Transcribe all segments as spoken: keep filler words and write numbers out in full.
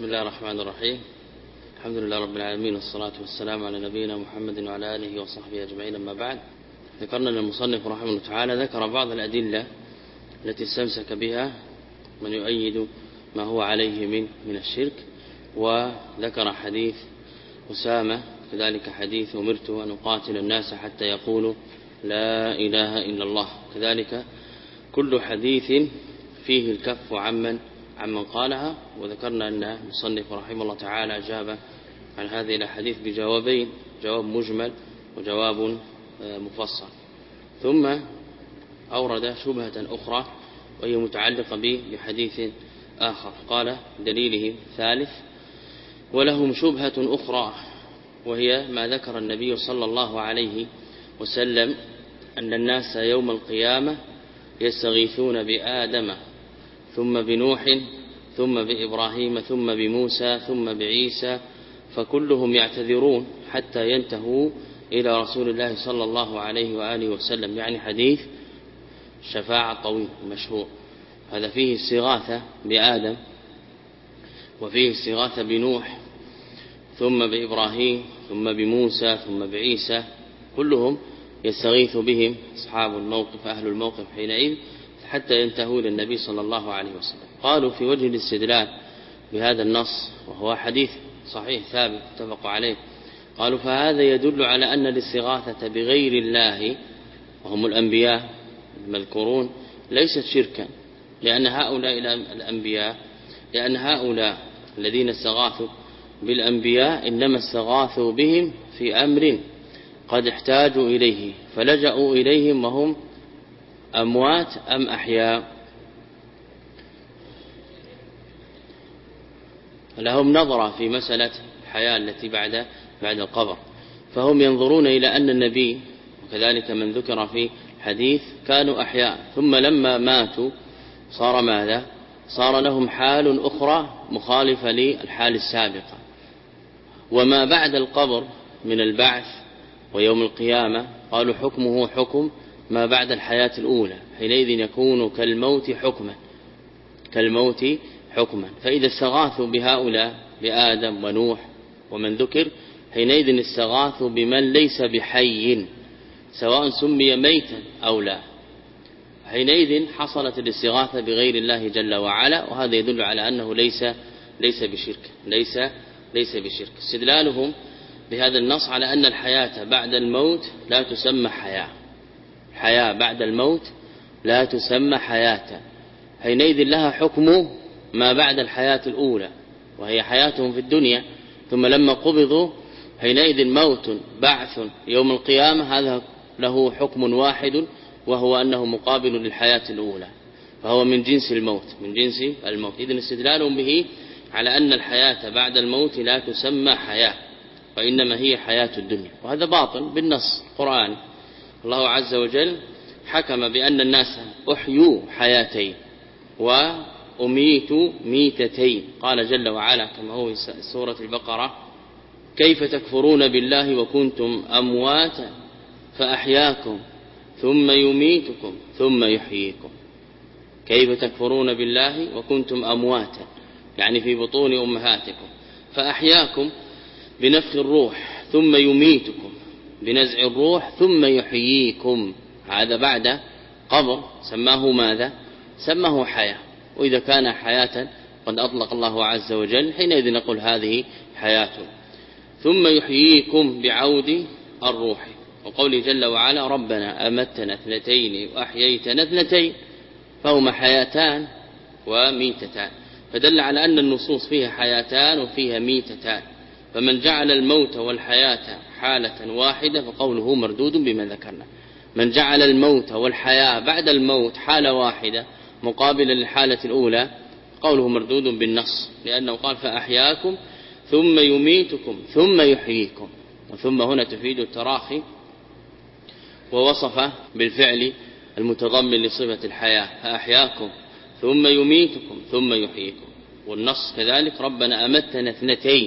بسم الله الرحمن الرحيم. الحمد لله رب العالمين، والصلاة والسلام على نبينا محمد وعلى آله وصحبه أجمعين. أما بعد، ذكرنا أن المصنف رحمه الله تعالى ذكر بعض الأدلة التي استمسك بها من يؤيد ما هو عليه من من الشرك، وذكر حديث أسامة، كذلك حديث أمرت أن أقاتل الناس حتى يقولوا لا إله إلا الله، كذلك كل حديث فيه الكف عمن عمن قالها. وذكرنا أن المصنف رحمه الله تعالى أجاب عن هذه الأحاديث بجوابين، جواب مجمل وجواب مفصل. ثم أورد شبهة أخرى وهي متعلقة بحديث آخر، قال دليله ثالث: ولهم شبهة أخرى وهي ما ذكر النبي صلى الله عليه وسلم أن الناس يوم القيامة يستغيثون بآدم ثم بنوح ثم بإبراهيم ثم بموسى ثم بعيسى، فكلهم يعتذرون حتى ينتهوا إلى رسول الله صلى الله عليه وآله وسلم. يعني حديث شفاعة طويل مشهور، هذا فيه استغاثة بآدم، وفيه استغاثة بنوح ثم بإبراهيم ثم بموسى ثم بعيسى، كلهم يستغيث بهم أصحاب الموقف أهل الموقف حينئذ حتى ينتهوا إلى النبي صلى الله عليه وسلم. قالوا في وجه الاستدلال بهذا النص، وهو حديث صحيح ثابت اتفقوا عليه، قالوا فهذا يدل على أن الاستغاثة بغير الله وهم الأنبياء المذكورون ليست شركا، لأن هؤلاء الأنبياء لأن هؤلاء الذين استغاثوا بالأنبياء إنما استغاثوا بهم في أمر قد احتاجوا إليه فلجأوا إليهم وهم أموات أم أحياء. لهم نظرة في مسألة الحياة التي بعد بعد القبر، فهم ينظرون إلى أن النبي وكذلك من ذكر في حديث كانوا أحياء، ثم لما ماتوا صار ماذا؟ صار لهم حال أخرى مخالفة للحال السابقة. وما بعد القبر من البعث ويوم القيامة قالوا حكمه حكم ما بعد الحياة الأولى، حينئذ يكون كالموت حكما كالموت حكما فإذا استغاثوا بهؤلاء بآدم ونوح ومن ذكر حينئذ استغاثوا بمن ليس بحي سواء سمي ميتا أو لا، حينئذ حصلت الاستغاثة بغير الله جل وعلا، وهذا يدل على أنه ليس ليس بشرك ليس ليس بشرك. استدلالهم بهذا النص على أن الحياة بعد الموت لا تسمى حياة، الحياة بعد الموت لا تسمى حياة، حينئذ لها حكم ما بعد الحياة الأولى وهي حياتهم في الدنيا، ثم لما قبضوا حينئذ موت بعث يوم القيامة هذا له حكم واحد وهو أنه مقابل للحياة الأولى، فهو من جنس الموت من جنس الموت. إذن استدلالهم به على أن الحياة بعد الموت لا تسمى حياة وإنما هي حياة الدنيا، وهذا باطل بالنص القرآني. الله عز وجل حكم بأن الناس أحيوا حياتين وأميتوا ميتتين، قال جل وعلا كما هو في سورة البقرة: كيف تكفرون بالله وكنتم أمواتا فأحياكم ثم يميتكم ثم يحييكم. كيف تكفرون بالله وكنتم أمواتا يعني في بطون أمهاتكم، فأحياكم بنفخ الروح ثم يميتكم بنزع الروح ثم يحييكم، هذا بعد قبر سماه ماذا؟ سماه حياة. وإذا كان حياة قد أطلق الله عز وجل حينئذ نقول هذه حياة. ثم يحييكم بعود الروح، وقوله جل وعلا: ربنا أمتنا اثنتين وأحييتنا اثنتين، فهما حياتان وميتتان، فدل على أن النصوص فيها حياتان وفيها ميتتان، فمن جعل الموت والحياة حالة واحدة فقوله مردود بما ذكرنا. من جعل الموت والحياة بعد الموت حالة واحدة مقابلة للحالة الأولى قوله مردود بالنص، لأنه قال: فأحياكم ثم يميتكم ثم يحييكم، وثم هنا تفيد التراخي، ووصف بالفعل المتضمن لصفة الحياة: فأحياكم ثم يميتكم ثم يحييكم. والنص كذلك: ربنا أمتنا اثنتين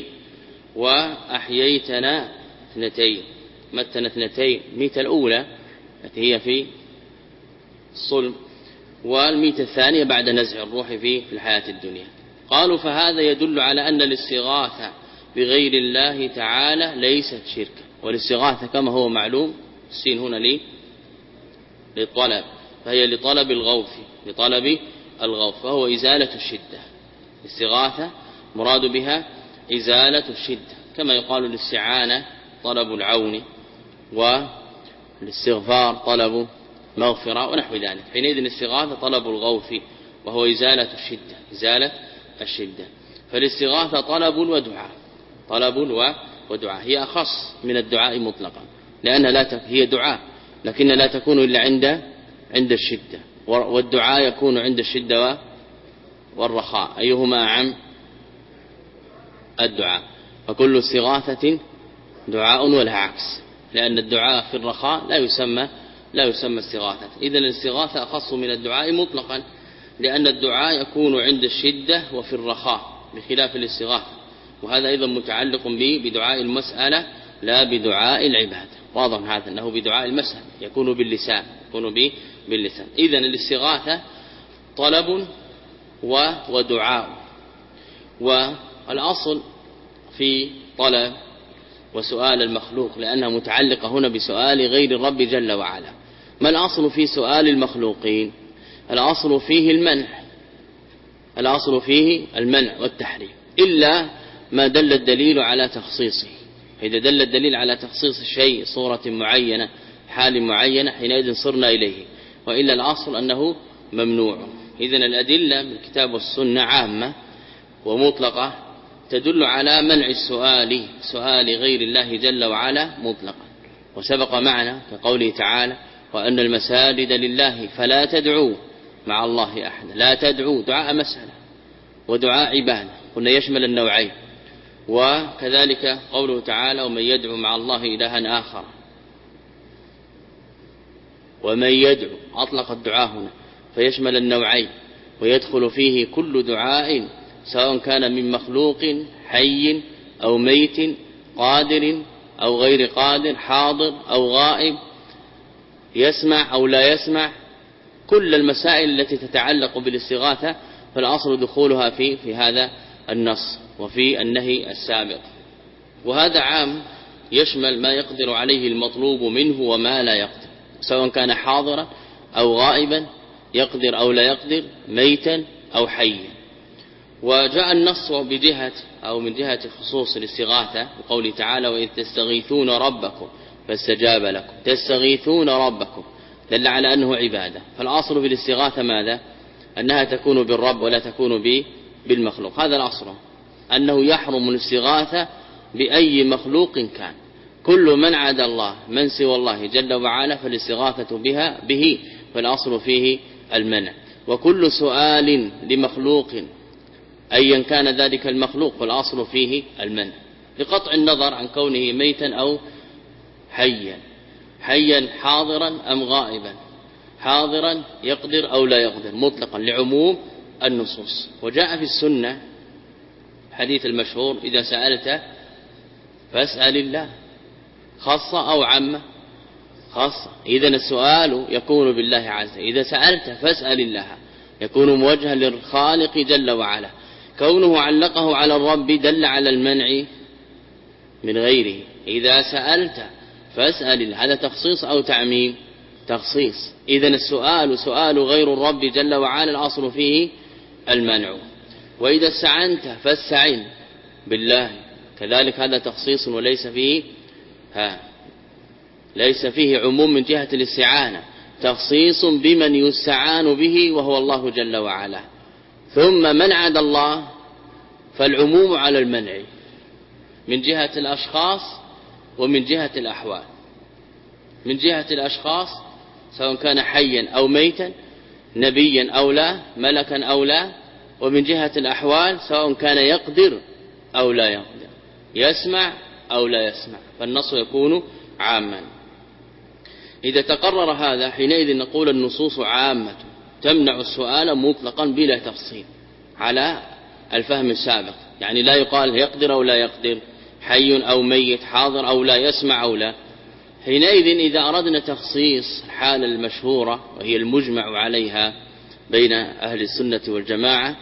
وأحييتنا اثنتين. متنا اثنتين، ميت الأولى التي هي في الصلب، والميت الثانية بعد نزع الروح في الحياة الدنيا. قالوا فهذا يدل على أن الاستغاثة بغير الله تعالى ليست شركا. والاستغاثة كما هو معلوم السين هنا لي للطلب، فهي لطلب الغوث لطلب الغوث فهو إزالة الشدة. الاستغاثة مراد بها إزالة الشدة، كما يقال الاستعانة طلب العون والاستغفار طلب مغفرة ونحو ذلك. حينئذ الاستغاثة طلب الغوث وهو إزالة الشدة إزالة الشدة. فالاستغاثة طلب ودعاء طلب ودعاء هي أخص من الدعاء مطلقا، لأنها لا تك... هي دعاء لكن لا تكون إلا عند عند الشدة، والدعاء يكون عند الشدة والرخاء، أيهما أعم؟ الدعاء. فكل استغاثة دعاء ولها عكس، لأن الدعاء في الرخاء لا يسمى لا يسمى استغاثة. إذن الاستغاثة أخص من الدعاء مطلقا، لأن الدعاء يكون عند الشدة وفي الرخاء بخلاف الاستغاثة، وهذا أيضا متعلق به بدعاء المسألة لا بدعاء العبادة. واضح هذا أنه بدعاء المسألة يكون باللسان يكون به باللسان. إذن الاستغاثة طلب ودعاء، والأصل في طلب وسؤال المخلوق لأنها متعلقة هنا بسؤال غير الرب جل وعلا. ما الأصل في سؤال المخلوقين؟ الأصل فيه المنع الأصل فيه المنع والتحريم، إلا ما دل الدليل على تخصيصه. إذا دل الدليل على تخصيص الشيء صورة معينة حال معينة حينئذ صرنا إليه، وإلا الأصل أنه ممنوع. إذن الأدلة من الكتاب والسنة عامة ومطلقة تدل على منع السؤال سؤال غير الله جل وعلا مطلقا. وسبق معنا كقوله تعالى وأن المساجد لله فلا تدعوا مع الله أحد. لا تدعوا دعاء مسألة ودعاء عبادة، قلنا يشمل النوعين. وكذلك قوله تعالى ومن يدعو مع الله إلها آخر، ومن يدعو أطلق الدعاء هنا فيشمل النوعين، ويدخل فيه كل دعاء سواء كان من مخلوق حي أو ميت قادر أو غير قادر حاضر أو غائب يسمع أو لا يسمع. كل المسائل التي تتعلق بالاستغاثة فالأصل دخولها في في هذا النص وفي النهي السابق. وهذا عام يشمل ما يقدر عليه المطلوب منه وما لا يقدر، سواء كان حاضرا أو غائبا يقدر أو لا يقدر ميتا أو حيا. وجاء النص بجهة أو من جهة خصوص الاستغاثة بقوله تعالى وإذ تستغيثون ربكم فاستجاب لكم. تستغيثون ربكم دل على أنه عبادة. فالأصل في الاستغاثة ماذا؟ أنها تكون بالرب ولا تكون بالمخلوق. هذا الأصل أنه يحرم الاستغاثة بأي مخلوق كان. كل من عدا الله من سوى الله جل وعلا فالاستغاثة بها به، فالأصل فيه المنع. وكل سؤال لمخلوق أيا كان ذلك المخلوق فالأصل فيه المنع، بقطع النظر عن كونه ميتا أو حيا، حيا حاضرا أم غائبا، حاضرا يقدر أو لا يقدر مطلقا لعموم النصوص. وجاء في السنة حديث المشهور إذا سألت فاسأل الله، خاصة أو عامة؟ خاصة. إذن السؤال يكون بالله عز. إذا سألت فاسأل الله يكون موجها للخالق جل وعلا. كونه علقه على الرب دل على المنع من غيره. إذا سألت فاسأل الله، هذا تخصيص أو تعميم؟ تخصيص. إذن السؤال سؤال غير الرب جل وعلا الأصل فيه المنع. وإذا استعنت فاستعن بالله كذلك، هذا تخصيص وليس فيه ها ليس فيه عموم من جهة الاستعانة، تخصيص بمن يستعان به وهو الله جل وعلا. ثم من عدا الله فالعموم على المنع من جهة الأشخاص ومن جهة الأحوال. من جهة الأشخاص سواء كان حيا أو ميتا، نبيا أو لا، ملكا أو لا. ومن جهة الأحوال سواء كان يقدر أو لا يقدر، يسمع أو لا يسمع، فالنص يكون عاما. إذا تقرر هذا حينئذ نقول النصوص عامة تمنع السؤال مطلقا بلا تفصيل على الفهم السابق. يعني لا يقال يقدر أو لا يقدر، حي أو ميت، حاضر أو لا، يسمع أو لا. حينئذ إذا أردنا تخصيص الحالة المشهورة وهي المجمع عليها بين أهل السنة والجماعة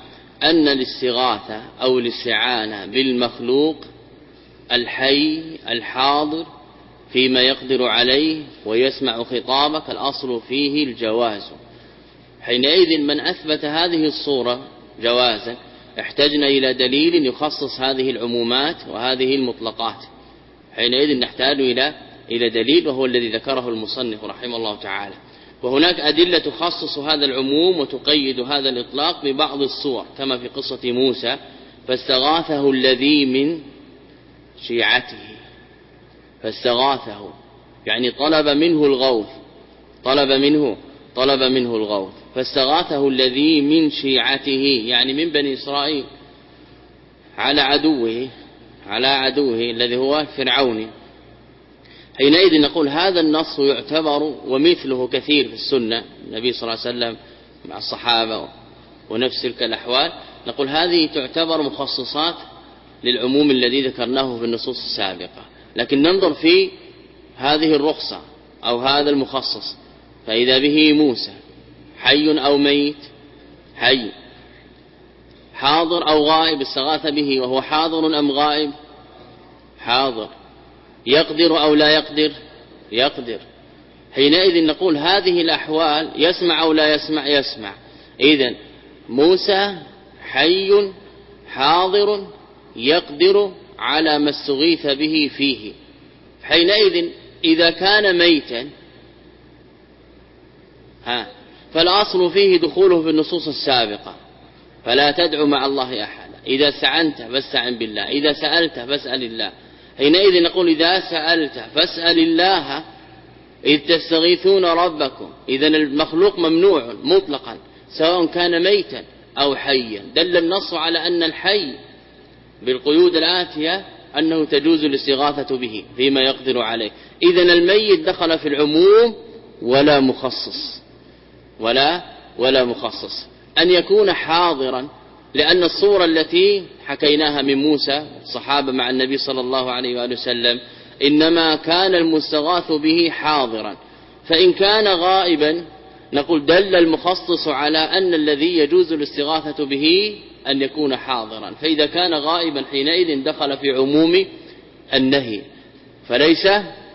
أن الاستغاثة أو الاستعانة بالمخلوق الحي الحاضر فيما يقدر عليه ويسمع خطابك الأصل فيه الجواز. حينئذ من أثبت هذه الصورة جوازا احتجنا إلى دليل يخصص هذه العمومات وهذه المطلقات. حينئذ نحتاج إلى إلى دليل وهو الذي ذكره المصنف رحمه الله تعالى. وهناك أدلة تخصص هذا العموم وتقيد هذا الإطلاق ببعض الصور كما في قصة موسى فاستغاثه الذي من شيعته. فاستغاثه يعني طلب منه الغوث طلب منه طلب منه الغوث فاستغاثه الذي من شيعته يعني من بني إسرائيل على عدوه على عدوه الذي هو فرعون. حينئذ نقول هذا النص يعتبر ومثله كثير في السنة النبي صلى الله عليه وسلم مع الصحابة ونفس تلك الأحوال. نقول هذه تعتبر مخصصات للعموم الذي ذكرناه في النصوص السابقة. لكن ننظر في هذه الرخصة أو هذا المخصص فإذا به موسى حي أو ميت حي حاضر أو غائب استغاث به وهو حاضر أم غائب حاضر يقدر أو لا يقدر يقدر. حينئذ نقول هذه الأحوال يسمع أو لا يسمع يسمع. إذن موسى حي حاضر يقدر على ما استغيث به فيه. حينئذ إذا كان ميتا ها فالأصل فيه دخوله في النصوص السابقة فلا تدعو مع الله أحدا. إذا استعنت فاستعن بالله إذا سألت فاسأل الله. حينئذ نقول إذا سألت فاسأل الله إذ تستغيثون ربكم. إذن المخلوق ممنوع مطلقا سواء كان ميتا أو حيا. دل النص على أن الحي بالقيود الآتية أنه تجوز الاستغاثة به فيما يقدر عليه. إذن الميت دخل في العموم ولا مخصص ولا ولا مخصص. أن يكون حاضرا لأن الصورة التي حكيناها من موسى الصحابة مع النبي صلى الله عليه وآله وسلم إنما كان المستغاث به حاضرا. فإن كان غائبا نقول دل المخصص على أن الذي يجوز الاستغاثة به أن يكون حاضرا. فإذا كان غائبا حينئذ دخل في عموم النهي فليس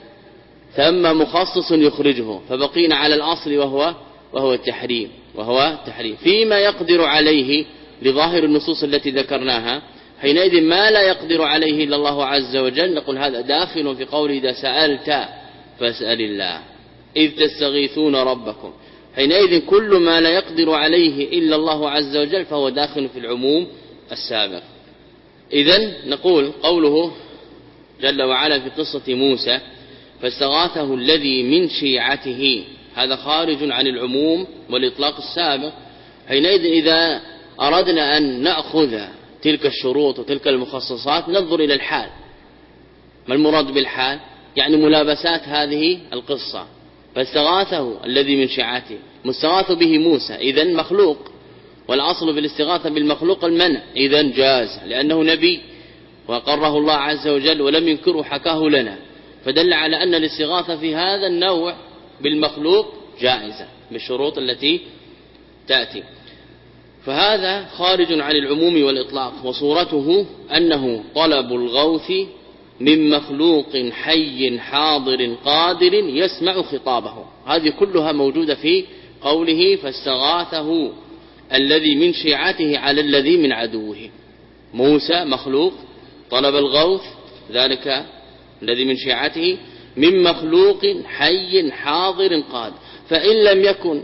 ثم مخصص يخرجه فبقينا على الأصل وهو وهو التحريم وهو التحريم فيما يقدر عليه لظاهر النصوص التي ذكرناها. حينئذ ما لا يقدر عليه إلا الله عز وجل نقول هذا داخل في قوله إذا سألت فاسأل الله إذ تستغيثون ربكم. حينئذ كل ما لا يقدر عليه إلا الله عز وجل فهو داخل في العموم السابق. إذن نقول قوله جل وعلا في قصة موسى فاستغاثه الذي من شيعته هذا خارج عن العموم والإطلاق السابق. حينئذ إذا أردنا أن نأخذ تلك الشروط وتلك المخصصات ننظر إلى الحال. ما المراد بالحال؟ يعني ملابسات هذه القصة. فاستغاثه الذي من شيعته مستغاث به موسى إذن مخلوق والأصل في الاستغاثة بالمخلوق المنع إذن جاز لأنه نبي وقره الله عز وجل ولم ينكره حكاه لنا. فدل على أن الاستغاثة في هذا النوع بالمخلوق جائزة بالشروط التي تأتي. فهذا خارج عن العموم والإطلاق. وصورته أنه طلب الغوث من مخلوق حي حاضر قادر يسمع خطابه. هذه كلها موجودة في قوله فاستغاثه الذي من شيعته على الذي من عدوه. موسى مخلوق طلب الغوث ذلك الذي من شيعته من مخلوق حي حاضر قادر. فإن لم يكن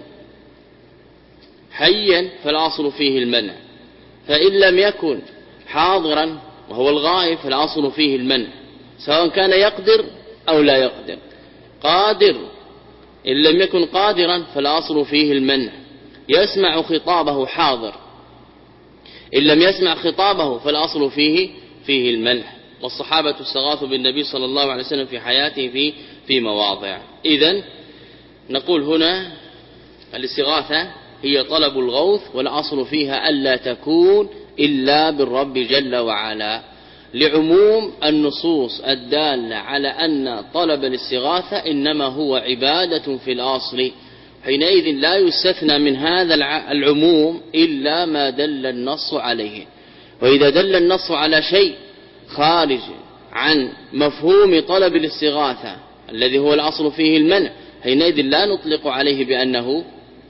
حيا فالأصل فيه المنع. فإن لم يكن حاضرا وهو الغائب فالأصل فيه المنع سواء كان يقدر أو لا يقدر. قادر إن لم يكن قادرا فالأصل فيه المنع. يسمع خطابه حاضر إن لم يسمع خطابه فالأصل فيه فيه المنع. والصحابة استغاثوا بالنبي صلى الله عليه وسلم في حياته في في مواضع. إذن نقول هنا الاستغاثة هي طلب الغوث والأصل فيها ألا تكون إلا بالرب جل وعلا لعموم النصوص الدالة على أن طلب الاستغاثة إنما هو عبادة في الأصل. حينئذ لا يستثنى من هذا العموم إلا ما دل النص عليه. وإذا دل النص على شيء خارج عن مفهوم طلب الاستغاثة الذي هو الأصل فيه المنع، حينئذ لا نطلق عليه بأنه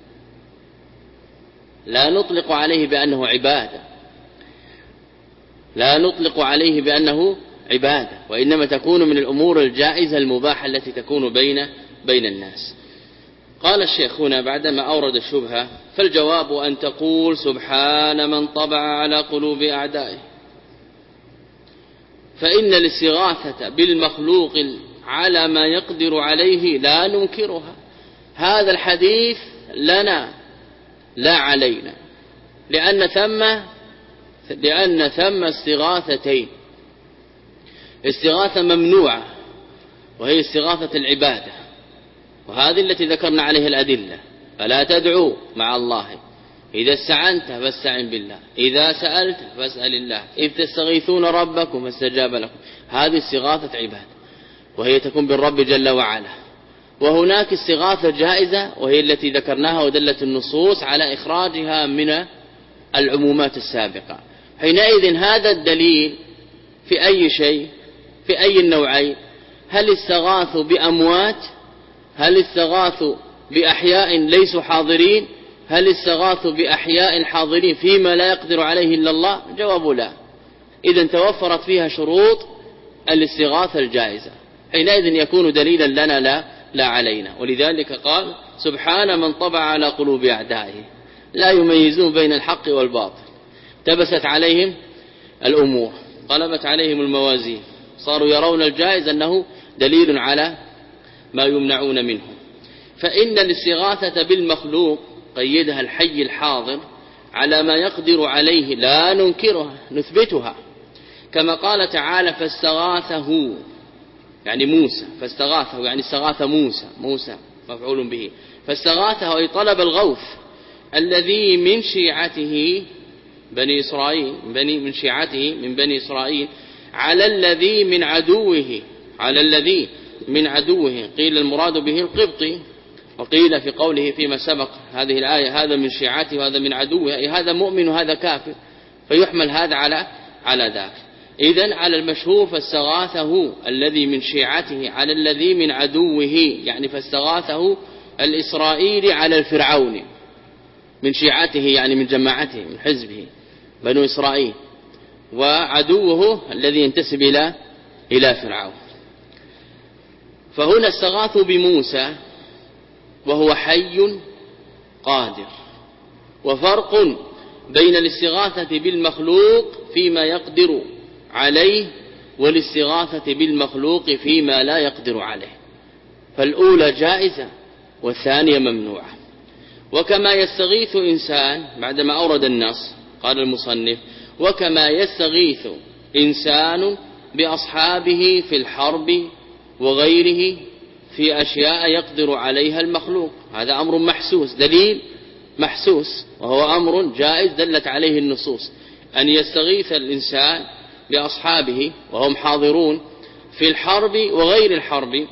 لا نطلق عليه بأنه عبادة لا نطلق عليه بأنه عبادة وإنما تكون من الأمور الجائزة المباحة التي تكون بين بين الناس. قال الشيخ هنا بعدما أورد الشبهة: فالجواب أن تقول سبحان من طبع على قلوب أعدائه، فإن الاستغاثة بالمخلوق على ما يقدر عليه لا ننكرها. هذا الحديث لنا لا علينا، لأن ثم لأن ثم استغاثتين: استغاثة ممنوعة وهي استغاثة العبادة، وهذه التي ذكرنا عليها الأدلة: فلا تدعو مع الله، إذا استعنت فاستعن بالله، إذا سألت فاسأل الله، إذ تستغيثون ربكم فاستجاب لكم. هذه استغاثة عبادة وهي تكون بالرب جل وعلا. وهناك استغاثة جائزة وهي التي ذكرناها ودلت النصوص على إخراجها من العمومات السابقة. حينئذ هذا الدليل في أي شيء؟ في أي النوعين؟ هل استغاثوا بأموات؟ هل استغاثوا بأحياء ليسوا حاضرين؟ هل استغاثوا بأحياء حاضرين فيما لا يقدر عليه إلا الله؟ جواب لا. إذن توفرت فيها شروط الاستغاثة الجائزة، حينئذ يكون دليلا لنا لا, لا علينا. ولذلك قال: سبحان من طبع على قلوب أعدائه، لا يميزون بين الحق والباطل، تبست عليهم الأمور، قلبت عليهم الموازين، صاروا يرون الجائز أنه دليل على ما يمنعون منه. فإن الاستغاثة بالمخلوق قيدها الحي الحاضر على ما يقدر عليه لا ننكرها، نثبتها، كما قال تعالى: فاستغاثه يعني موسى، فاستغاثه يعني استغاث موسى، موسى مفعول به، فاستغاثه أي طلب الغوث الذي من شيعته بني إسرائيل، بني من شيعته من بني إسرائيل، على الذي من عدوه، على الذي من عدوه. قيل المراد به القبطي، وقيل في قوله فيما سبق هذه الآية: هذا من شيعته وهذا من عدوه، أي هذا مؤمن وهذا كافر، فيحمل هذا على على ذاك. إذن على المشهور فاستغاثه الذي من شيعته على الذي من عدوه، يعني فاستغاثه الإسرائيلي على الفرعون من شيعته، يعني من جماعته من حزبه بنو إسرائيل، وعدوه الذي ينتسب إلى إلى فرعون. فهنا استغاثوا بموسى وهو حي قادر. وفرق بين الاستغاثة بالمخلوق فيما يقدر عليه والاستغاثة بالمخلوق فيما لا يقدر عليه، فالأولى جائزة والثانية ممنوعة. وكما يستغيث إنسان، بعدما أورد النص قال المصنف: وكما يستغيث إنسان بأصحابه في الحرب وغيره في أشياء يقدر عليها المخلوق، هذا أمر محسوس، دليل محسوس، وهو أمر جائز دلت عليه النصوص، أن يستغيث الإنسان بأصحابه وهم حاضرون في الحرب وغير الحرب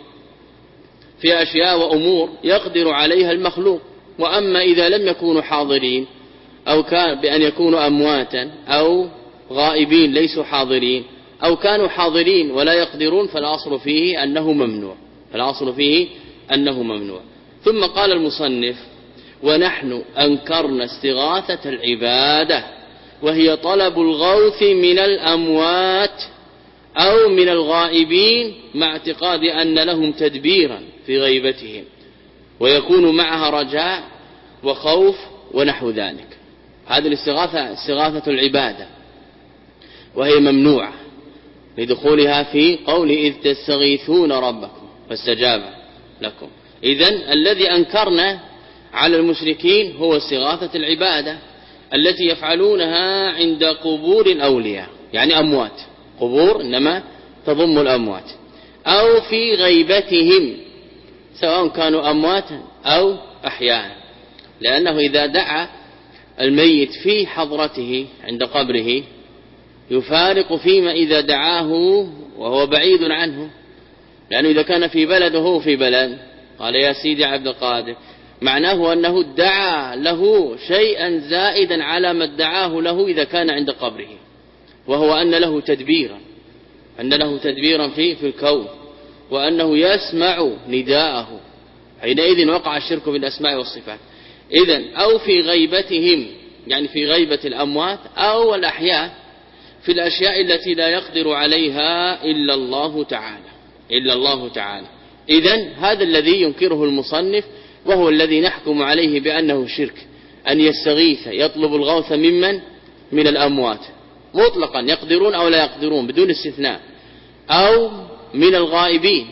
في أشياء وأمور يقدر عليها المخلوق. وأما إذا لم يكونوا حاضرين أو كان بأن يكونوا أمواتا أو غائبين ليسوا حاضرين أو كانوا حاضرين ولا يقدرون، فالأصل فيه أنه ممنوع، الأصل فيه أنه ممنوع. ثم قال المصنف: ونحن أنكرنا استغاثة العبادة، وهي طلب الغوث من الأموات أو من الغائبين، مع اعتقاد أن لهم تدبيرا في غيبتهم، ويكون معها رجاء وخوف ونحو ذلك. هذه الاستغاثة استغاثة العبادة، وهي ممنوعة لدخولها في قول: إذ تستغيثون ربكم فاستجاب لكم. إذن الذي أنكرنا على المشركين هو استغاثة العبادة التي يفعلونها عند قبور الأولياء، يعني أموات، قبور إنما تضم الأموات، أو في غيبتهم سواء كانوا أمواتا أو أحياء، لأنه إذا دعا الميت في حضرته عند قبره يفارق فيما إذا دعاه وهو بعيد عنه، لأنه إذا كان في بلد وهو في بلد قال: يا سيدي عبد القادر، معناه أنه ادعى له شيئا زائدا على ما ادعاه له إذا كان عند قبره، وهو أن له تدبيرا أن له تدبيرا في في الكون، وأنه يسمع نداءه، حينئذ وقع الشرك بالأسماء والصفات. إذن أو في غيبتهم، يعني في غيبة الأموات أو الأحياء، في الأشياء التي لا يقدر عليها إلا الله تعالى إلا الله تعالى. إذن هذا الذي ينكره المصنف، وهو الذي نحكم عليه بأنه شرك، أن يستغيث يطلب الغوث ممن من الأموات مطلقا، يقدرون أو لا يقدرون بدون استثناء، أو من الغائبين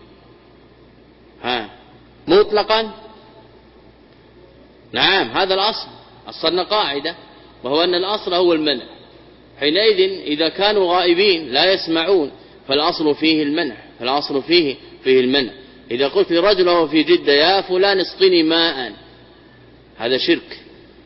ها مطلقا. نعم، هذا الأصل، أصلنا قاعدة، وهو أن الأصل هو المنع. حينئذ إذا كانوا غائبين لا يسمعون فالأصل فيه المنع فالأصل فيه فيه المنع. إذا قلت لرجل وهو في جدة يا فلان اسقني ماء، هذا شرك.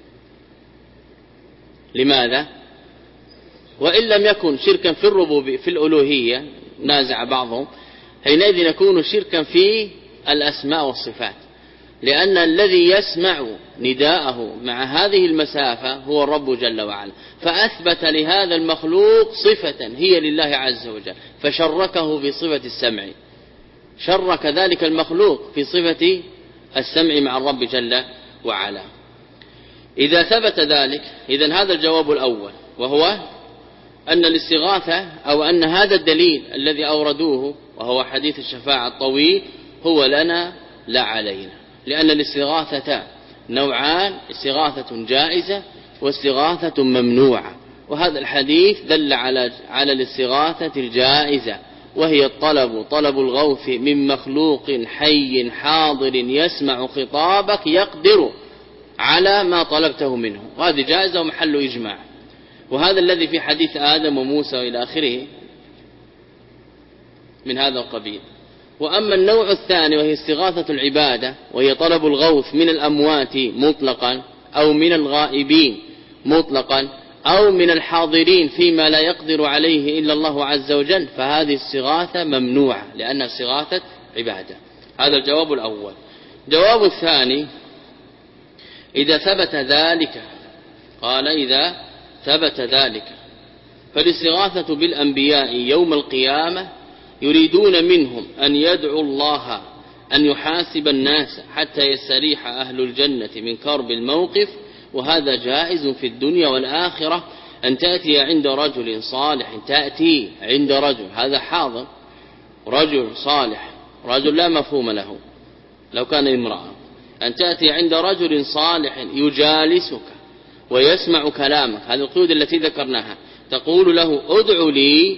لماذا؟ وإن لم يكن شركا في الربوبية في الألوهية، نازع بعضهم، حينئذ يكون شركا في الأسماء والصفات، لأن الذي يسمع نداءه مع هذه المسافة هو الرب جل وعلا، فأثبت لهذا المخلوق صفة هي لله عز وجل، فشركه في صفة السمع، شرك ذلك المخلوق في صفة السمع مع الرب جل وعلا. إذا ثبت ذلك، إذن هذا الجواب الأول، وهو أن الاستغاثة أو أن هذا الدليل الذي أوردوه وهو حديث الشفاعة الطويل هو لنا لا علينا، لأن الاستغاثة نوعان: استغاثة جائزة واستغاثة ممنوعة. وهذا الحديث دل على على الاستغاثة الجائزة، وهي الطلب طلب الغوث من مخلوق حي حاضر يسمع خطابك يقدر على ما طلبته منه، وهذه جائزة ومحل إجماع. وهذا الذي في حديث آدم وموسى إلى آخره من هذا القبيل. وأما النوع الثاني وهي استغاثة العبادة، وهي طلب الغوث من الأموات مطلقا أو من الغائبين مطلقا أو من الحاضرين فيما لا يقدر عليه إلا الله عز وجل، فهذه الصغاثة ممنوعة لأنها صغاثة عبادة. هذا الجواب الأول. جواب الثاني: إذا ثبت ذلك، قال إذا ثبت ذلك فالاستغاثة بالأنبياء يوم القيامة يريدون منهم أن يدعوا الله أن يحاسب الناس حتى يستريح أهل الجنة من كرب الموقف، وهذا جائز في الدنيا والآخرة. أن تأتي عند رجل صالح، تأتي عند رجل، هذا حاضر، رجل صالح، رجل لا مفهوم له لو كان امرأة، أن تأتي عند رجل صالح يجالسك ويسمع كلامك، هذه القيود التي ذكرناها، تقول له ادعو لي،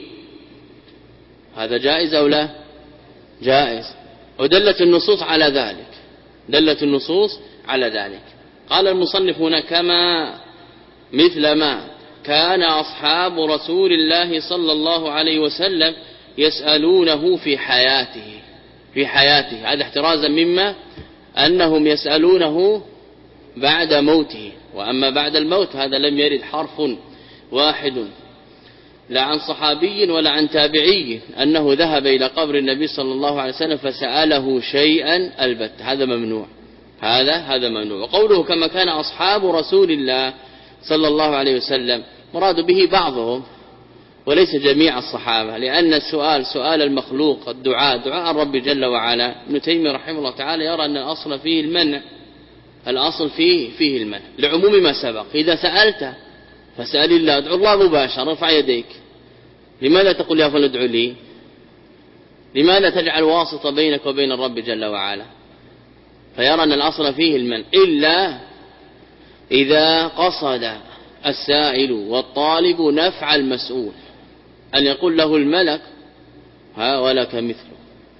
هذا جائز أو لا؟ جائز. ودلت النصوص على ذلك دلت النصوص على ذلك. قال المصنف هنا: كما مثل ما كان أصحاب رسول الله صلى الله عليه وسلم يسألونه في حياته في حياته هذا احترازا مما أنهم يسألونه بعد موته، وأما بعد الموت هذا لم يرد حرف واحد لا عن صحابي ولا عن تابعي أنه ذهب إلى قبر النبي صلى الله عليه وسلم فسأله شيئا البت، هذا ممنوع هذا هذا ممنوع. وقوله كما كان أصحاب رسول الله صلى الله عليه وسلم مراد به بعضهم وليس جميع الصحابة، لأن السؤال سؤال المخلوق، الدعاء دعاء الرب جل وعلا. ابن تيمية رحمه الله تعالى يرى أن الأصل فيه المنع الأصل فيه فيه المنع لعموم ما سبق. إذا سألت فسأل الله، ادعو الله مباشرة، ارفع يديك. لماذا تقول يا فلان ادعو لي؟ لماذا تجعل واسطة بينك وبين الرب جل وعلا؟ فيرى أن الأصل فيه المنع، إلا إذا قصد السائل والطالب نفع المسؤول، أن يقول له الملك ها ولك مثله.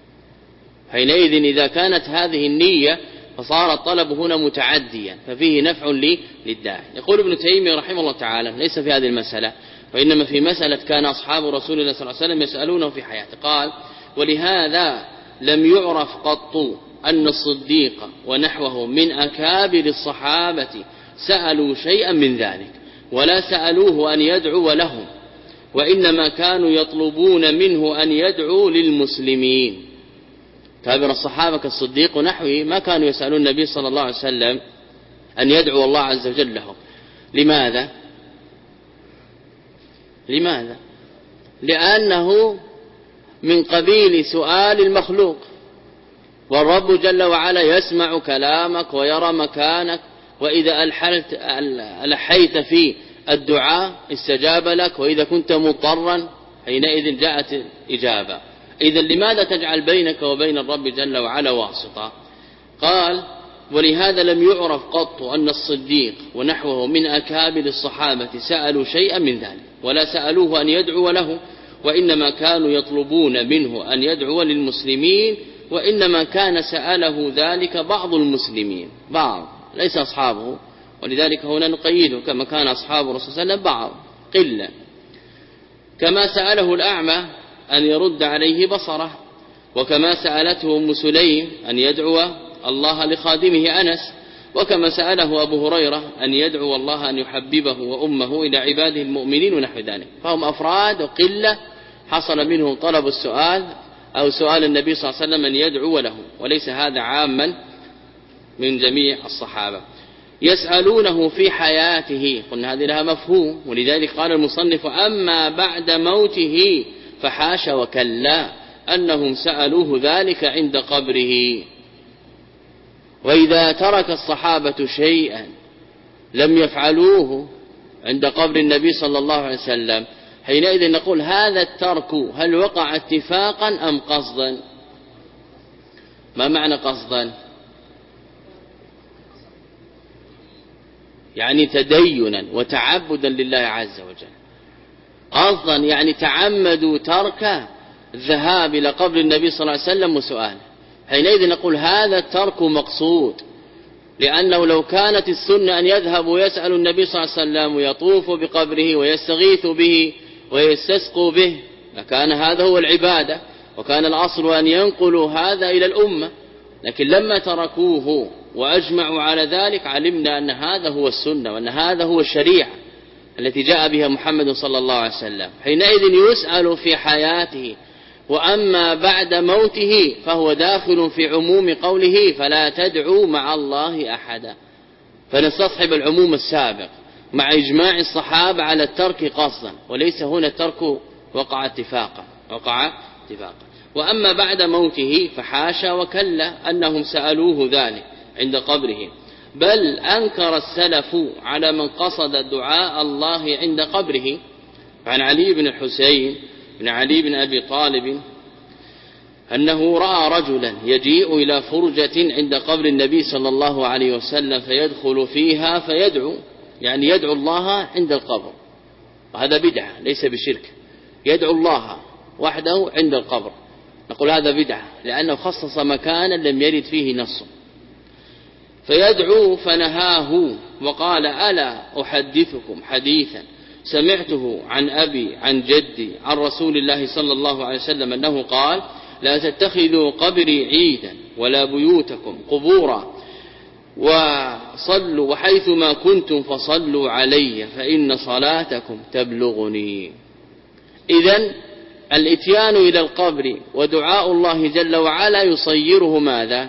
حينئذ إذا كانت هذه النية فصار الطلب هنا متعديا، ففيه نفع لي للداعي. يقول ابن تيمية رحمه الله تعالى: ليس في هذه المسألة، وإنما في مسألة كان أصحاب رسول الله صلى الله عليه وسلم يسألونه في حياته. قال: ولهذا لم يعرف قط أن الصديق ونحوه من أكابر الصحابة سألوا شيئا من ذلك، ولا سألوه أن يدعو لهم، وإنما كانوا يطلبون منه أن يدعو للمسلمين. كابر الصحابة كالصديق ونحوه ما كانوا يسألون النبي صلى الله عليه وسلم أن يدعو الله عز وجل لهم. لماذا؟ لماذا؟ لأنه من قبيل سؤال المخلوق، والرب جل وعلا يسمع كلامك ويرى مكانك، وإذا ألحلت ألحيت في الدعاء استجاب لك، وإذا كنت مضطرا حينئذ جاءت إجابة. إذا لماذا تجعل بينك وبين الرب جل وعلا واسطة؟ قال: ولهذا لم يعرف قط أن الصديق ونحوه من أكابر الصحابة سألوا شيئا من ذلك، ولا سألوه أن يدعو له، وإنما كانوا يطلبون منه أن يدعو للمسلمين، وإنما كان سأله ذلك بعض المسلمين، بعض ليس أصحابه، ولذلك هنا نقيده كما كان أصحاب الرسول صلى الله عليه وسلم بعض قلة. كما سأله الأعمى أن يرد عليه بصره، وكما سألته أم سليم أن يدعو الله لخادمه أنس، وكما سأله أبو هريرة أن يدعو الله أن يحببه وأمه إلى عباده المؤمنين ونحو ذلك. فهم أفراد وقلة حصل منهم طلب السؤال أو سؤال النبي صلى الله عليه وسلم أن يدعو له، وليس هذا عاما من جميع الصحابة. يسألونه في حياته، قلنا هذه لها مفهوم، ولذلك قال المصنف: أما بعد موته فحاش وكلا أنهم سألوه ذلك عند قبره. وإذا ترك الصحابة شيئا لم يفعلوه عند قبر النبي صلى الله عليه وسلم، حينئذ نقول هذا الترك هل وقع اتفاقا أم قصدا؟ ما معنى قصدا؟ يعني تدينا وتعبدا لله عز وجل. قصدا يعني تعمدوا ترك الذهاب إلى قبر النبي صلى الله عليه وسلم وسؤاله، حينئذ نقول هذا الترك مقصود، لأنه لو كانت السنة أن يذهب ويسأل النبي صلى الله عليه وسلم ويطوف بقبره ويستغيث به ويستسقوا به لكان هذا هو العبادة، وكان الأصل أن ينقلوا هذا إلى الأمة. لكن لما تركوه وأجمعوا على ذلك علمنا أن هذا هو السنة، وأن هذا هو الشريعة التي جاء بها محمد صلى الله عليه وسلم. حينئذ يسأل في حياته، وأما بعد موته فهو داخل في عموم قوله: فلا تدعوا مع الله أحدا. فنستصحب العموم السابق مع إجماع الصحابة على الترك قصدا، وليس هنا الترك وقع اتفاقا وقع اتفاقا. وأما بعد موته فحاشا وكلا أنهم سألوه ذلك عند قبره، بل أنكر السلف على من قصد دعاء الله عند قبره. عن علي بن الحسين بن علي بن أبي طالب أنه رأى رجلا يجيء إلى فرجة عند قبر النبي صلى الله عليه وسلم فيدخل فيها فيدعو، يعني يدعو الله عند القبر، وهذا بدعة ليس بشرك، يدعو الله وحده عند القبر. نقول هذا بدعة لأنه خصص مكانا لم يرد فيه نص. فيدعو فنهاه وقال: ألا أحدثكم حديثا سمعته عن أبي عن جدي عن رسول الله صلى الله عليه وسلم أنه قال: لا تتخذوا قبري عيدا ولا بيوتكم قبورا، وصلوا وحيثما كنتم فصلوا علي فإن صلاتكم تبلغني. إذن الاتيان إلى القبر ودعاء الله جل وعلا يصيره ماذا؟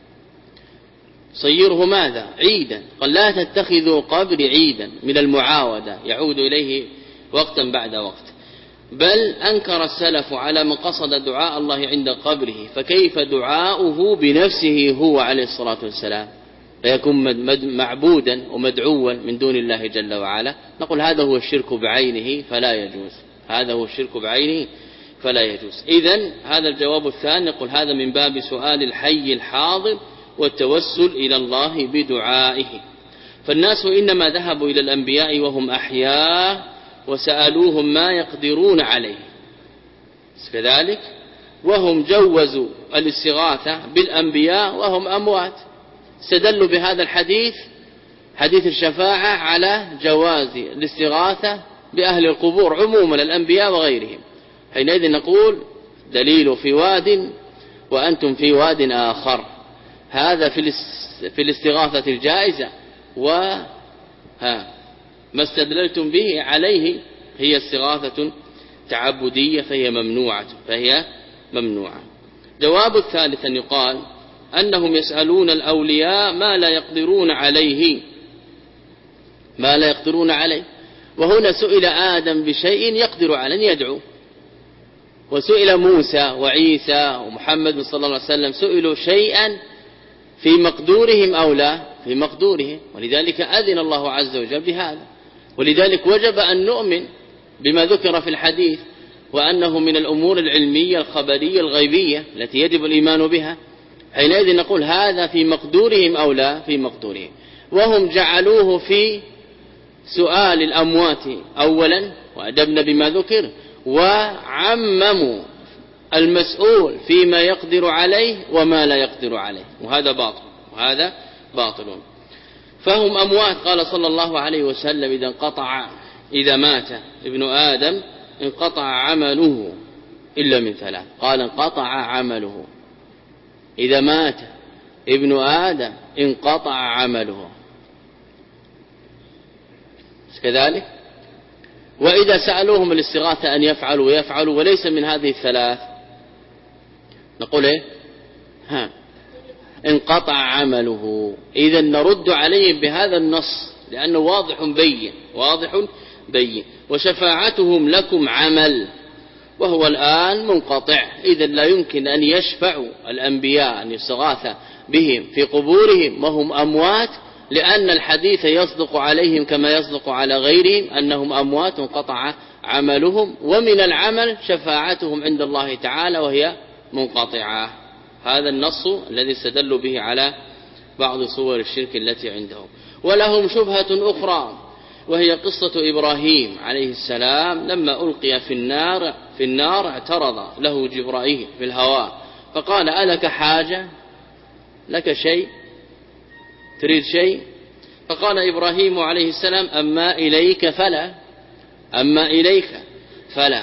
صيره ماذا؟ عيدا. قال: لا تتخذوا قبر عيدا، من المعاودة يعود إليه وقتا بعد وقت. بل أنكر السلف على من قصد دعاء الله عند قبره، فكيف دعاؤه بنفسه هو عليه الصلاة والسلام فيكون معبودا ومدعوا من دون الله جل وعلا؟ نقول هذا هو الشرك بعينه فلا يجوز، هذا هو الشرك بعينه فلا يجوز. إذن هذا الجواب الثاني، نقول هذا من باب سؤال الحي الحاضر والتوسل إلى الله بدعائه. فالناس إنما ذهبوا إلى الأنبياء وهم أحياء وسألوهم ما يقدرون عليه كذلك، وهم جوزوا الاستغاثة بالأنبياء وهم أموات، استدلوا بهذا الحديث حديث الشفاعة على جواز الاستغاثة بأهل القبور عموما الأنبياء وغيرهم. حينئذ نقول دليل في واد وأنتم في واد آخر، هذا في الاستغاثة الجائزة، وها ما استدللتم به عليه هي استغاثة تعبدية فهي ممنوعة فهي ممنوعة. جواب الثالث أن يقال أنهم يسألون الأولياء ما لا يقدرون عليه ما لا يقدرون عليه وهنا سئل آدم بشيء يقدر على أن يدعو، وسئل موسى وعيسى ومحمد صلى الله عليه وسلم سئلوا شيئا في مقدورهم أو لا في مقدورهم، ولذلك أذن الله عز وجل بهذا. ولذلك وجب أن نؤمن بما ذكر في الحديث، وأنه من الأمور العلمية الخبرية الغيبية التي يجب الإيمان بها. حينئذ نقول هذا في مقدورهم أو لا في مقدورهم. وهم جعلوه في سؤال الأموات أولا وأدبنا بما ذكر، وعمموا المسؤول فيما يقدر عليه وما لا يقدر عليه، وهذا باطل وهذا باطل. فهم أموات. قال صلى الله عليه وسلم إذا انقطع إذا مات ابن آدم انقطع عمله إلا من ثلاث. قال انقطع عمله إذا مات ابن آدم انقطع عمله كذلك. وإذا سألوهم الاستغاثة أن يفعلوا ويفعلوا وليس من هذه الثلاث نقول إيه ها انقطع عمله. إذا نرد عليهم بهذا النص لأنه واضح بين واضح بين. وشفاعتهم لكم عمل وهو الآن منقطع. إذا لا يمكن أن يشفعوا الأنبياء أن يستغاث بهم في قبورهم وهم أموات، لأن الحديث يصدق عليهم كما يصدق على غيرهم أنهم أموات انقطع عملهم، ومن العمل شفاعتهم عند الله تعالى وهي منقطعة. هذا النص الذي استدلوا به على بعض صور الشرك التي عندهم. ولهم شبهة أخرى وهي قصة إبراهيم عليه السلام لما ألقي في النار في النار اعترض له جبرائيل في الهواء فقال ألك حاجة لك شيء تريد شيء؟ فقال إبراهيم عليه السلام أما إليك فلا أما إليك فلا.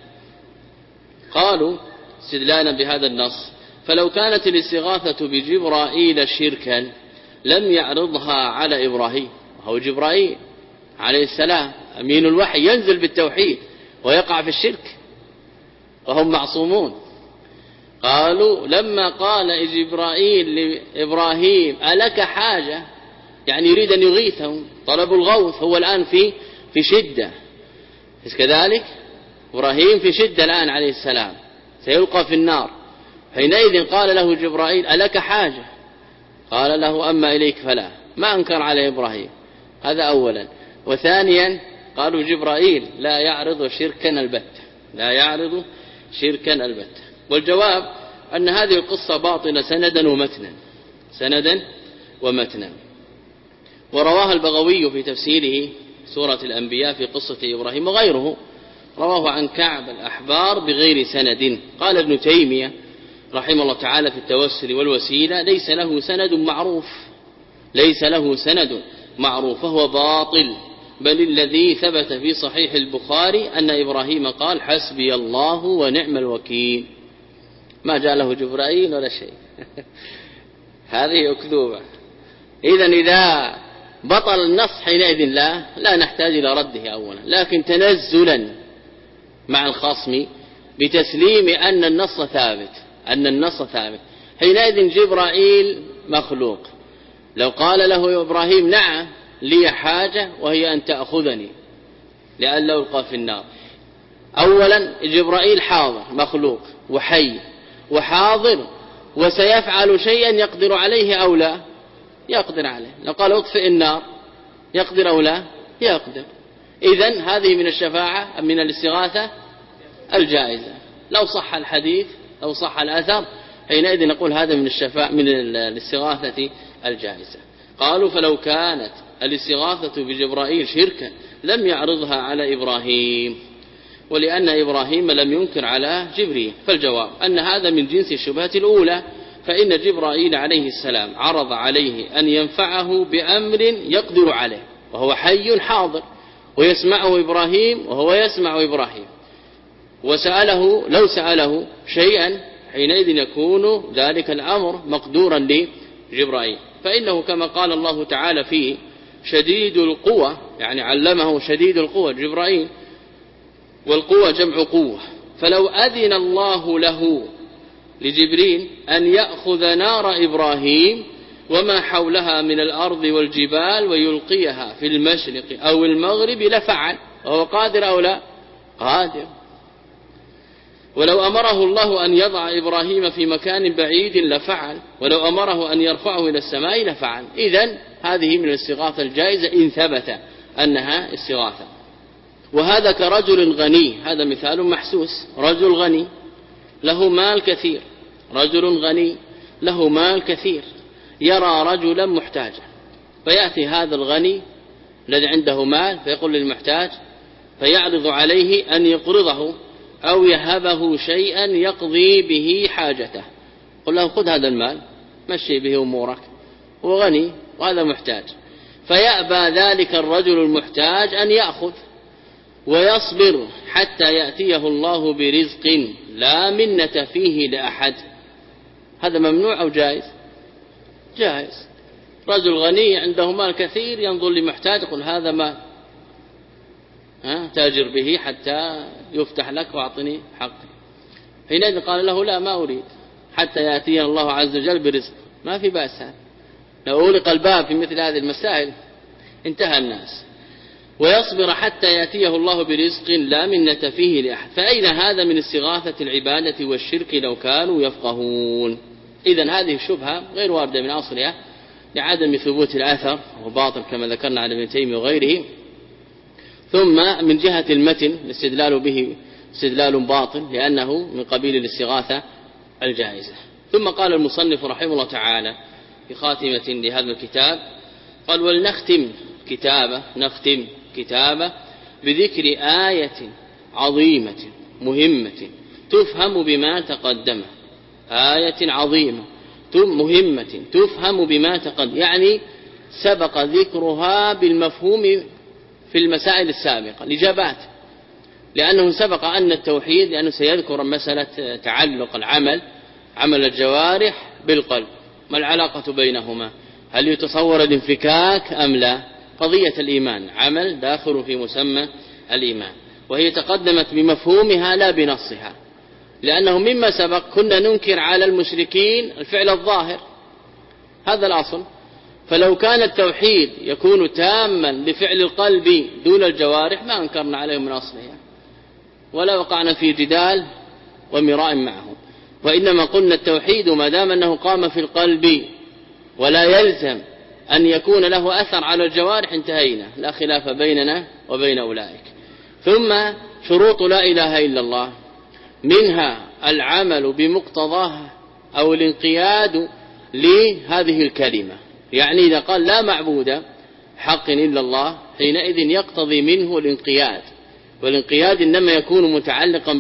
قالوا استدلالا بهذا النص فلو كانت الاستغاثة بجبرائيل شركا لم يعرضها على إبراهيم، وهو جبرائيل عليه السلام أمين الوحي ينزل بالتوحيد ويقع في الشرك وهم معصومون. قالوا لما قال جبرائيل لإبراهيم ألك حاجة يعني يريد أن يغيثهم، طلب الغوث، هو الآن في في شدة كذلك. إبراهيم في شدة الآن عليه السلام سيلقى في النار. حينئذ قال له جبرائيل ألك حاجة؟ قال له أما إليك فلا. ما أنكر عليه إبراهيم، هذا أولا. وثانيا قالوا جبرائيل لا يعرض شركا البتة لا يعرض شركا البتة. والجواب أن هذه القصة باطلة سندا ومتنا سندا ومتنا. ورواها البغوي في تفسيره سورة الأنبياء في قصة إبراهيم وغيره، رواه عن كعب الأحبار بغير سند. قال ابن تيمية رحمه الله تعالى في التوسل والوسيلة ليس له سند معروف ليس له سند معروف فهو باطل، بل الذي ثبت في صحيح البخاري أن إبراهيم قال حسبي الله ونعم الوكيل، ما جاء له جبرائيل ولا شيء. هذه أكذوبة. إذن إذا بطل النص حينئذ لا لا نحتاج إلى رده أولا، لكن تنزلا مع الخصم بتسليم أن النص ثابت أن النص ثابت حينئذ جبرائيل مخلوق. لو قال له إبراهيم نعم لي حاجة وهي أن تأخذني لئلا ألقى في النار، أولا جبرائيل حاضر مخلوق وحي وحاضر وسيفعل شيئا يقدر عليه أو لا يقدر عليه. لو قال اطفئ النار يقدر أو لا يقدر. إذن هذه من الشفاعة من الاستغاثة الجائزة. لو صح الحديث لو صح الأثر حينئذ نقول هذا من الشفاعة من الاستغاثة الجائزة. قالوا فلو كانت الاستغاثة بجبرائيل شركا لم يعرضها على إبراهيم، ولأن إبراهيم لم ينكر على جبريل. فالجواب أن هذا من جنس الشبهة الأولى، فإن جبرائيل عليه السلام عرض عليه أن ينفعه بأمر يقدر عليه وهو حي حاضر ويسمعه إبراهيم وهو يسمع إبراهيم، وسأله لو سأله شيئا حينئذ يكون ذلك الأمر مقدورا لجبرائيل، فإنه كما قال الله تعالى فيه شديد القوة، يعني علمه شديد القوة جبرائيل، والقوة جمع قوة. فلو أذن الله له لجبريل أن يأخذ نار إبراهيم وما حولها من الأرض والجبال ويلقيها في المشرق أو المغرب لفعل، وهو قادر أو لا؟ قادر. ولو أمره الله أن يضع إبراهيم في مكان بعيد لفعل، ولو أمره أن يرفعه إلى السماء لفعل. إذن هذه من الاستغاثة الجائزة إن ثبت أنها استغاثة. وهذا كرجل غني، هذا مثال محسوس، رجل غني له مال كثير، رجل غني له مال كثير يرى رجلا محتاجا، فيأتي هذا الغني الذي عنده مال فيقول للمحتاج، فيعرض عليه أن يقرضه أو يهبه شيئا يقضي به حاجته، قل له خذ هذا المال مشي به أمورك، هو غني وهذا محتاج، فيأبى ذلك الرجل المحتاج أن يأخذ ويصبر حتى يأتيه الله برزق لا منة فيه لأحد. هذا ممنوع أو جائز؟ جائز. رجل غني عنده مال كثير ينظر لمحتاج يقول هذا مال، ها تاجر به حتى يفتح لك واعطني حقي. حينئذ قال له لا ما أريد حتى يأتي الله عز وجل برزق، ما في بأس. لو أغلق الباب في مثل هذه المسائل انتهى الناس. ويصبر حتى يأتيه الله برزق لا منة فيه لأحد. فأين هذا من استغاثة العبادة والشرك لو كانوا يفقهون؟ إذن هذه الشبهة غير واردة من أصلها لعدم ثبوت الأثر وباطل كما ذكرنا عن ابن تيمية وغيره. ثم من جهة المتن الاستدلال به استدلال باطل لأنه من قبيل الاستغاثة الجائزة. ثم قال المصنف رحمه الله تعالى في خاتمة لهذا الكتاب قال ولنختم كتابة نختم كتابة بذكر آية عظيمة مهمة تفهم بما تقدم. آية عظيمة مهمة تفهم بما تقدم، يعني سبق ذكرها بالمفهوم في المسائل السابقة الإجابات، لأنه سبق أن التوحيد، لأنه سيذكر مسألة تعلق العمل عمل الجوارح بالقلب، ما العلاقة بينهما؟ هل يتصور الانفكاك أم لا؟ قضية الإيمان عمل داخل في مسمى الإيمان، وهي تقدمت بمفهومها لا بنصها، لأنه مما سبق كنا ننكر على المشركين الفعل الظاهر، هذا الأصل. فلو كان التوحيد يكون تاما لفعل القلب دون الجوارح ما أنكرنا عليهم من أصلها ولا وقعنا في جدال ومراء معهم، وإنما قلنا التوحيد ما دام أنه قام في القلب ولا يلزم أن يكون له أثر على الجوارح انتهينا، لا خلاف بيننا وبين أولئك. ثم شروط لا إله إلا الله منها العمل بمقتضاها أو الانقياد لهذه الكلمة، يعني إذا قال لا معبود حق إلا الله حينئذ يقتضي منه الانقياد، والانقياد إنما يكون متعلقا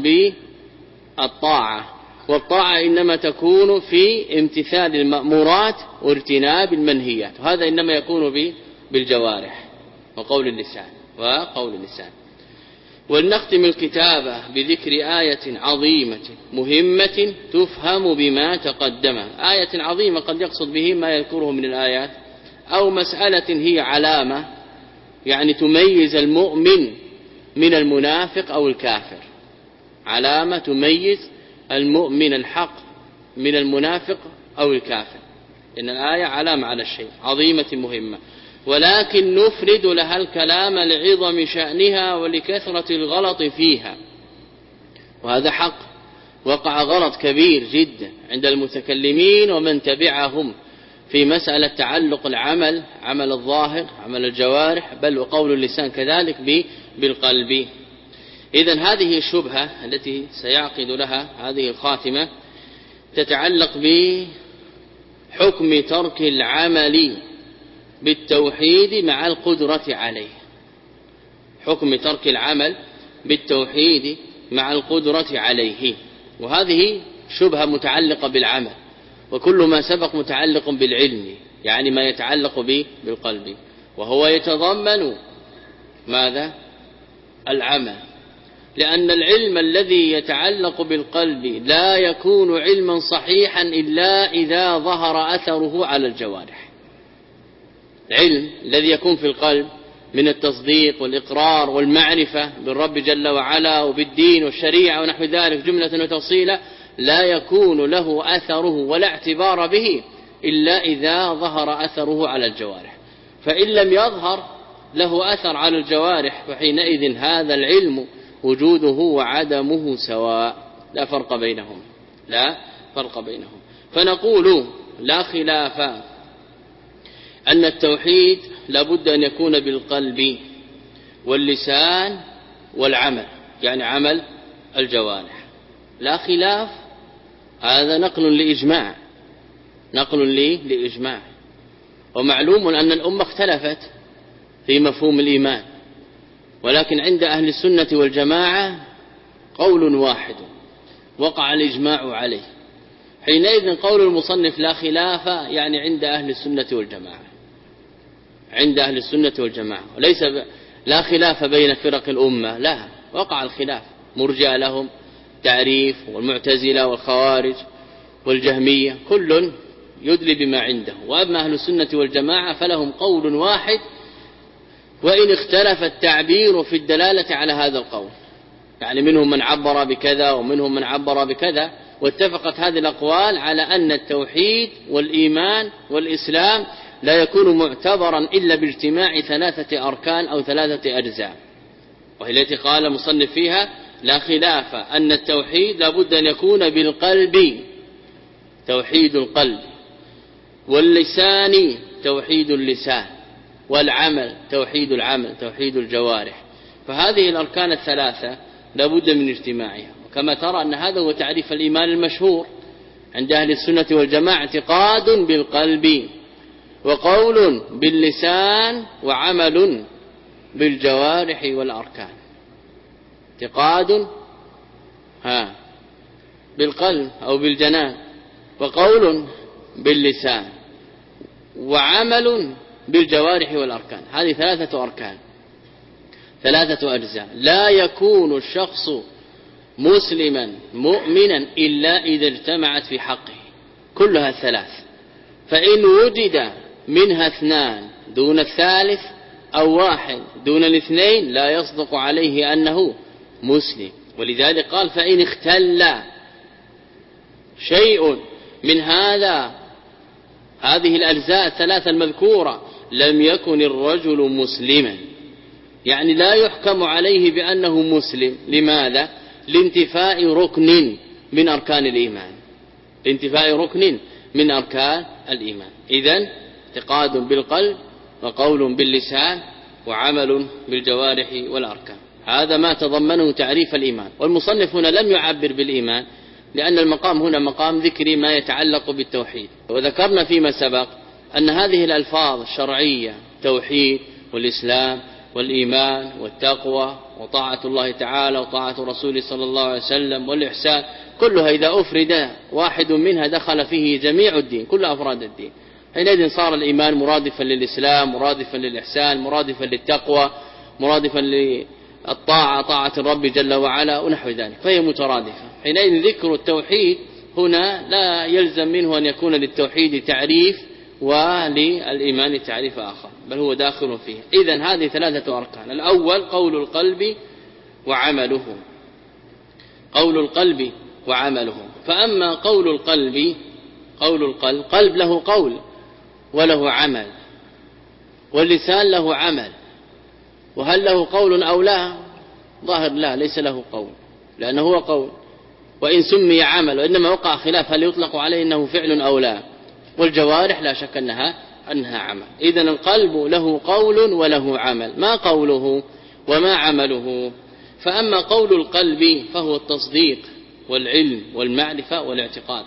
بالطاعة، والطاعة إنما تكون في امتثال المأمورات وارتناب المنهيات، وهذا إنما يكون بالجوارح وقول اللسان وقول اللسان. ولنختم الكتابة بذكر آية عظيمة مهمة تفهم بما تقدم. آية عظيمة قد يقصد به ما يذكره من الآيات، أو مسألة هي علامة يعني تميز المؤمن من المنافق أو الكافر، علامة تميز المؤمن الحق من المنافق أو الكافر، إن الآية علامة على الشيء عظيمة مهمة، ولكن نفرد لها الكلام لعظم شأنها ولكثرة الغلط فيها. وهذا حق، وقع غلط كبير جدا عند المتكلمين ومن تبعهم في مسألة تعلق العمل عمل الظاهر عمل الجوارح بل وقول اللسان كذلك بالقلب. إذن هذه الشبهة التي سيعقد لها هذه الخاتمة تتعلق بحكم ترك العمل بالتوحيد مع القدرة عليه، حكم ترك العمل بالتوحيد مع القدرة عليه. وهذه شبهة متعلقة بالعمل، وكل ما سبق متعلق بالعلم يعني ما يتعلق به بالقلب، وهو يتضمن ماذا؟ العمل، لأن العلم الذي يتعلق بالقلب لا يكون علما صحيحا إلا إذا ظهر أثره على الجوارح. العلم الذي يكون في القلب من التصديق والإقرار والمعرفة بالرب جل وعلا وبالدين والشريعة ونحو ذلك جملة وتفصيلا لا يكون له أثره ولا اعتبار به إلا إذا ظهر أثره على الجوارح. فإن لم يظهر له أثر على الجوارح فحينئذ هذا العلم وجوده وعدمه سواء، لا فرق بينهم لا فرق بينهم. فنقول لا خلاف أن التوحيد لابد أن يكون بالقلب واللسان والعمل، يعني عمل الجوارح، لا خلاف. هذا نقل لإجماع نقل لي لإجماع ومعلوم أن الأمة اختلفت في مفهوم الإيمان، ولكن عند أهل السنة والجماعة قول واحد وقع الإجماع عليه. حينئذ قول المصنف لا خلاف يعني عند أهل السنة والجماعة، عند أهل السنة والجماعة، وليس لا خلاف بين فرق الأمة، لا، وقع الخلاف. مرجئة لهم تعريف، والمعتزلة والخوارج والجهمية كل يدلي بما عنده. وأما أهل السنة والجماعة فلهم قول واحد، وإن اختلف التعبير في الدلالة على هذا القول، يعني منهم من عبر بكذا ومنهم من عبر بكذا، واتفقت هذه الأقوال على أن التوحيد والإيمان والإسلام لا يكون معتبرا إلا باجتماع ثلاثة أركان أو ثلاثة أجزاء، وهي التي قال المصنف فيها لا خلاف أن التوحيد لابد أن يكون بالقلب، توحيد القلب، واللسان توحيد اللسان، والعمل توحيد العمل توحيد الجوارح. فهذه الأركان الثلاثة لابد من اجتماعها. وكما ترى أن هذا هو تعريف الإيمان المشهور عند أهل السنة والجماعة: اعتقاد بالقلب، وقول باللسان، وعمل بالجوارح والأركان. اعتقاد ها بالقلب أو بالجنان، وقول باللسان، وعمل بالجوارح والأركان. هذه ثلاثة أركان، ثلاثة أجزاء. لا يكون الشخص مسلما مؤمنا إلا إذا اجتمعت في حقه كلها الثلاث. فإن وجد منها اثنان دون الثالث أو واحد دون الاثنين لا يصدق عليه أنه مسلم. ولذلك قال: فإن اختل شيء من هذا هذه الأجزاء الثلاثة المذكورة لم يكن الرجل مسلما، يعني لا يحكم عليه بأنه مسلم. لماذا؟ لانتفاء ركن من أركان الإيمان، لانتفاء ركن من أركان الإيمان. إذن اعتقاد بالقلب، وقول باللسان، وعمل بالجوارح والأركان. هذا ما تضمنه تعريف الإيمان. والمصنف هنا لم يعبر بالإيمان، لأن المقام هنا مقام ذكر ما يتعلق بالتوحيد. وذكرنا فيما سبق أن هذه الألفاظ الشرعية، توحيد والإسلام والإيمان والتقوى وطاعة الله تعالى وطاعة رسوله صلى الله عليه وسلم والإحسان، كلها إذا أفرد واحد منها دخل فيه جميع الدين، كل أفراد الدين. حينئذ صار الإيمان مرادفا للإسلام، مرادفا للإحسان، مرادفا للتقوى، مرادفا للطاعة، طاعة الرب جل وعلا ونحو ذلك، فهي مترادفة. حينئذ ذكر التوحيد هنا لا يلزم منه أن يكون للتوحيد تعريف وللإيمان تعريف آخر، بل هو داخل فيه. إذن هذه ثلاثة أركان: الأول قول القلب وعمله، قول القلب وعمله. فأما قول القلب، قول القلب، قلب له قول وله عمل، واللسان له عمل. وهل له قول أو لا؟ ظاهر لا، ليس له قول، لأنه هو قول وإن سمي عمل، وإنما وقع خلاف هل يطلق عليه أنه فعل أو لا. والجوارح لا شك أنها أنها عمل. إذن القلب له قول وله عمل. ما قوله وما عمله؟ فأما قول القلب فهو التصديق والعلم والمعرفة والاعتقاد.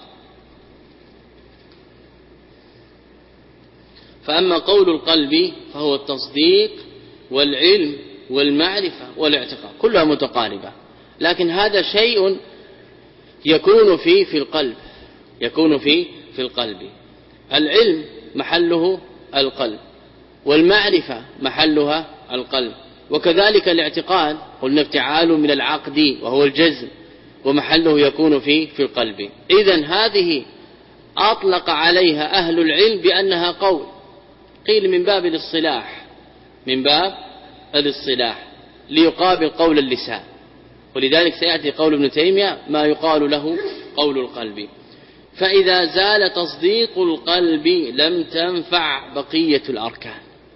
فأما قول القلب فهو التصديق والعلم والمعرفة والاعتقاد، كلها متقاربة، لكن هذا شيء يكون فيه في القلب، يكون فيه في القلب. العلم محله القلب، والمعرفة محلها القلب، وكذلك الاعتقاد قلنا افتعال من العقد وهو الجزم، ومحله يكون فيه في القلب. إذن هذه أطلق عليها أهل العلم بأنها قول، قيل من باب الاصطلاح، من باب الاصطلاح ليقابل قول اللسان. ولذلك سيأتي قول ابن تيمية ما يقال له قول القلب. فإذا زال تصديق القلب لم تنفع بقية الأركان.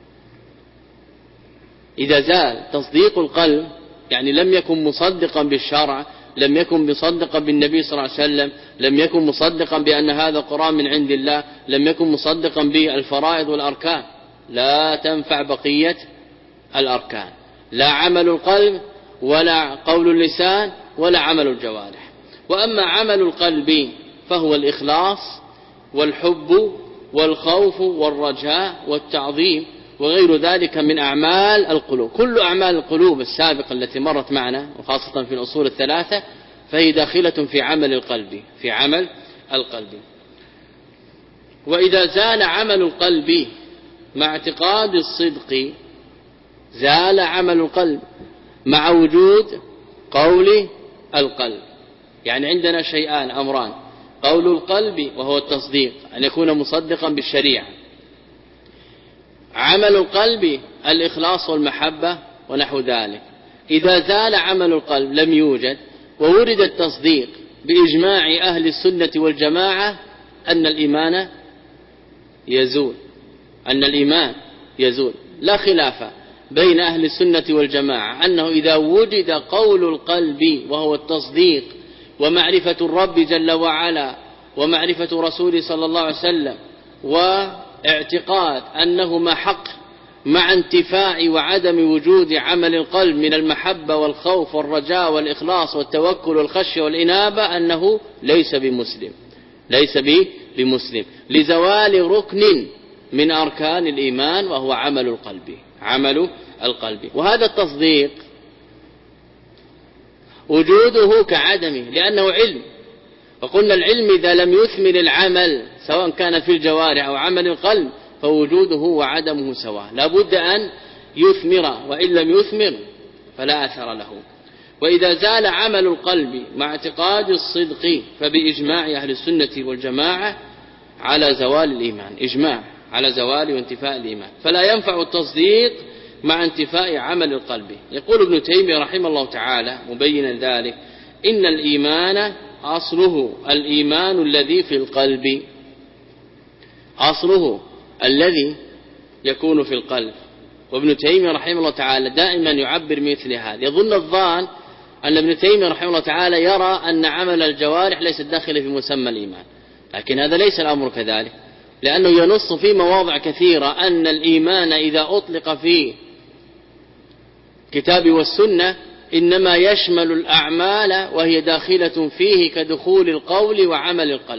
إذا زال تصديق القلب يعني لم يكن مصدقا بالشرع، لم يكن مصدقا بالنبي صلى الله عليه وسلم، لم يكن مصدقا بأن هذا قرآن من عند الله، لم يكن مصدقا بالفرائض والأركان، لا تنفع بقية الأركان، لا عمل القلب ولا قول اللسان ولا عمل الجوارح. وأما عمل القلب فهو الإخلاص والحب والخوف والرجاء والتعظيم وغير ذلك من أعمال القلوب. كل أعمال القلوب السابقة التي مرت معنا وخاصة في الأصول الثلاثة فهي داخلة في عمل القلب في عمل القلب. وإذا زال عمل القلب مع اعتقاد الصدق زال عمل القلب مع وجود قول القلب. يعني عندنا شيئان أمران: قول القلب وهو التصديق أن يكون مصدقا بالشريعة، عمل القلب الإخلاص والمحبة ونحو ذلك. إذا زال عمل القلب لم يوجد وورد التصديق بإجماع أهل السنة والجماعة أن الإيمان يزول، أن الإيمان يزول لا خلاف بين أهل السنة والجماعة أنه إذا وجد قول القلب وهو التصديق ومعرفة الرب جل وعلا ومعرفة رسوله صلى الله عليه وسلم واعتقاد أنهما حق مع انتفاء وعدم وجود عمل القلب من المحبة والخوف والرجاء والإخلاص والتوكل والخشية والإنابة، أنه ليس بمسلم ليس بمسلم لزوال ركن من أركان الإيمان وهو عمل القلب عمل القلب. وهذا التصديق وجوده كعدمه لأنه علم، وقلنا العلم إذا لم يثمر العمل سواء كان في الجوارح أو عمل القلب فوجوده وعدمه سواء، لا بد أن يثمر، وإن لم يثمر فلا أثر له. وإذا زال عمل القلب مع اعتقاد الصدق فبإجماع أهل السنة والجماعة على زوال الإيمان، إجماع على زوال وانتفاء الإيمان، فلا ينفع التصديق مع انتفاء عمل القلب. يقول ابن تيمية رحمه الله تعالى مبينا ذلك: إن الإيمان أصله الإيمان الذي في القلب، أصله الذي يكون في القلب. وابن تيمية رحمه الله تعالى دائما يعبر مثل هذا. يظن الظان أن ابن تيمية رحمه الله تعالى يرى أن عمل الجوارح ليس داخل في مسمى الإيمان، لكن هذا ليس الأمر كذلك، لأنه ينص في مواضع كثيرة أن الإيمان إذا أطلق في كتاب والسنة إنما يشمل الأعمال وهي داخلة فيه كدخول القول وعمل القلب.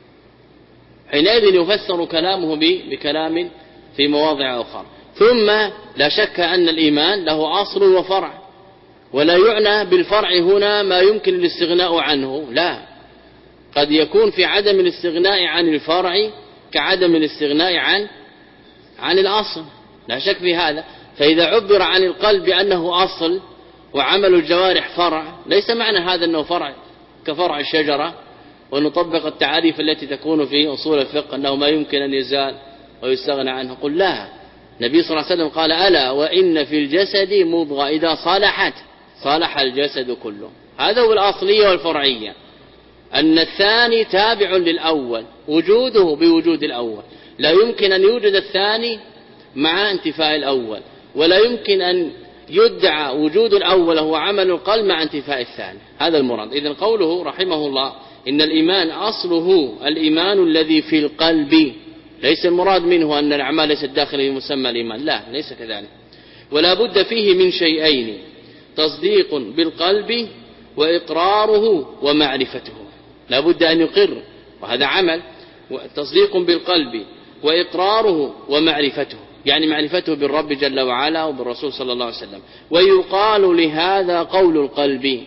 حينئذ يفسر كلامه بكلام في مواضع أخرى. ثم لا شك أن الإيمان له أصل وفرع، ولا يعنى بالفرع هنا ما يمكن الاستغناء عنه، لا، قد يكون في عدم الاستغناء عن الفرع كعدم الاستغناء عن عن الأصل، لا شك في هذا. فإذا عبر عن القلب بأنه أصل وعمل الجوارح فرع، ليس معنى هذا أنه فرع كفرع الشجرة، ونطبق التعاريف التي تكون في أصول الفقه أنه ما يمكن أن يزال ويستغنى عنه. قل لا، النبي صلى الله عليه وسلم قال: ألا وإن في الجسد مضغة إذا صلحت صلح الجسد كله. هذا هو الأصلية والفرعية، أن الثاني تابع للأول، وجوده بوجود الأول، لا يمكن أن يوجد الثاني مع انتفاء الأول، ولا يمكن أن يدعى وجود الأول هو عمل القلب مع انتفاء الثاني. هذا المراد. إذن قوله رحمه الله إن الإيمان أصله الإيمان الذي في القلب، ليس المراد منه أن الأعمال ليست داخل في مسمى الإيمان، لا، ليس كذلك. ولا بد فيه من شيئين: تصديق بالقلب وإقراره ومعرفته. لا بد أن يقر، وهذا عمل، تصديق بالقلب وإقراره ومعرفته، يعني معرفته بالرب جل وعلا وبالرسول صلى الله عليه وسلم. ويقال لهذا قول القلب.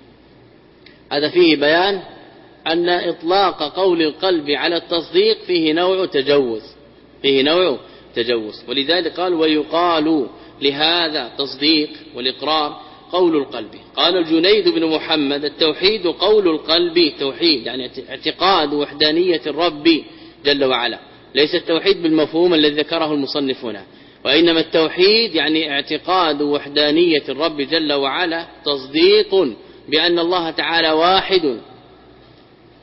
هذا فيه بيان أن إطلاق قول القلب على التصديق فيه نوع تجوز، فيه نوع تجوز ولذلك قال: ويقال لهذا تصديق والإقرار قول القلب. قال الجنيد بن محمد: التوحيد قول القلب، توحيد يعني اعتقاد وحدانية الرب جل وعلا، ليس التوحيد بالمفهوم الذي ذكره المصنفون، وإنما التوحيد يعني اعتقاد وحدانية الرب جل وعلا، تصديق بأن الله تعالى واحد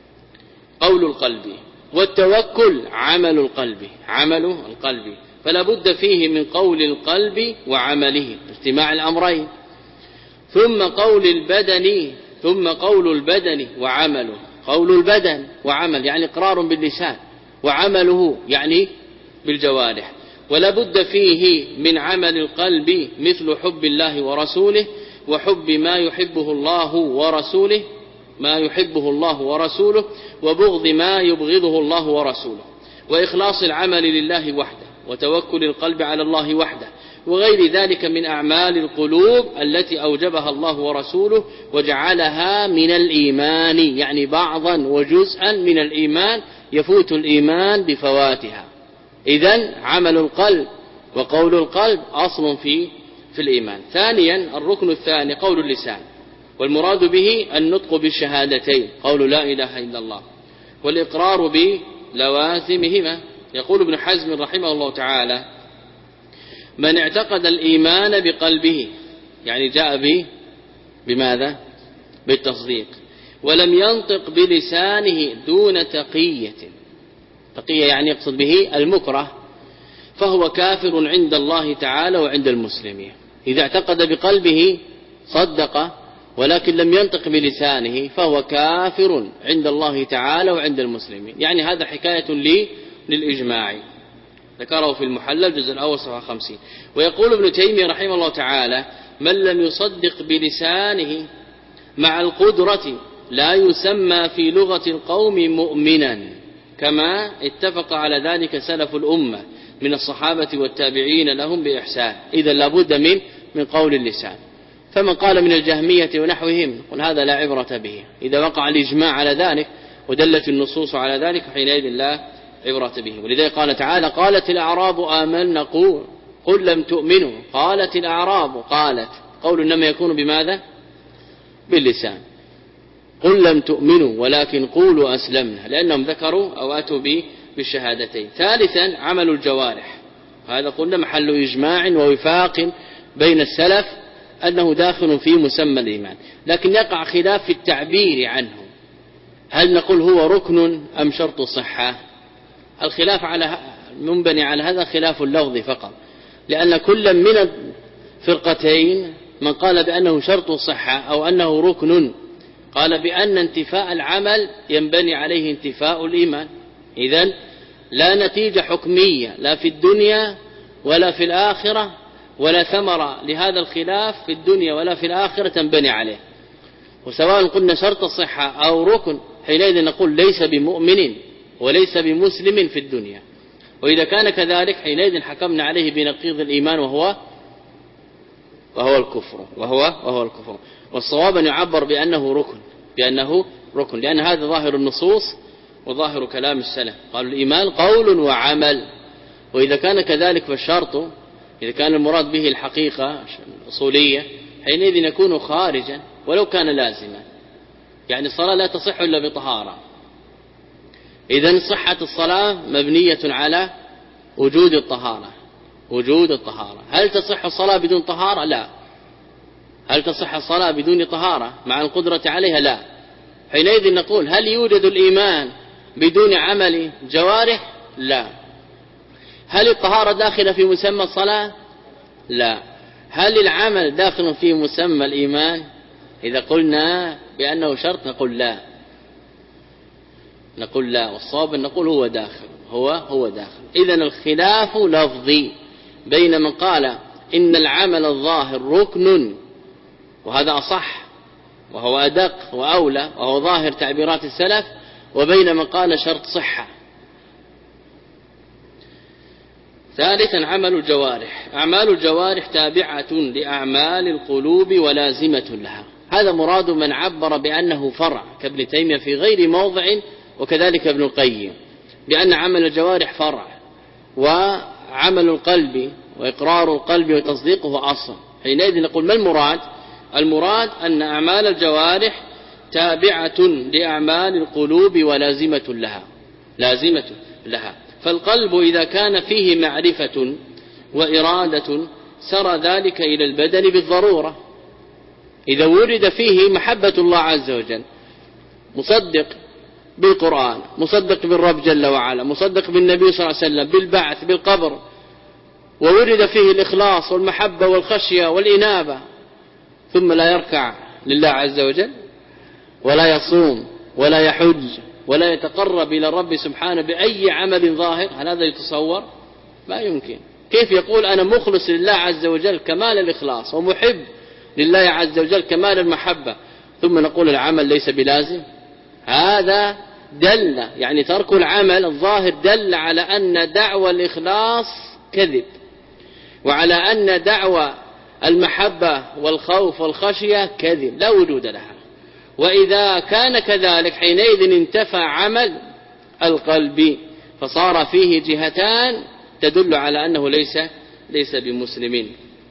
قول القلب، والتوكل عمل القلب، عمل القلب، فلا بد فيه من قول القلب وعمله، اجتماع الأمرين. ثم قول البدن، ثم قول البدن وعمله، قول البدن وعمل يعني إقرار باللسان، وعمله يعني بالجوارح. ولا بد فيه من عمل القلب مثل حب الله ورسوله، وحب ما يحبه الله ورسوله، ما يحبه الله ورسوله، وبغض ما يبغضه الله ورسوله، وإخلاص العمل لله وحده، وتوكل القلب على الله وحده، وغير ذلك من أعمال القلوب التي أوجبها الله ورسوله وجعلها من الإيمان، يعني بعضا وجزءا من الإيمان يفوت الإيمان بفواتها. إذن عمل القلب وقول القلب أصل في في الإيمان. ثانيا الركن الثاني قول اللسان، والمراد به النطق بالشهادتين، قول لا إله إلا الله، والإقرار بلوازمهما. يقول ابن حزم رحمه الله تعالى: من اعتقد الإيمان بقلبه، يعني جاء به بماذا؟ بالتصديق، ولم ينطق بلسانه دون تقية، تقية يعني يقصد به المكره، فهو كافر عند الله تعالى وعند المسلمين. إذا اعتقد بقلبه صدق ولكن لم ينطق بلسانه فهو كافر عند الله تعالى وعند المسلمين. يعني هذا حكاية لي للإجماع، ذكره في المحلل الجزء الأول صفحة خمسين. ويقول ابن تيمية رحمه الله تعالى: من لم يصدق بلسانه مع القدرة لا يسمى في لغة القوم مؤمنا، كما اتفق على ذلك سلف الأمة من الصحابة والتابعين لهم بإحسان. إذا لابد من من قول اللسان. فمن قال من الجهمية ونحوهم قل هذا لا عبرة به، إذا وقع الإجماع على ذلك ودلت النصوص على ذلك حينئذ لا عبرة به. ولذلك قال تعالى: قالت الأعراب آمنا قل قل لم تؤمنوا، قالت الأعراب، قالت قول إنما يكون بماذا؟ باللسان. قل لم تؤمنوا ولكن قولوا أسلمنا، لأنهم ذكروا أو أتوا بالشهادتين. ثالثا عمل الجوارح، هذا قلنا محل إجماع ووفاق بين السلف أنه داخل في مسمى الإيمان، لكن يقع خلاف في التعبير عنه، هل نقول هو ركن أم شرط صحة؟ الخلاف على منبني على هذا خلاف اللفظ فقط، لأن كل من الفرقتين من قال بأنه شرط صحة أو أنه ركن قال بأن انتفاء العمل ينبني عليه انتفاء الإيمان. إذن لا نتيجة حكمية لا في الدنيا ولا في الآخرة، ولا ثمرة لهذا الخلاف في الدنيا ولا في الآخرة تنبني عليه. وسواء قلنا شرط الصحة أو ركن حينئذ نقول ليس بمؤمن وليس بمسلم في الدنيا، وإذا كان كذلك حينئذ حكمنا عليه بنقيض الإيمان وهو وهو الكفر وهو وهو الكفر. والصواب أن يعبر بأنه ركن، بأنه ركن، لأن هذا ظاهر النصوص وظاهر كلام السلف، قالوا الإيمان قول وعمل. وإذا كان كذلك فالشرط إذا كان المراد به الحقيقة الأصولية حينئذ يكون خارجا ولو كان لازما. يعني الصلاة لا تصح إلا بطهارة، إذن صحة الصلاة مبنية على وجود الطهارة، وجود الطهارة. هل تصح الصلاة بدون طهارة؟ لا. هل تصح الصلاة بدون طهارة مع القدرة عليها؟ لا. حينئذ نقول هل يوجد الإيمان بدون عمل جوارح؟ لا. هل الطهارة داخلة في مسمى الصلاة؟ لا. هل العمل داخل في مسمى الإيمان؟ إذا قلنا بأنه شرط نقول لا، نقول لا، والصواب نقول هو داخل، هو هو داخل. إذن الخلاف لفظي بين من قال إن العمل الظاهر ركن، وهذا أصح وهو أدق وأولى وهو ظاهر تعبيرات السلف، وبين من قال شرط صحة. ثالثا عمل الجوارح، أعمال الجوارح تابعة لأعمال القلوب ولازمة لها. هذا مراد من عبر بأنه فرع كابن تيمية في غير موضع، وكذلك ابن القيم، بأن عمل الجوارح فرع، وعمل القلب وإقرار القلب وتصديقه أصل. حينئذ نقول ما المراد؟ المراد أن أعمال الجوارح تابعة لأعمال القلوب ولازمة لها، لازمة لها. فالقلب إذا كان فيه معرفة وإرادة سرى ذلك إلى البدن بالضرورة. إذا ورد فيه محبة الله عز وجل مصدق بالقرآن، مصدق بالرب جل وعلا، مصدق بالنبي صلى الله عليه وسلم، بالبعث، بالقبر، وورد فيه الإخلاص والمحبة والخشية والإنابة، ثم لا يركع لله عز وجل ولا يصوم ولا يحج ولا يتقرب إلى الرب سبحانه بأي عمل ظاهر، هل هذا يتصور؟ ما يمكن. كيف يقول أنا مخلص لله عز وجل كمال الإخلاص ومحب لله عز وجل كمال المحبة، ثم نقول العمل ليس بلازم؟ هذا دل، يعني ترك العمل الظاهر دل على أن دعوى الإخلاص كذب، وعلى أن دعوى المحبة والخوف والخشية كذب لا وجود لها. وإذا كان كذلك حينئذ انتفى عمل القلب، فصار فيه جهتان تدل على أنه ليس ليس بمسلم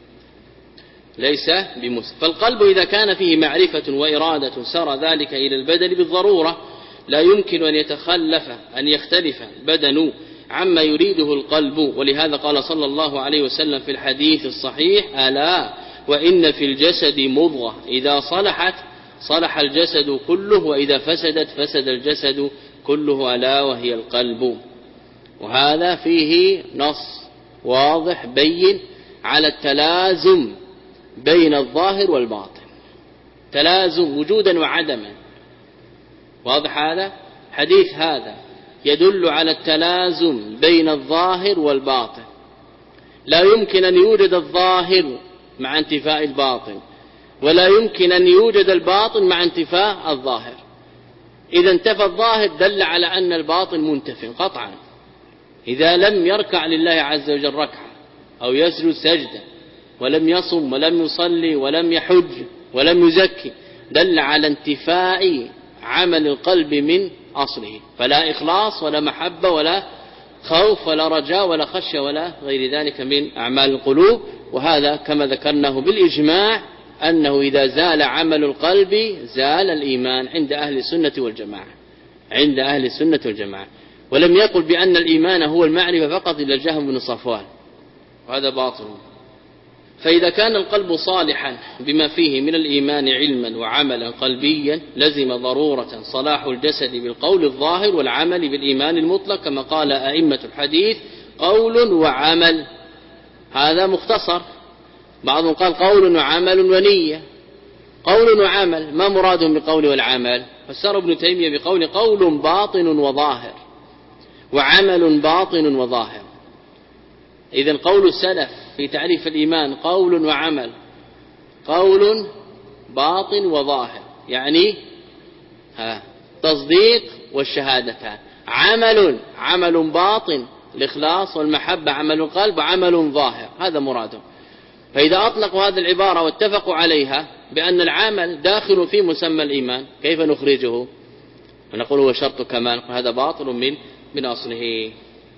ليس بمسلم. فالقلب إذا كان فيه معرفة وإرادة سار ذلك إلى البدن بالضرورة، لا يمكن أن يتخلف أن يختلف البدن عما يريده القلب. ولهذا قال صلى الله عليه وسلم في الحديث الصحيح: ألا وإن في الجسد مضغة إذا صلحت صلح الجسد كله وإذا فسدت فسد الجسد كله ألا وهي القلب. وهذا فيه نص واضح بين على التلازم بين الظاهر والباطن، تلازم وجودا وعدما. واضح هذا؟ حديث هذا يدل على التلازم بين الظاهر والباطن، لا يمكن أن يوجد الظاهر مع انتفاء الباطن، ولا يمكن أن يوجد الباطن مع انتفاء الظاهر. إذا انتفى الظاهر دل على أن الباطن منتفي قطعا. إذا لم يركع لله عز وجل ركعة أو يسجد سجدة ولم يصم ولم يصلي ولم يحج ولم يزكي، دل على انتفاء عمل القلب من أصله، فلا إخلاص ولا محبة ولا خوف ولا رجاء ولا خشية ولا غير ذلك من أعمال القلوب. وهذا كما ذكرناه بالإجماع أنه إذا زال عمل القلب زال الإيمان عند أهل السنة والجماعة، عند أهل السنة والجماعة. ولم يقل بأن الإيمان هو المعرفة فقط إلا الجهم بن صفوان، وهذا باطل. فإذا كان القلب صالحا بما فيه من الإيمان علما وعملا قلبيا، لزم ضرورة صلاح الجسد بالقول الظاهر والعمل بالإيمان المطلق، كما قال أئمة الحديث: قول وعمل. هذا مختصر، بعضهم قال قول وعمل ونية. قول وعمل، ما مرادهم بقول والعمل؟ فسر ابن تيمية بقول قول باطن وظاهر وعمل باطن وظاهر. إذن قول السلف في تعريف الإيمان قول وعمل، قول باطن وظاهر، يعني ها تصديق والشهادتان. عمل عمل باطن الإخلاص والمحبة، عمل القلب، وعمل ظاهر، هذا مراده. فإذا أطلقوا هذه العبارة واتفقوا عليها بأن العمل داخل في مسمى الإيمان، كيف نخرجه ونقول هو شرط كمال؟ هذا باطل من من أصله.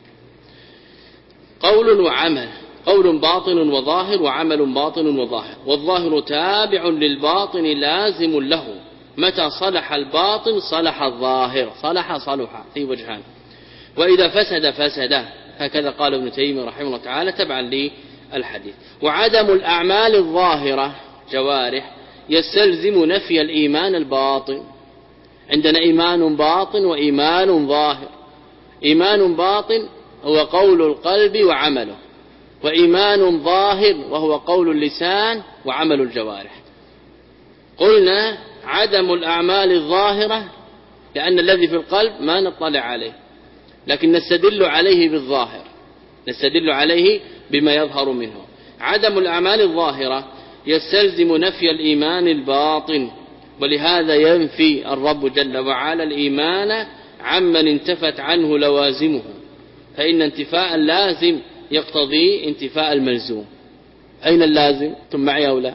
قول وعمل، قول باطن وظاهر وعمل باطن وظاهر، والظاهر تابع للباطن لازم له. متى صلح الباطن صلح الظاهر، صلح صلح في وجهان، وإذا فسد فسد. هكذا قال ابن تيمية رحمه الله تعالى تبعا للحديث. وعدم الأعمال الظاهرة جوارح يستلزم نفي الإيمان الباطن. عندنا إيمان باطن وإيمان ظاهر. إيمان باطن هو قول القلب وعمله، وإيمان ظاهر وهو قول اللسان وعمل الجوارح. قلنا عدم الأعمال الظاهرة لأن الذي في القلب ما نطلع عليه، لكن نستدل عليه بالظاهر، نستدل عليه بما يظهر منه. عدم الأعمال الظاهرة يستلزم نفي الإيمان الباطن، ولهذا ينفي الرب جل وعلا الإيمان عمن انتفت عنه لوازمه، فإن انتفاء اللازم يقتضي انتفاء الملزوم. أين اللازم؟ ثم معي أو لا؟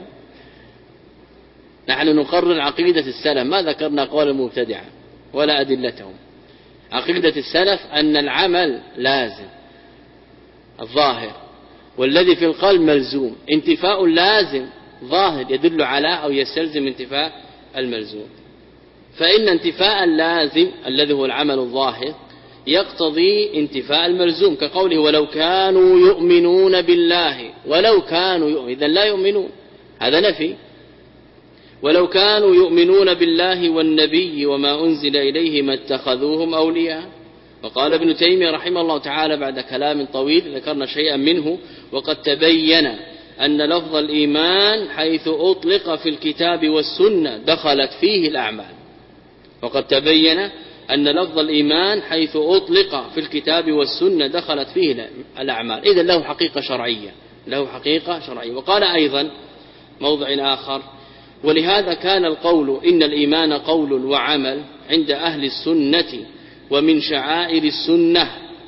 نحن نقرر عقيدة السلف، ما ذكرنا قول المبتدعة ولا أدلتهم. عقيدة السلف أن العمل لازم الظاهر، والذي في القلب ملزوم. انتفاء اللازم ظاهر يدل على أو يستلزم انتفاء الملزوم، فإن انتفاء اللازم الذي هو العمل الظاهر يقتضي انتفاء الملزوم، كقوله ولو كانوا يؤمنون بالله، ولو كانوا يؤمنون، إذن لا يؤمنون، هذا نفي. ولو كانوا يؤمنون بالله والنبي وما أنزل إليه ما اتخذوهم أولياء. وقال ابن تيمية رحمه الله تعالى بعد كلام طويل ذكرنا شيئا منه: وقد تبين أن لفظ الإيمان حيث أطلق في الكتاب والسنة دخلت فيه الأعمال. وقد تبين أن لفظ الإيمان حيث أطلق في الكتاب والسنة دخلت فيه الأعمال. إذن له حقيقة شرعية، له حقيقة شرعية. وقال أيضا موضع آخر: ولهذا كان القول إن الإيمان قول وعمل عند أهل السنة ومن شعائر السنة،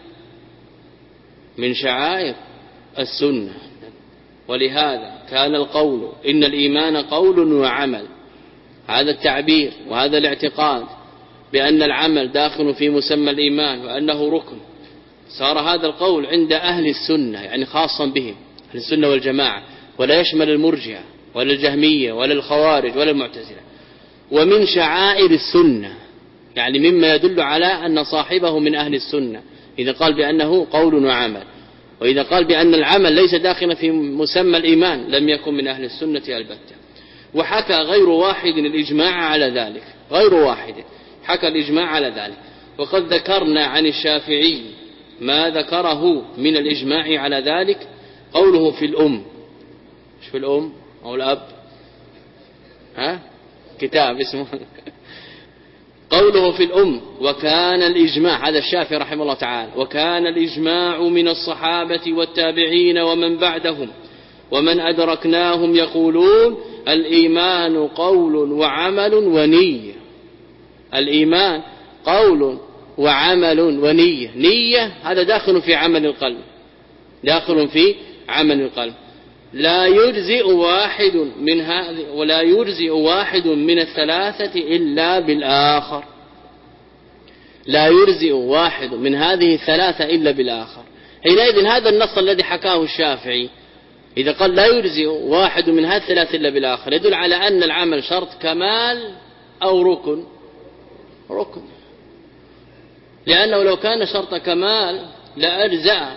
من شعائر السنة. ولهذا كان القول إن الإيمان قول وعمل، هذا التعبير وهذا الاعتقاد بأن العمل داخل في مسمى الإيمان وأنه ركن، صار هذا القول عند أهل السنة يعني خاصا بهم أهل السنة والجماعة، ولا يشمل المرجئة ولا الجهمية ولا الخوارج ولا المعتزلة. ومن شعائر السنة يعني مما يدل على أن صاحبه من أهل السنة إذا قال بأنه قول وعمل. وإذا قال بأن العمل ليس داخلا في مسمى الإيمان لم يكن من أهل السنة البتة. وحكى غير واحد الإجماع على ذلك، غير واحد حكى الإجماع على ذلك. وقد ذكرنا عن الشافعي ما ذكره من الإجماع على ذلك، قوله في الأم، مش في الأم أو الأب، ها كتاب اسمه قوله في الأم: وكان الإجماع، هذا الشافعي رحمه الله تعالى، وكان الإجماع من الصحابة والتابعين ومن بعدهم ومن أدركناهم يقولون الإيمان قول وعمل ونية. الإيمان قول وعمل ونية. نية هذا داخل في عمل القلب، داخل في عمل القلب. لا يجزئ واحد من هذه ولا يجزئ واحد من الثلاثة إلا بالآخر. لا يجزئ واحد من هذه الثلاثة إلا بالآخر. حينئذ هذا النص الذي حكاه الشافعي إذا قال لا يجزئ واحد من هذه الثلاثة إلا بالآخر يدل على أن العمل شرط كمال أو ركن، ركن، لأنه لو كان شرط كمال لأجزأ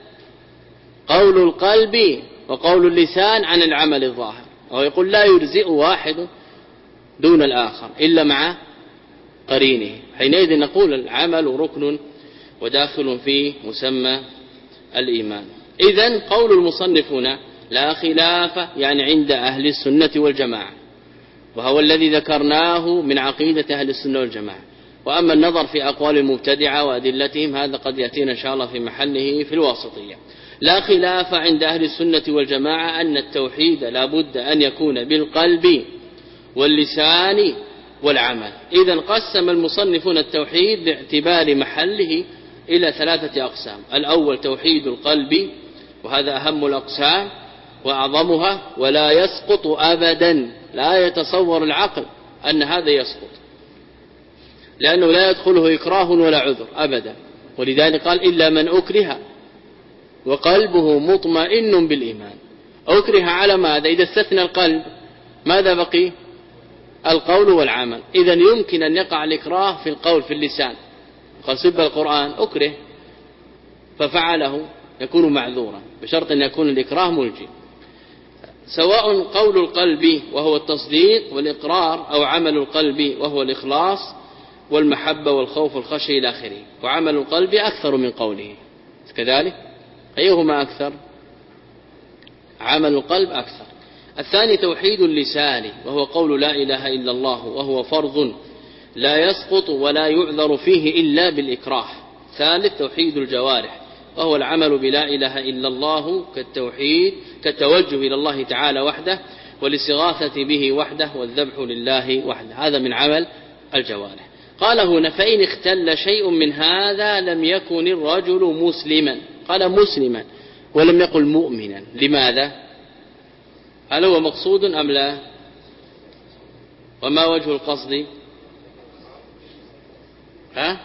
قول القلب وقول اللسان عن العمل الظاهر. أو يقول لا يجزئ واحد دون الآخر إلا مع قرينه، حينئذ نقول العمل ركن وداخل في مسمى الإيمان. إذن قول المصنفون لا خلاف يعني عند أهل السنة والجماعة، وهو الذي ذكرناه من عقيدة أهل السنة والجماعة. وأما النظر في أقوال المبتدعة وأدلتهم هذا قد يأتينا إن شاء الله في محله في الواسطية. لا خلاف عند أهل السنة والجماعة أن التوحيد لا بد أن يكون بالقلب واللسان والعمل. إذن قسم المصنفون التوحيد باعتبار محله إلى ثلاثة أقسام: الأول توحيد القلب، وهذا أهم الأقسام وأعظمها، ولا يسقط أبدا، لا يتصور العقل أن هذا يسقط، لأنه لا يدخله إكراه ولا عذر أبدا. ولذلك قال إلا من أكره وقلبه مطمئن بالإيمان. أكره على ماذا؟ إذا استثنى القلب ماذا بقي؟ القول والعمل. إذن يمكن أن يقع الإكراه في القول في اللسان، قال سب القرآن أكره ففعله يكون معذورا بشرط أن يكون الإكراه ملجئ، سواء قول القلب وهو التصديق والإقرار أو عمل القلب وهو الإخلاص والمحبة والخوف والخشية إلى آخره. وعمل القلب أكثر من قوله كذلك، أيهما أكثر؟ عمل القلب أكثر. الثاني توحيد اللسان وهو قول لا إله إلا الله، وهو فرض لا يسقط ولا يعذر فيه إلا بالإكراه. ثالث توحيد الجوارح وهو العمل بلا إله إلا الله كالتوحيد كالتوجه إلى الله تعالى وحده والاستغاثة به وحده والذبح لله وحده، هذا من عمل الجوارح. قال هنا فإن اختل شيء من هذا لم يكن الرجل مسلما، قال مسلما ولم يقل مؤمنا. لماذا؟ هل هو مقصود أم لا؟ وما وجه القصد؟ ها؟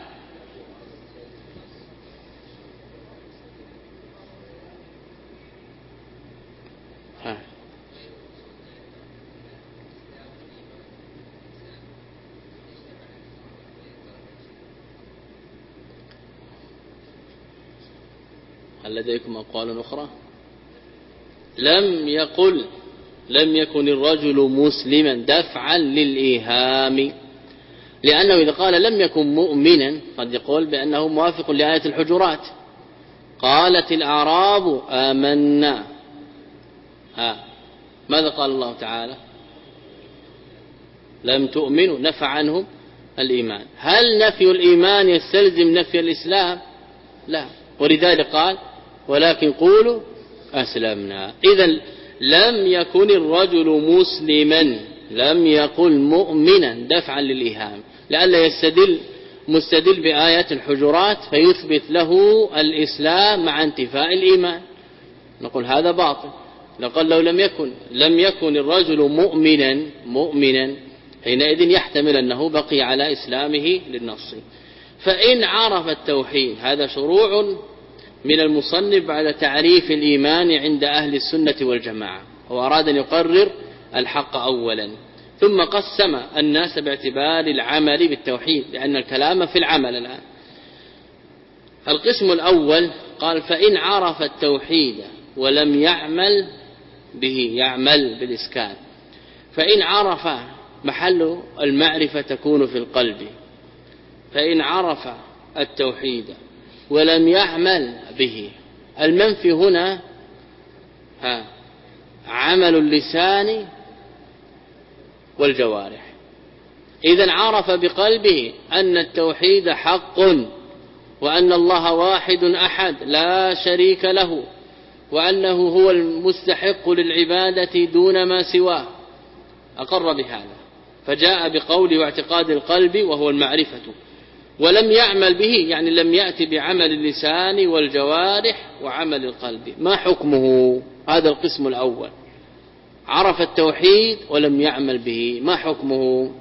ها هل لديكم أقوال أخرى؟ لم يقل لم يكن الرجل مسلما دفعا للإيهام، لأنه إذا قال لم يكن مؤمنا قد يقول بأنه موافق لآية الحجرات، قالت الأعراب آمنا. ها ماذا قال الله تعالى؟ لم تؤمنوا، نفى عنهم الإيمان. هل نفي الإيمان يستلزم نفي الإسلام؟ لا، ولذلك قال ولكن قولوا أسلمنا. إذن لم يكن الرجل مسلما، لم يقل مؤمنا دفعا للإيهام، لئلا يستدل مستدل بآيات الحجرات فيثبت له الإسلام مع انتفاء الإيمان، نقول هذا باطل. نقول لو لم يكن لم يكن الرجل مؤمنا مؤمنا حينئذ يحتمل أنه بقي على إسلامه للنص. فإن عرف التوحيد، هذا شروع من المصنف بعد تعريف الإيمان عند أهل السنة والجماعة، هو أراد أن يقرر الحق أولا، ثم قسم الناس باعتبار العمل بالتوحيد، لأن الكلام في العمل الآن. القسم الأول قال فإن عرف التوحيد ولم يعمل به، يعمل بالإسكان، فإن عرف محل المعرفة تكون في القلب، فإن عرف التوحيد ولم يعمل به، المنفي هنا ها عمل اللسان والجوارح. إذن عرف بقلبه أن التوحيد حق، وأن الله واحد أحد لا شريك له، وأنه هو المستحق للعبادة دون ما سواه، أقر بهذا، فجاء بقول واعتقاد القلب وهو المعرفة. ولم يعمل به يعني لم يأتي بعمل اللسان والجوارح وعمل القلب، ما حكمه؟ هذا القسم الأول، عرف التوحيد ولم يعمل به، ما حكمه؟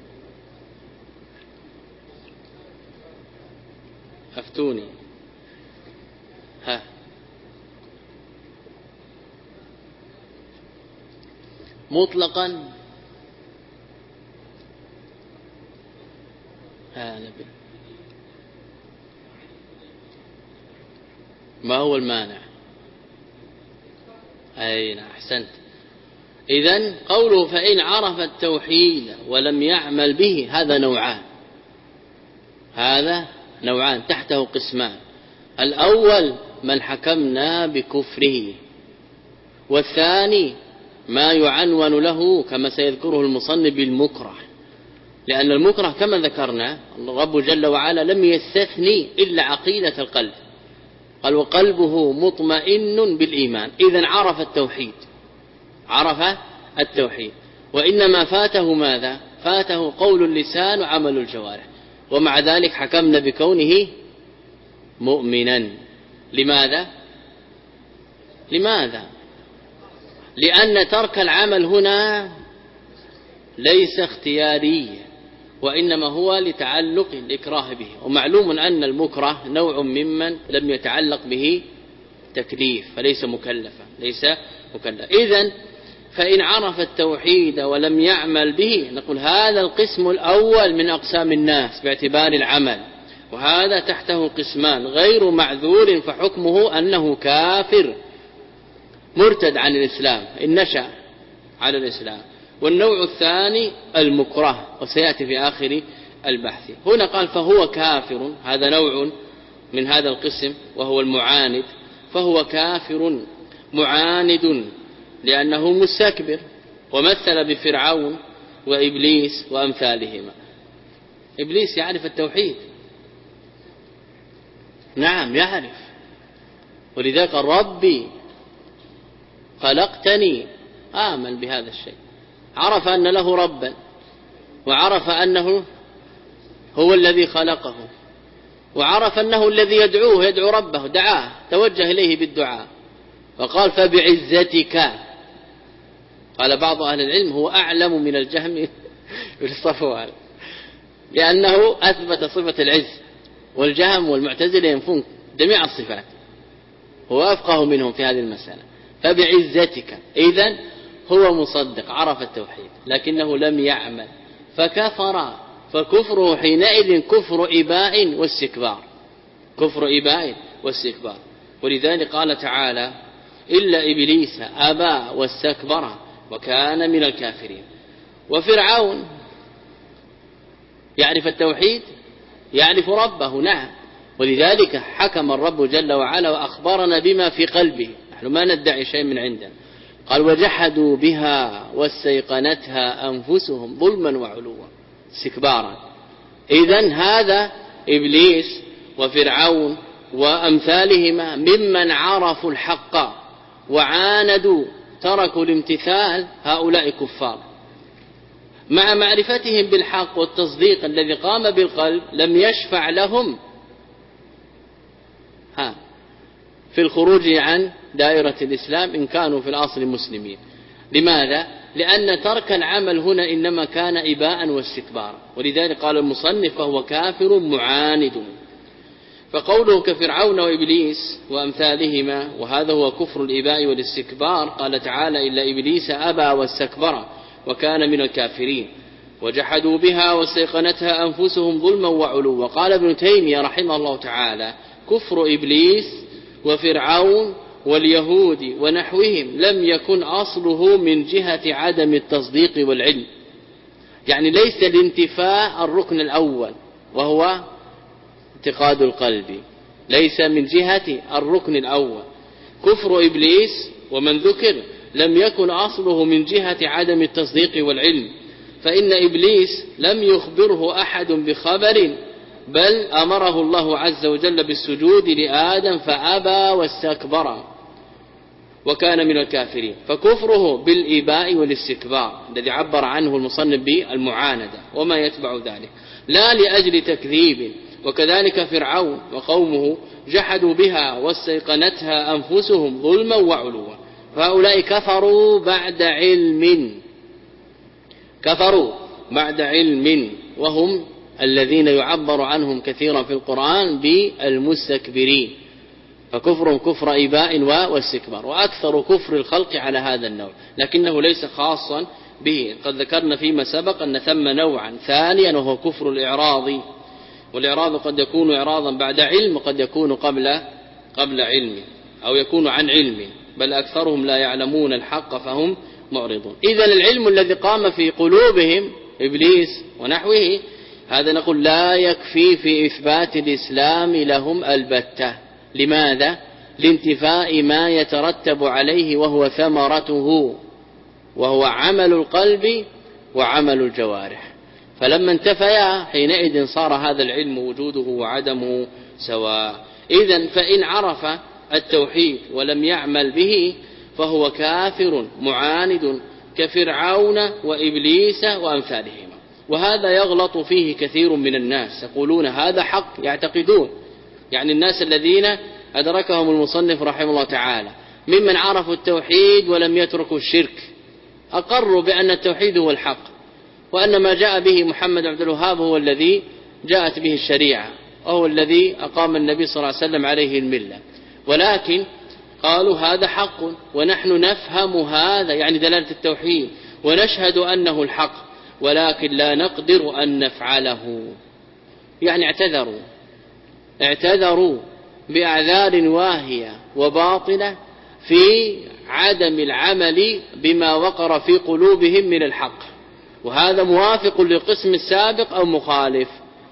أفتوني. ها مطلقا ها نبي ما هو المانع؟ أين أحسنت. إذن قوله فإن عرف التوحيد ولم يعمل به، هذا نوعان، هذا نوعان تحته قسمان. الأول من حكمنا بكفره، والثاني ما يعنون له كما سيذكره المصنف بالمكره، لأن المكره كما ذكرنا الرب جل وعلا لم يستثني إلا عقيدة القلب، قال وقلبه مطمئن بالإيمان. إذن عرف التوحيد، عرف التوحيد، وإنما فاته ماذا؟ فاته قول اللسان وعمل الجوارح، ومع ذلك حكمنا بكونه مؤمنا. لماذا؟ لماذا؟ لأن ترك العمل هنا ليس اختياريا، وإنما هو لتعلق الإكراه به، ومعلوم أن المكره نوع ممن لم يتعلق به تكليف فليس مكلفا، ليس مكلفا. إذن فإن عرف التوحيد ولم يعمل به، نقول هذا القسم الأول من أقسام الناس باعتبار العمل، وهذا تحته قسمان غير معذور، فحكمه أنه كافر مرتد عن الإسلام إن نشأ على الإسلام. والنوع الثاني المكره، وسيأتي في آخر البحث. هنا قال فهو كافر، هذا نوع من هذا القسم وهو المعاند، فهو كافر معاند لأنه مستكبر، ومثل بفرعون وإبليس وأمثالهما. إبليس يعرف التوحيد، نعم يعرف، ولذلك ربي خلقتني، آمن بهذا الشيء، عرف أن له ربا، وعرف أنه هو الذي خلقه، وعرف أنه الذي يدعوه، يدعو ربه، دعاه، توجه إليه بالدعاء، وقال فبعزتك. قال بعض أهل العلم هو أعلم من الجهم بالصفوان، لأنه أثبت صفة العز، والجهم والمعتزلة ينفون جميع الصفات، هو أفقه منهم في هذه المسألة. فبعزتك، إذن هو مصدق، عرف التوحيد لكنه لم يعمل فكفر، فكفره حينئذ كفر إباء واستكبار، كفر إباء واستكبار. ولذلك قال تعالى إلا إبليس أبى واستكبر وكان من الكافرين. وفرعون يعرف التوحيد، يعرف ربه، نعم، ولذلك حكم الرب جل وعلا وأخبرنا بما في قلبه، نحن ما ندعي شيء من عندنا. قال وجحدوا بها واستيقنتها أنفسهم ظلما وعلوا استكبارا. إذن هذا إبليس وفرعون وأمثالهما ممن عرفوا الحق وعاندوا تركوا الامتثال، هؤلاء كفار. مع معرفتهم بالحق والتصديق الذي قام بالقلب لم يشفع لهم ها في الخروج عن دائرة الإسلام إن كانوا في الأصل مسلمين. لماذا؟ لأن ترك العمل هنا إنما كان إباء واستكبارا، ولذلك قال المصنف فهو كافر معاند. فقوله كفرعون وإبليس وأمثالهما، وهذا هو كفر الإباء والاستكبار. قال تعالى إلا إبليس أبى واستكبر وكان من الكافرين وجحدوا بها واستيقنتها أنفسهم ظلما وعلوا. وقال ابن تيمية رحمه الله تعالى كفر إبليس وفرعون واليهود ونحوهم لم يكن أصله من جهة عدم التصديق والعلم، يعني ليس الانتفاء الركن الأول وهو اعتقاد القلب، ليس من جهة الركن الأول. كفر إبليس ومن ذكر لم يكن أصله من جهة عدم التصديق والعلم، فإن إبليس لم يخبره أحد بخبر، بل أمره الله عز وجل بالسجود لآدم فأبى واستكبر وكان من الكافرين. فكفره بالإباء والاستكبار الذي عبر عنه المصنف بالمعاندة وما يتبع ذلك، لا لأجل تكذيب. وكذلك فرعون وقومه جحدوا بها واستيقنتها أنفسهم ظلما وعلوا، فهؤلاء كفروا بعد علم، كفروا بعد علم، وهم الذين يعبر عنهم كثيرا في القرآن بالمستكبرين. فكفر كفر إباء واستكبار، وأكثر كفر الخلق على هذا النوع، لكنه ليس خاصا به. قد ذكرنا فيما سبق أن ثم نوعا ثانيا وهو كفر الإعراض، والإعراض قد يكون إعراضا بعد علم وقد يكون قبل قبل علم أو يكون عن علم، بل أكثرهم لا يعلمون الحق فهم معرضون. إذن العلم الذي قام في قلوبهم إبليس ونحوه هذا نقول لا يكفي في إثبات الإسلام لهم البتة. لماذا؟ لانتفاء ما يترتب عليه وهو ثمرته، وهو عمل القلب وعمل الجوارح. فلما انتفيا حينئذ صار هذا العلم وجوده وعدمه سواء. إذن فإن عرف التوحيد ولم يعمل به فهو كافر معاند كفرعون وإبليس وأمثالهما. وهذا يغلط فيه كثير من الناس، يقولون هذا حق، يعتقدون، يعني الناس الذين أدركهم المصنف رحمه الله تعالى ممن عرفوا التوحيد ولم يتركوا الشرك، أقروا بأن التوحيد هو الحق، وأن ما جاء به محمد عبد الوهاب هو الذي جاءت به الشريعة، وهو الذي أقام النبي صلى الله عليه وسلم عليه الملة. ولكن قالوا هذا حق ونحن نفهم هذا، يعني دلالة التوحيد، ونشهد أنه الحق، ولكن لا نقدر أن نفعله. يعني اعتذروا اعتذروا بأعذار واهية وباطلة في عدم العمل بما وقر في قلوبهم من الحق. وهذا موافق للقسم السابق أو مخالف؟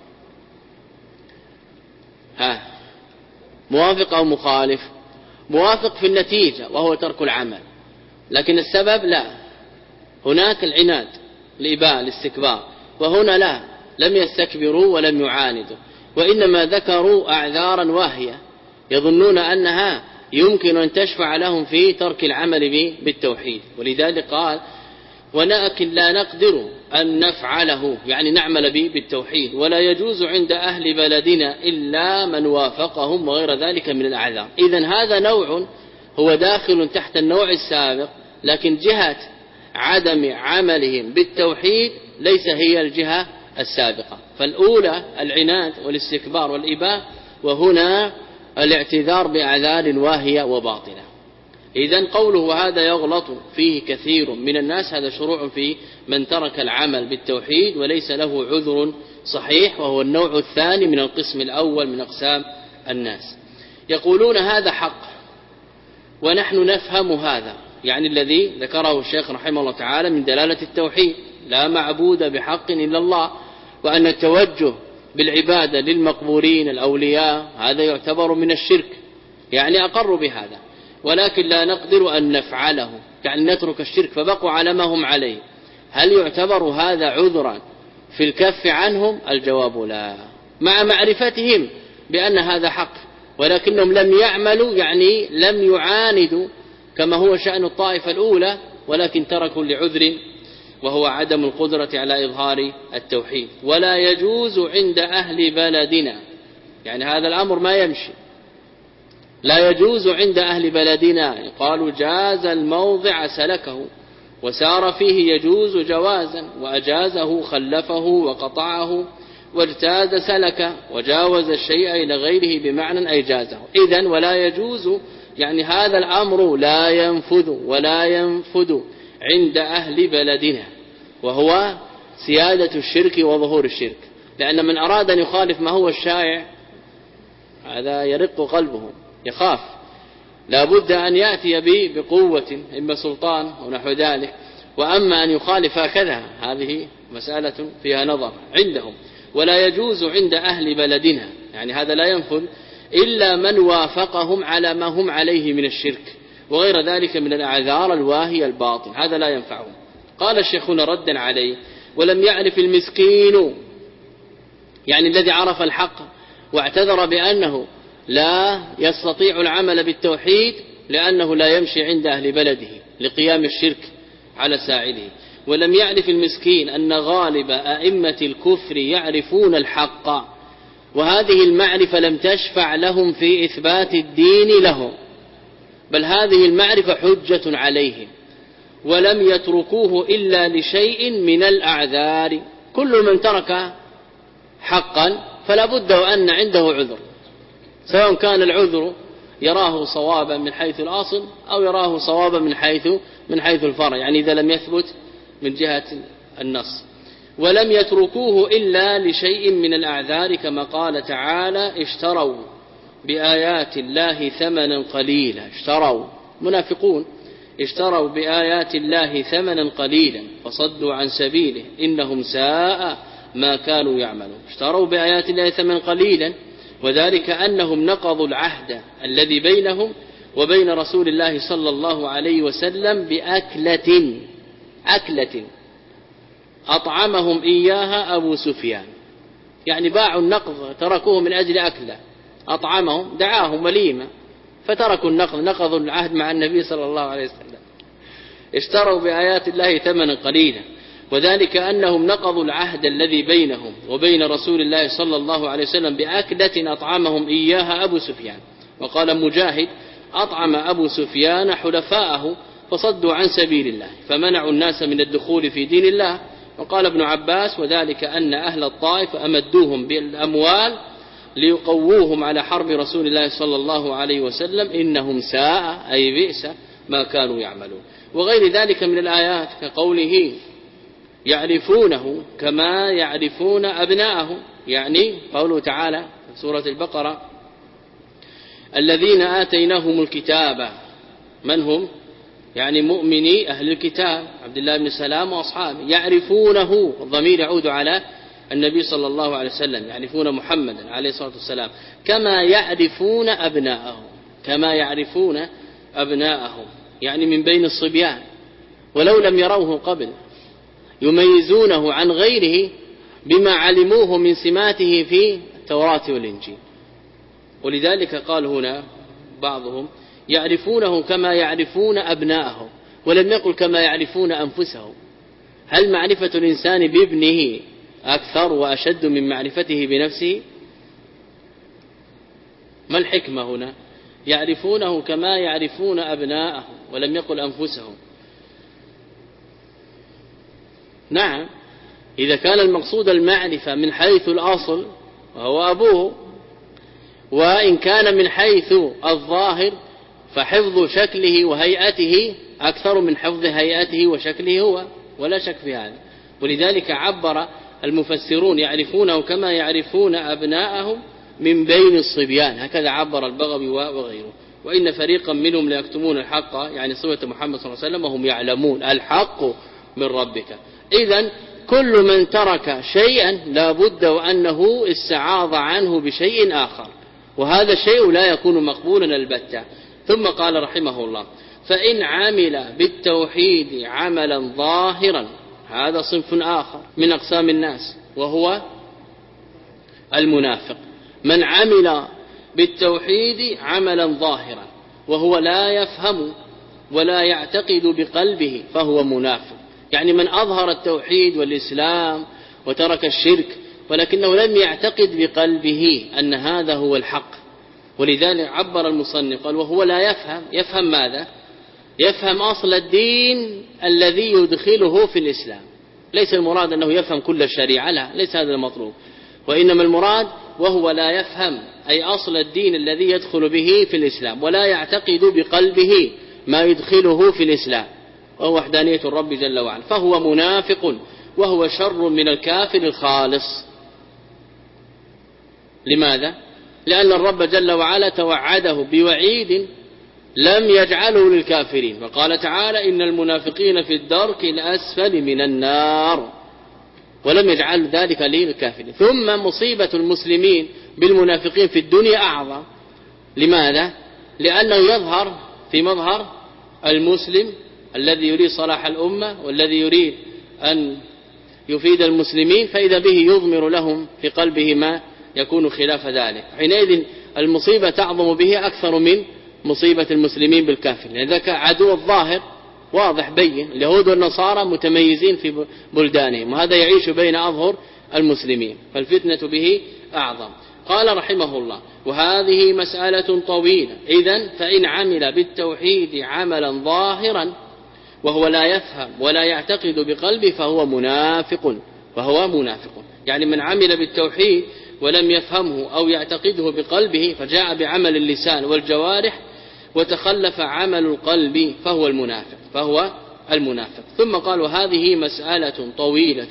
ها موافق أو مخالف؟ موافق في النتيجة وهو ترك العمل، لكن السبب لا، هناك العناد الإباء الاستكبار، وهنا لا، لم يستكبروا ولم يعاندوا، وإنما ذكروا أعذارا واهية يظنون أنها يمكن أن تشفع لهم في ترك العمل بالتوحيد. ولذلك قال ولكن لا نقدر أن نفعله، يعني نعمل به بالتوحيد، ولا يجوز عند أهل بلدنا إلا من وافقهم وغير ذلك من الأعذار. إذن هذا نوع هو داخل تحت النوع السابق، لكن جهة عدم عملهم بالتوحيد ليس هي الجهة السابقة. فالأولى العناد والاستكبار والإباء، وهنا الاعتذار بأعذار واهية وباطلة. إذن قوله وهذا يغلط فيه كثير من الناس، هذا شروع في من ترك العمل بالتوحيد وليس له عذر صحيح، وهو النوع الثاني من القسم الأول من أقسام الناس. يقولون هذا حق ونحن نفهم هذا، يعني الذي ذكره الشيخ رحمه الله تعالى من دلالة التوحيد، لا معبود بحق إلا الله، وأن التوجه بالعبادة للمقبورين الأولياء هذا يعتبر من الشرك، يعني أقر بهذا، ولكن لا نقدر أن نفعله، يعني نترك الشرك فبقوا على ما هم عليه. هل يعتبر هذا عذرا في الكف عنهم؟ الجواب لا، مع معرفتهم بأن هذا حق، ولكنهم لم يعملوا، يعني لم يعاندوا كما هو شأن الطائفة الأولى، ولكن تركوا لعذر وهو عدم القدرة على إظهار التوحيد. ولا يجوز عند أهل بلدنا، يعني هذا الأمر ما يمشي، لا يجوز عند أهل بلدنا. قالوا جاز الموضع سلكه وسار فيه يجوز جوازا، وأجازه خلفه وقطعه واجتاز سلك وجاوز الشيء إلى غيره بمعنى أي جازه. إذن ولا يجوز، يعني هذا الأمر لا ينفذ ولا ينفذ عند أهل بلدنا، وهو سيادة الشرك وظهور الشرك، لأن من أراد أن يخالف ما هو الشائع هذا يرق قلبه، يخاف، لا بد أن يأتي به بقوة إما سلطان أو نحو ذلك. وأما أن يخالف هكذا هذه مسألة فيها نظر عندهم. ولا يجوز عند أهل بلدنا، يعني هذا لا ينفذ إلا من وافقهم على ما هم عليه من الشرك وغير ذلك من الأعذار الواهية الباطل، هذا لا ينفعهم. قال الشيخون ردا عليه: ولم يعرف المسكين، يعني الذي عرف الحق واعتذر بأنه لا يستطيع العمل بالتوحيد لأنه لا يمشي عند أهل بلده لقيام الشرك على ساعده. ولم يعرف المسكين أن غالب أئمة الكفر يعرفون الحق، وهذه المعرفة لم تشفع لهم في إثبات الدين لهم، بل هذه المعرفة حجة عليهم، ولم يتركوه إلا لشيء من الأعذار. كل من ترك حقا فلا بد أن عنده عذر، سواء كان العذر يراه صوابا من حيث الأصل أو يراه صوابا من حيث من حيث الفرع، يعني إذا لم يثبت من جهة النص. ولم يتركوه إلا لشيء من الأعذار، كما قال تعالى: اشتروا بآيات الله ثمنا قليلا. اشتروا منافقون، اشتروا بآيات الله ثمنا قليلا فصدوا عن سبيله إنهم ساء ما كانوا يعملون. اشتروا بآيات الله ثمنا قليلا، وذلك أنهم نقضوا العهد الذي بينهم وبين رسول الله صلى الله عليه وسلم بأكلة أكلة أطعمهم إياها أبو سفيان، يعني باعوا النقض، تركوه من أجل أكلة، أطعمهم دعاهم وليمة فتركوا النقض، نقضوا العهد مع النبي صلى الله عليه وسلم. اشتروا بآيات الله ثمنا قليلا، وذلك أنهم نقضوا العهد الذي بينهم وبين رسول الله صلى الله عليه وسلم بأكلة أطعمهم إياها أبو سفيان. وقال مجاهد: أطعم أبو سفيان حلفاءه فصدوا عن سبيل الله فمنعوا الناس من الدخول في دين الله. وقال ابن عباس: وذلك أن أهل الطائف أمدوهم بالأموال ليقووهم على حرب رسول الله صلى الله عليه وسلم إنهم ساء أي بئس ما كانوا يعملون. وغير ذلك من الآيات كقوله: يعرفونه كما يعرفون أبناءهم، يعني قوله تعالى في سورة البقرة: الذين آتيناهم الكتاب، من هم؟ يعني مؤمني أهل الكتاب عبد الله بن سلام وأصحابه، يعرفونه، الضمير يعود على النبي صلى الله عليه وسلم، يعرفون محمدا عليه الصلاة والسلام كما يعرفون أبناءهم، كما يعرفون أبناءهم، يعني من بين الصبيان ولو لم يروه قبل، يميزونه عن غيره بما علموه من سماته في التوراة والإنجيل. ولذلك قال هنا بعضهم: يعرفونه كما يعرفون أبناءهم، ولم يقل كما يعرفون أنفسهم. هل معرفة الإنسان بابنه أكثر وأشد من معرفته بنفسه؟ ما الحكمة هنا؟ يعرفونه كما يعرفون أبناءهم ولم يقل أنفسهم. نعم، إذا كان المقصود المعرفة من حيث الأصل وهو أبوه، وإن كان من حيث الظاهر فحفظ شكله وهيئته أكثر من حفظ هيئته وشكله هو، ولا شك في هذا. ولذلك عبر المفسرون: يعرفونه كما يعرفون أبناءهم من بين الصبيان، هكذا عبر البغوي وغيره. وإن فريقا منهم ليكتمون الحق، يعني صفة محمد صلى الله عليه وسلم، وهم يعلمون الحق من ربك. إذن كل من ترك شيئا لا بد وأنه استعاض عنه بشيء آخر، وهذا الشيء لا يكون مقبولا البتة. ثم قال رحمه الله: فإن عمل بالتوحيد عملا ظاهرا، هذا صنف آخر من أقسام الناس وهو المنافق. من عمل بالتوحيد عملا ظاهرا وهو لا يفهم ولا يعتقد بقلبه فهو منافق، يعني من أظهر التوحيد والإسلام وترك الشرك ولكنه لم يعتقد بقلبه أن هذا هو الحق. ولذلك عبر المصنف قال: وهو لا يفهم. يفهم ماذا؟ يفهم أصل الدين الذي يدخله في الإسلام. ليس المراد أنه يفهم كل الشريعة، لا، ليس هذا المطلوب، وإنما المراد وهو لا يفهم أي أصل الدين الذي يدخل به في الإسلام، ولا يعتقد بقلبه ما يدخله في الإسلام، وهو وحدانية الرب جل وعلا، فهو منافق، وهو شر من الكافر الخالص. لماذا؟ لأن الرب جل وعلا توعده بوعيد لم يجعله للكافرين، وقال تعالى: إن المنافقين في الدرك الأسفل من النار، ولم يجعل ذلك للكافرين. ثم مصيبة المسلمين بالمنافقين في الدنيا أعظم. لماذا؟ لأنه يظهر في مظهر المسلم الذي يريد صلاح الأمة والذي يريد أن يفيد المسلمين، فإذا به يضمر لهم في قلبه ما يكون خلاف ذلك. حينئذ المصيبة تعظم به أكثر من مصيبة المسلمين بالكافر، لذلك عدو الظاهر واضح بين. اليهود والنصارى متميزين في بلدانهم، وهذا يعيش بين أظهر المسلمين، فالفتنة به أعظم. قال رحمه الله: وهذه مسألة طويلة. إذن فإن عمل بالتوحيد عملا ظاهرا وهو لا يفهم ولا يعتقد بقلبه فهو منافق، فهو منافق. يعني من عمل بالتوحيد ولم يفهمه أو يعتقده بقلبه فجاء بعمل اللسان والجوارح وتخلف عمل القلب فهو المنافق، فهو المنافق. ثم قال: وهذه مسألة طويلة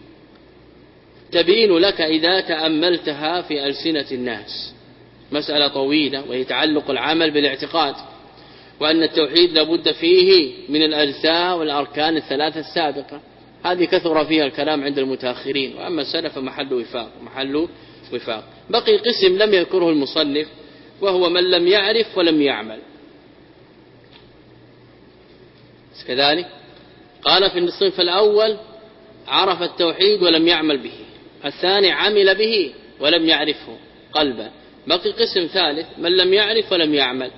تبين لك إذا تأملتها في ألسنة الناس. مسألة طويلة وهي تعلق العمل بالاعتقاد، وأن التوحيد لابد فيه من الأجزاء والأركان الثلاثة السابقة. هذه كثر فيها الكلام عند المتأخرين، وأما السلف محل وفاق محل وفاق. بقي قسم لم يذكره المصنف، وهو من لم يعرف ولم يعمل. كذلك قال في الصنف الأول: عرف التوحيد ولم يعمل به. الثاني: عمل به ولم يعرفه قلبا. بقي قسم ثالث: من لم يعرف ولم يعمل،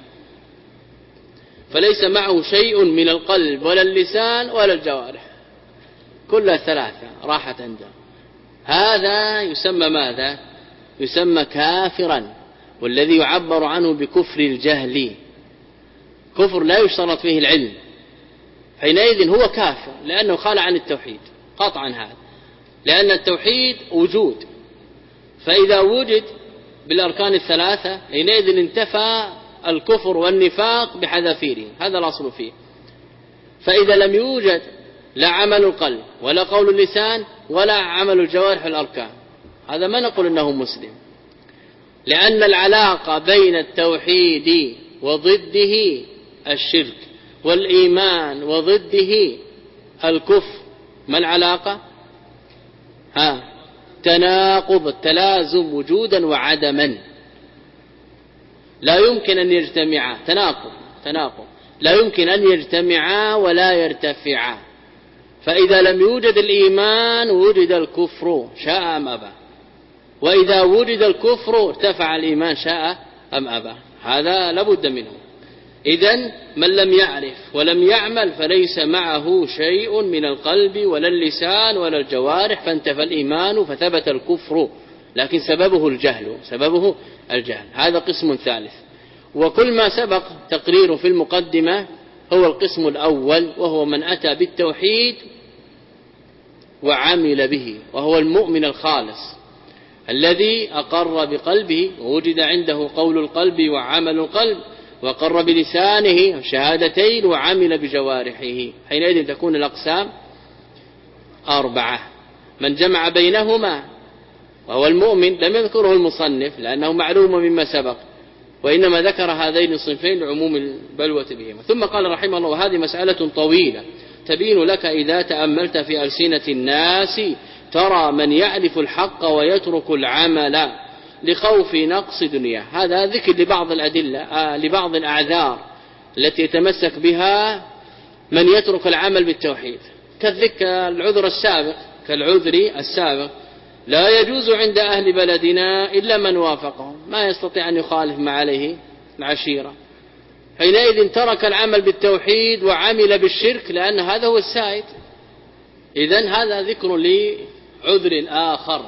فليس معه شيء من القلب ولا اللسان ولا الجوارح، كل الثلاثة راحت عنده. هذا يسمى ماذا؟ يسمى كافرا، والذي يعبر عنه بكفر الجهل. كفر لا يشترط فيه العلم، حينئذ هو كافر لأنه خال عن التوحيد قطعا. هذا لأن التوحيد وجود، فإذا وجد بالأركان الثلاثة حينئذ انتفى الكفر والنفاق بحذافيره، هذا الأصل فيه. فإذا لم يوجد لا عمل القلب ولا قول اللسان ولا عمل الجوارح الأركان، هذا ما نقول أنه مسلم، لأن العلاقة بين التوحيد وضده الشرك والإيمان وضده الكفر. ما العلاقة؟ ها تناقض، التلازم وجودا وعدما، لا يمكن أن يجتمعا. تناقض تناقض لا يمكن أن يجتمعا ولا يرتفعا. فإذا لم يوجد الإيمان وجد الكفر شاء أم أبى، وإذا وجد الكفر ارتفع الإيمان شاء أم أبى. هذا لابد منه. إذن من لم يعرف ولم يعمل فليس معه شيء من القلب ولا اللسان ولا الجوارح، فانتفى الإيمان فثبت الكفر، لكن سببه الجهل، سببه الجهل. هذا قسم ثالث. وكل ما سبق تقرير في المقدمة هو القسم الأول، وهو من أتى بالتوحيد وعمل به، وهو المؤمن الخالص الذي أقر بقلبه ووجد عنده قول القلب وعمل القلب، وقر بلسانه شهادتين وعمل بجوارحه. حينئذ تكون الأقسام أربعة. من جمع بينهما وهو المؤمن، لم يذكره المصنف لأنه معلوم مما سبق، وإنما ذكر هذين الصنفين لعموم البلوة بهما. ثم قال رحمه الله: وهذه مسألة طويلة تبين لك إذا تأملت في ألسنة الناس، ترى من يعرف الحق ويترك العمل لخوف نقص دنياه. هذا ذكر لبعض الأدلة آه لبعض الأعذار التي يتمسك بها من يترك العمل بالتوحيد، كالذكر العذر السابق كالعذر السابق لا يجوز عند أهل بلدنا إلا من وافقهم، ما يستطيع أن يخالف ما عليه العشيرة، حينئذ ترك العمل بالتوحيد وعمل بالشرك لأن هذا هو السائد. إذن هذا ذكر لعذر آخر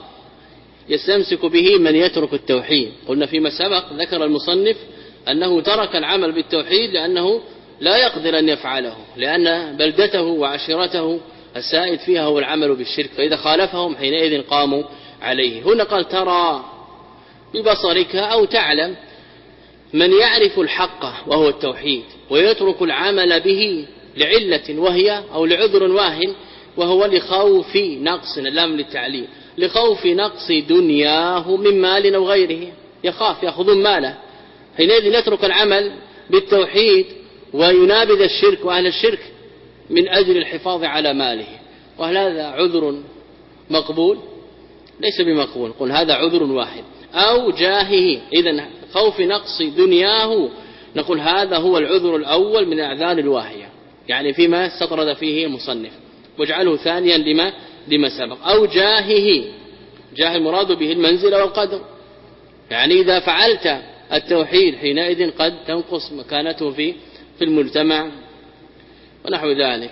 يستمسك به من يترك التوحيد. قلنا فيما سبق ذكر المصنف أنه ترك العمل بالتوحيد لأنه لا يقدر أن يفعله، لأن بلدته وعشيرته السائد فيها هو العمل بالشرك، فإذا خالفهم حينئذ قاموا عليه. هنا قال: ترى ببصرك أو تعلم من يعرف الحق وهو التوحيد ويترك العمل به لعلة وهي أو لعذر واهن، وهو لخوف نقص، اللام للتعليل، لخوف نقص دنياه من مال أو غيره، يخاف يأخذون ماله، حينئذ يترك العمل بالتوحيد وينابذ الشرك وأهل الشرك من أجل الحفاظ على ماله. وهل هذا عذر مقبول؟ ليس بمقبول. قل هذا عذر واحد. أو جاهه، إذن خوف نقص دنياه نقول هذا هو العذر الأول من أعذار الواهية، يعني فيما استطرد فيه مصنف، واجعله ثانيا لما لما سبق. أو جاهه، جاه المراد به المنزل والقدر، يعني إذا فعلت التوحيد حينئذ قد تنقص مكانته في في المجتمع ونحو ذلك،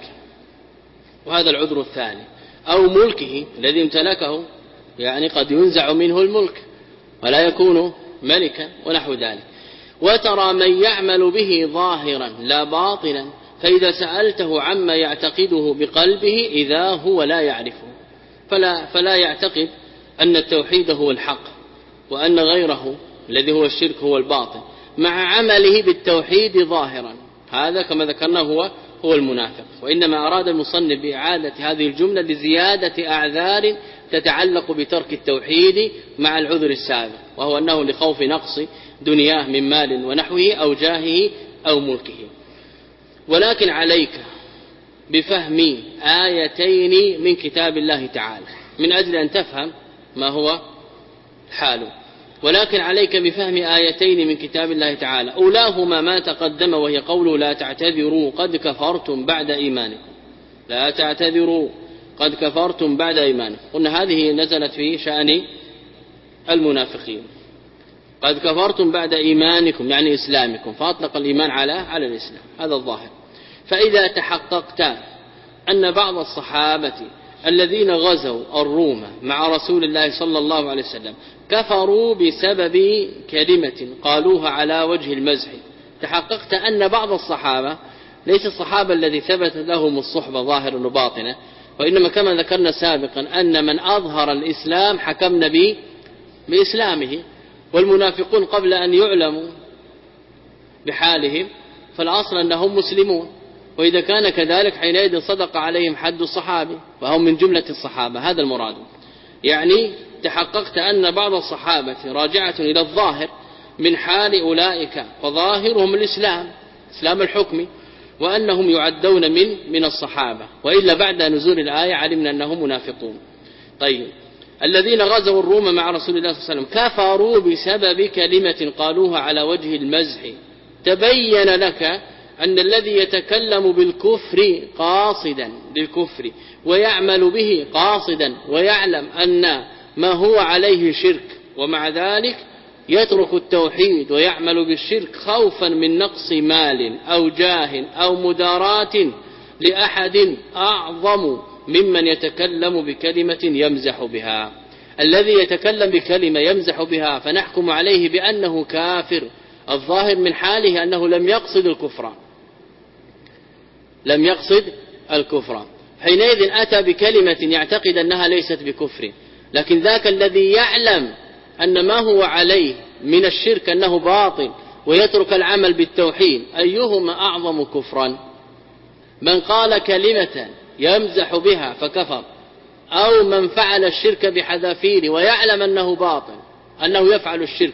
وهذا العذر الثاني. أو ملكه الذي امتلكه، يعني قد ينزع منه الملك ولا يكون ملكا ونحو ذلك. وترى من يعمل به ظاهرا لا باطلا، فإذا سألته عما يعتقده بقلبه إذا هو لا يعرفه، فلا, فلا يعتقد أن التوحيد هو الحق وأن غيره الذي هو الشرك هو الباطل، مع عمله بالتوحيد ظاهرا. هذا كما ذكرنا هو هو المنافق. وإنما أراد المصنف بإعادة هذه الجملة لزيادة أعذار تتعلق بترك التوحيد مع العذر السابق، وهو أنه لخوف نقص دنياه من مال ونحوه أو جاهه أو ملكه. ولكن عليك بفهم آيتين من كتاب الله تعالى من أجل أن تفهم ما هو حاله. ولكن عليك بفهم آيتين من كتاب الله تعالى، أولاهما ما تقدم وهي قوله: لا تعتذروا قد كفرتم بعد إيمانكم. لا تعتذروا قد كفرتم بعد إيمانكم. قلنا هذه نزلت في شأن المنافقين، قد كفرتم بعد إيمانكم يعني إسلامكم، فأطلق الإيمان على على الإسلام، هذا الظاهر. فإذا تحققت أن بعض الصحابة الذين غزوا الروم مع رسول الله صلى الله عليه وسلم كفروا بسبب كلمة قالوها على وجه المزح، تحققت أن بعض الصحابة، ليس الصحابة الذي ثبت لهم الصحبة ظاهرا وباطنا، وإنما كما ذكرنا سابقا أن من أظهر الإسلام حكمنا به بإسلامه، والمنافقون قبل أن يعلموا بحالهم فالأصل أنهم مسلمون، وإذا كان كذلك حينئذ صدق عليهم حد الصحابي وهم من جملة الصحابة. هذا المراد، يعني تحققت أن بعض الصحابة راجعة إلى الظاهر من حال أولئك، وظاهرهم الإسلام إسلام الحكم، وأنهم يعدون من من الصحابة، وإلا بعد نزول الآية علمنا أنهم منافقون. طيب، الذين غزوا الروم مع رسول الله صلى الله عليه وسلم كفروا بسبب كلمة قالوها على وجه المزح. تبين لك أن الذي يتكلم بالكفر قاصدا للكفر ويعمل به قاصدا ويعلم أن ما هو عليه شرك، ومع ذلك يترك التوحيد ويعمل بالشرك خوفا من نقص مال أو جاه أو مدارات لأحد، أعظم ممن يتكلم بكلمة يمزح بها. الذي يتكلم بكلمة يمزح بها فنحكم عليه بأنه كافر، الظاهر من حاله أنه لم يقصد الكفر، لم يقصد الكفر، حينئذ أتى بكلمة يعتقد أنها ليست بكفر. لكن ذاك الذي يعلم أن ما هو عليه من الشرك أنه باطل ويترك العمل بالتوحيد، أيهما أعظم كفرا؟ من قال كلمة يمزح بها فكفر، أو من فعل الشرك بحذافيره ويعلم أنه باطل، أنه يفعل الشرك،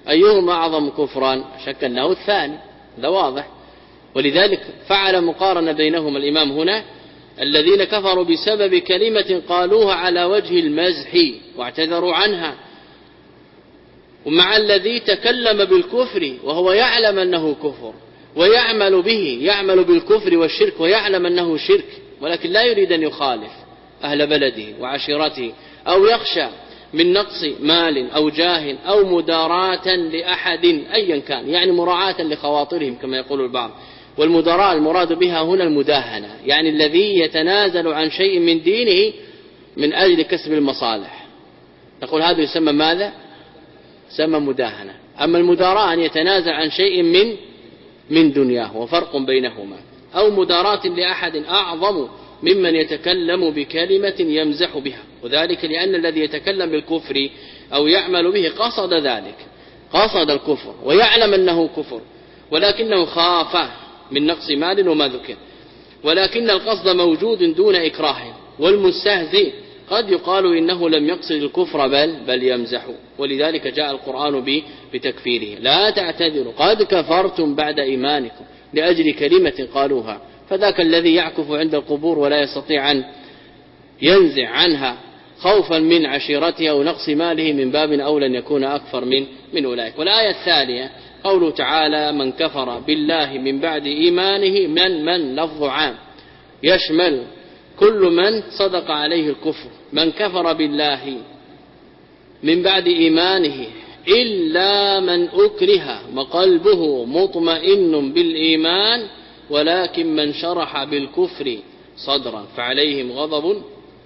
أيهما أعظم كفرا؟ شك أنه الثاني، هذا واضح. ولذلك فعل مقارنة بينهما الإمام هنا: الذين كفروا بسبب كلمة قالوها على وجه المزح واعتذروا عنها، ومع الذي تكلم بالكفر وهو يعلم أنه كفر ويعمل به، يعمل بالكفر والشرك ويعلم أنه شرك، ولكن لا يريد أن يخالف أهل بلده وعشيرته، أو يخشى من نقص مال أو جاه أو مداراة لأحد أيا كان، يعني مراعاة لخواطرهم كما يقول البعض. والمداراة المراد بها هنا المداهنة، يعني الذي يتنازل عن شيء من دينه من أجل كسب المصالح، نقول هذا يسمى ماذا؟ يسمى مداهنة. أما المداراة أن يتنازل عن شيء من من دنياه، وفرق بينهما. أو مداراة لأحد أعظم ممن يتكلم بكلمة يمزح بها، وذلك لأن الذي يتكلم بالكفر أو يعمل به قصد ذلك، قصد الكفر ويعلم أنه كفر، ولكنه خاف من نقص مال وما ذكر، ولكن القصد موجود دون إكراه. والمستهزئ قد يقال إنه لم يقصد الكفر بل بل يمزح، ولذلك جاء القرآن بتكفيره: لا تعتذروا قد كفرتم بعد إيمانكم لأجل كلمة قالوها. فذاك الذي يعكف عند القبور ولا يستطيع أن ينزع عنها خوفا من عشيرته أو نقص ماله، من باب أولى أن يكون أكثر من من أولئك. والآية الثانية قوله تعالى: من كفر بالله من بعد إيمانه، من من لفظ عام يشمل كل من صدق عليه الكفر. من كفر بالله من بعد إيمانه إلا من أكره وقلبه مطمئن بالإيمان، ولكن من شرح بالكفر صدرا فعليهم غضب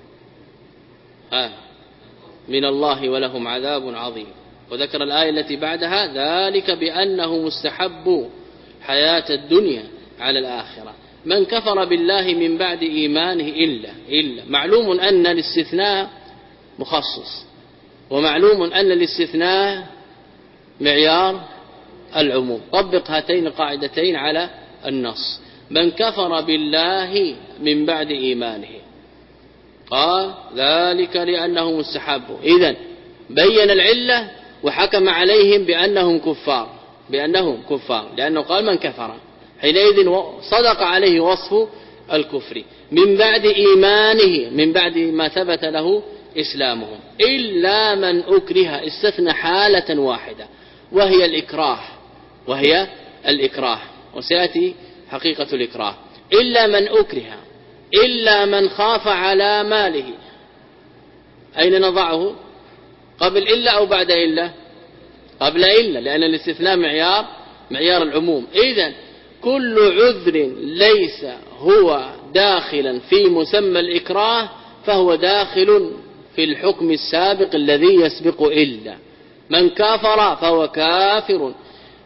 من الله ولهم عذاب عظيم. وذكر الآية التي بعدها: ذلك بأنه مستحب حياة الدنيا على الآخرة. من كفر بالله من بعد إيمانه إلا إلا معلوم أن الاستثناء مخصص، ومعلوم أن الاستثناء معيار العموم. طبق هاتين القاعدتين على النص: من كفر بالله من بعد إيمانه، قال ذلك لأنه مستحب، إذن بين العلة وحكم عليهم بأنهم كفار، بأنهم كفار لأنه قال من كفر، حينئذ صدق عليه وصف الكفر. من بعد إيمانه، من بعد ما ثبت له إسلامهم. إلا من أكره، استثنى حالة واحدة وهي الإكراه، وهي الإكراه، وسيأتي حقيقة الإكراه. إلا من أكره، إلا من خاف على ماله. أين نضعه؟ قبل إلا أو بعد إلا؟ قبل إلا، لأن الاستثناء معيار معيار العموم. إذن كل عذر ليس هو داخلا في مسمى الإكراه فهو داخل في الحكم السابق الذي يسبق إلا. من كافر فهو كافر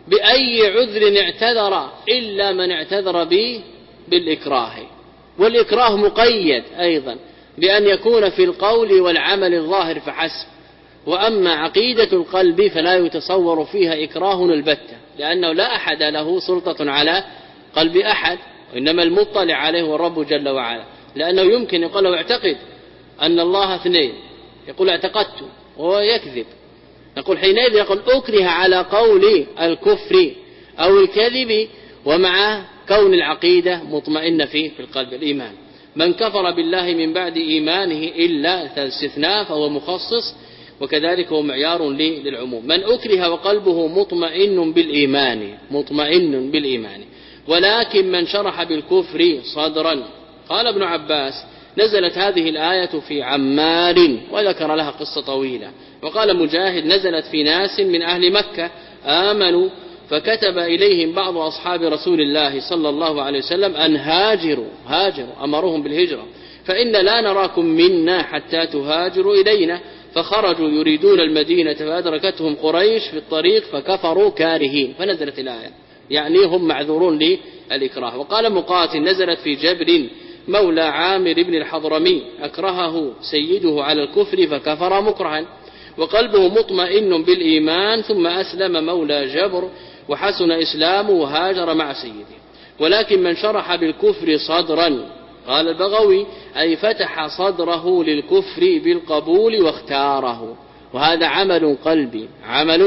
بأي عذر اعتذر إلا من اعتذر به بالإكراه. والإكراه مقيد أيضا بأن يكون في القول والعمل الظاهر فحسب. وأما عقيدة القلب فلا يتصور فيها إكراه البتة، لأنه لا أحد له سلطة على قلب أحد، وإنما المطلع عليه هو الرب جل وعلا. لأنه يمكن يقول له اعتقد أن الله اثنين، يقول اعتقدت وهو يكذب، نقول حينئذ يقول أكره على قول الكفر أو الكذب، ومع كون العقيدة مطمئنة فيه في القلب الإيمان. من كفر بالله من بعد إيمانه إلا استثناء فهو مخصص، وكذلك هو معيار للعموم. من أكره وقلبه مطمئن بالإيمان، مطمئن بالإيمان، ولكن من شرح بالكفر صدرا. قال ابن عباس: نزلت هذه الآية في عمار، وذكر لها قصة طويلة. وقال مجاهد: نزلت في ناس من أهل مكة آمنوا، فكتب إليهم بعض أصحاب رسول الله صلى الله عليه وسلم أن هاجروا، هاجروا أمرهم بالهجرة، فإن لا نراكم منا حتى تهاجروا إلينا. فخرجوا يريدون المدينة، فأدركتهم قريش في الطريق فكفروا كارهين، فنزلت الآية، يعني هم معذورون للإكراه. وقال مقاتل: نزلت في جبر مولى عامر بن الحضرمي، أكرهه سيده على الكفر فكفر مكرها، وقلبه مطمئن بالإيمان، ثم أسلم مولى جبر وحسن إسلامه وهاجر مع سيده. ولكن من شرح بالكفر صدرا، قال البغوي: أي فتح صدره للكفر بالقبول واختاره. وهذا عمل قلبي، عمل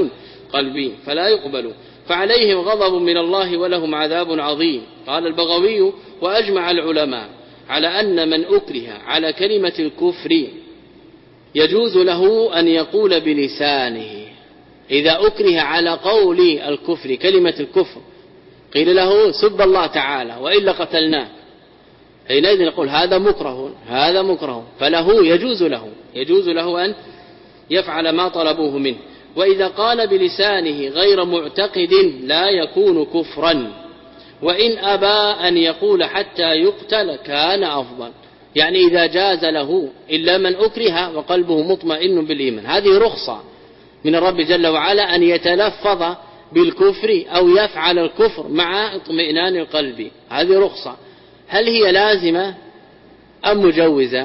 قلبي فلا يقبل، فعليهم غضب من الله ولهم عذاب عظيم. قال البغوي: وأجمع العلماء على أن من أكره على كلمة الكفر يجوز له أن يقول بلسانه. إذا أكره على قول الكفر كلمة الكفر قيل له سب الله تعالى وإلا قتلناه، حينئذ نقول هذا مكره هذا مكره، فله يجوز له يجوز له أن يفعل ما طلبوه منه. وإذا قال بلسانه غير معتقد لا يكون كفرا، وإن أبى أن يقول حتى يقتل كان أفضل. يعني إذا جاز له إلا من أكره وقلبه مطمئن بالإيمان، هذه رخصة من الرب جل وعلا أن يتلفظ بالكفر أو يفعل الكفر مع اطمئنان القلب، هذه رخصة. هل هي لازمة أم مجوزة؟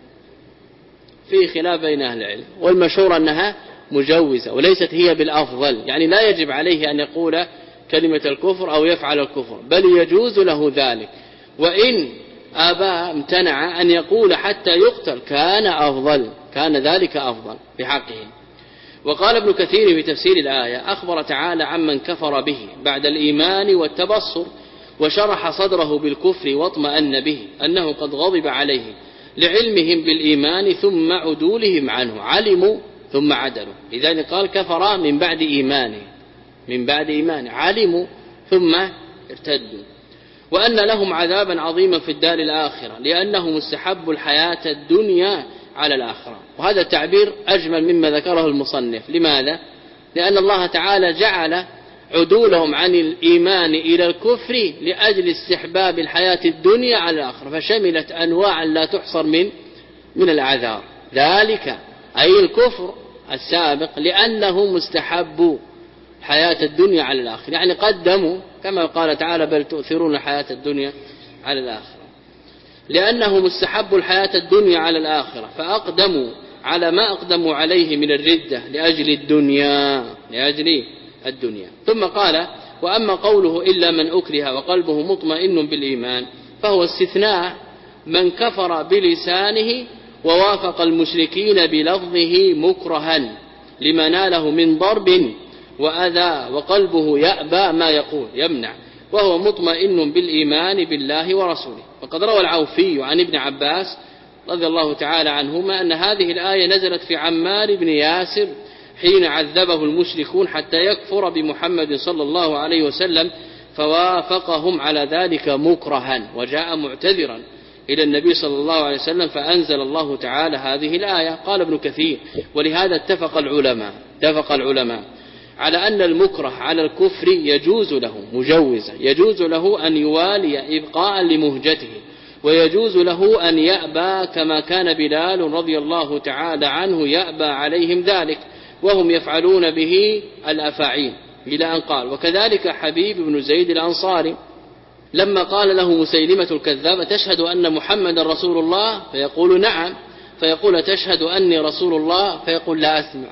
في خلاف بين أهل العلم، والمشهور أنها مجوزة وليست هي بالأفضل، يعني لا يجب عليه أن يقول كلمة الكفر أو يفعل الكفر، بل يجوز له ذلك. وإن أبى امتنع أن يقول حتى يقتل كان أفضل، كان ذلك أفضل في حقه. وقال ابن كثير في تفسير الآية: أخبر تعالى عمن كفر به بعد الإيمان والتبصر وشرح صدره بالكفر واطمأن به أنه قد غضب عليه لعلمهم بالإيمان ثم عدولهم عنه، علموا ثم عدلوا. إذا قال كفر من بعد إيمانه من بعد إيمانه علموا ثم ارتدوا. وأن لهم عذابا عظيما في الدار الآخرة لأنهم استحبوا الحياة الدنيا على الآخرة. وهذا التعبير أجمل مما ذكره المصنف. لماذا؟ لأن الله تعالى جعل عدولهم عن الإيمان إلى الكفر لأجل استحباب الحياة الدنيا على الآخرة، فشملت أنواعا لا تحصر من من الأعذار. ذلك أي الكفر السابق لأنه مستحب حياة الدنيا على الآخرة، يعني قدموا كما قال تعالى: بل تؤثرون الحياة الدنيا على الآخرة، لأنه مستحب الحياة الدنيا على الآخرة، فأقدموا على ما أقدموا عليه من الردة لأجل الدنيا لأجل الدنيا. ثم قال: وأما قوله إلا من أكره وقلبه مطمئن بالإيمان فهو استثناء من كفر بلسانه ووافق المشركين بلفظه مكرها لما ناله من ضرب وأذى وقلبه يأبى ما يقول يمنع، وهو مطمئن بالإيمان بالله ورسوله. وقد روى العوفي عن ابن عباس رضي الله تعالى عنهما أن هذه الآية نزلت في عمار بن ياسر حين عذبه المشركون حتى يكفر بمحمد صلى الله عليه وسلم، فوافقهم على ذلك مكرها وجاء معتذرا إلى النبي صلى الله عليه وسلم فأنزل الله تعالى هذه الآية. قال ابن كثير: ولهذا اتفق العلماء اتفق العلماء على أن المكره على الكفر يجوز له مجوزا يجوز له أن يوالي إبقاء لمهجته، ويجوز له أن يأبى كما كان بلال رضي الله تعالى عنه يأبى عليهم ذلك وهم يفعلون به الأفاعيل، إلى أن قال: وكذلك حبيب بن زيد الأنصاري لما قال له مسيلمة الكذاب: تشهد أن محمد رسول الله؟ فيقول: نعم. فيقول: تشهد أني رسول الله؟ فيقول: لا أسمع.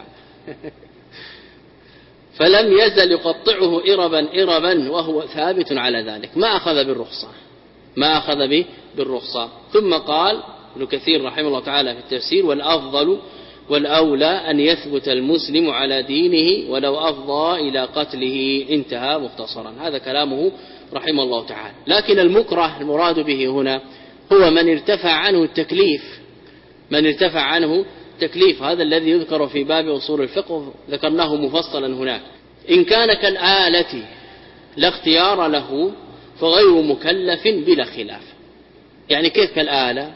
فلم يزل يقطعه إربا إربا وهو ثابت على ذلك، ما أخذ بالرخصة ما أخذ به بالرخصة. ثم قال ابن كثير رحمه الله تعالى في التفسير: والأفضل والأولى أن يثبت المسلم على دينه ولو أفضى إلى قتله. انتهى مختصرا. هذا كلامه رحمه الله تعالى. لكن المكره المراد به هنا هو من ارتفع عنه التكليف من ارتفع عنه تكليف هذا الذي يذكر في باب أصول الفقه، ذكرناه مفصلا هناك. إن كان كالآلة لا اختيار له فغير مكلف بلا خلاف. يعني كيف كالآلة؟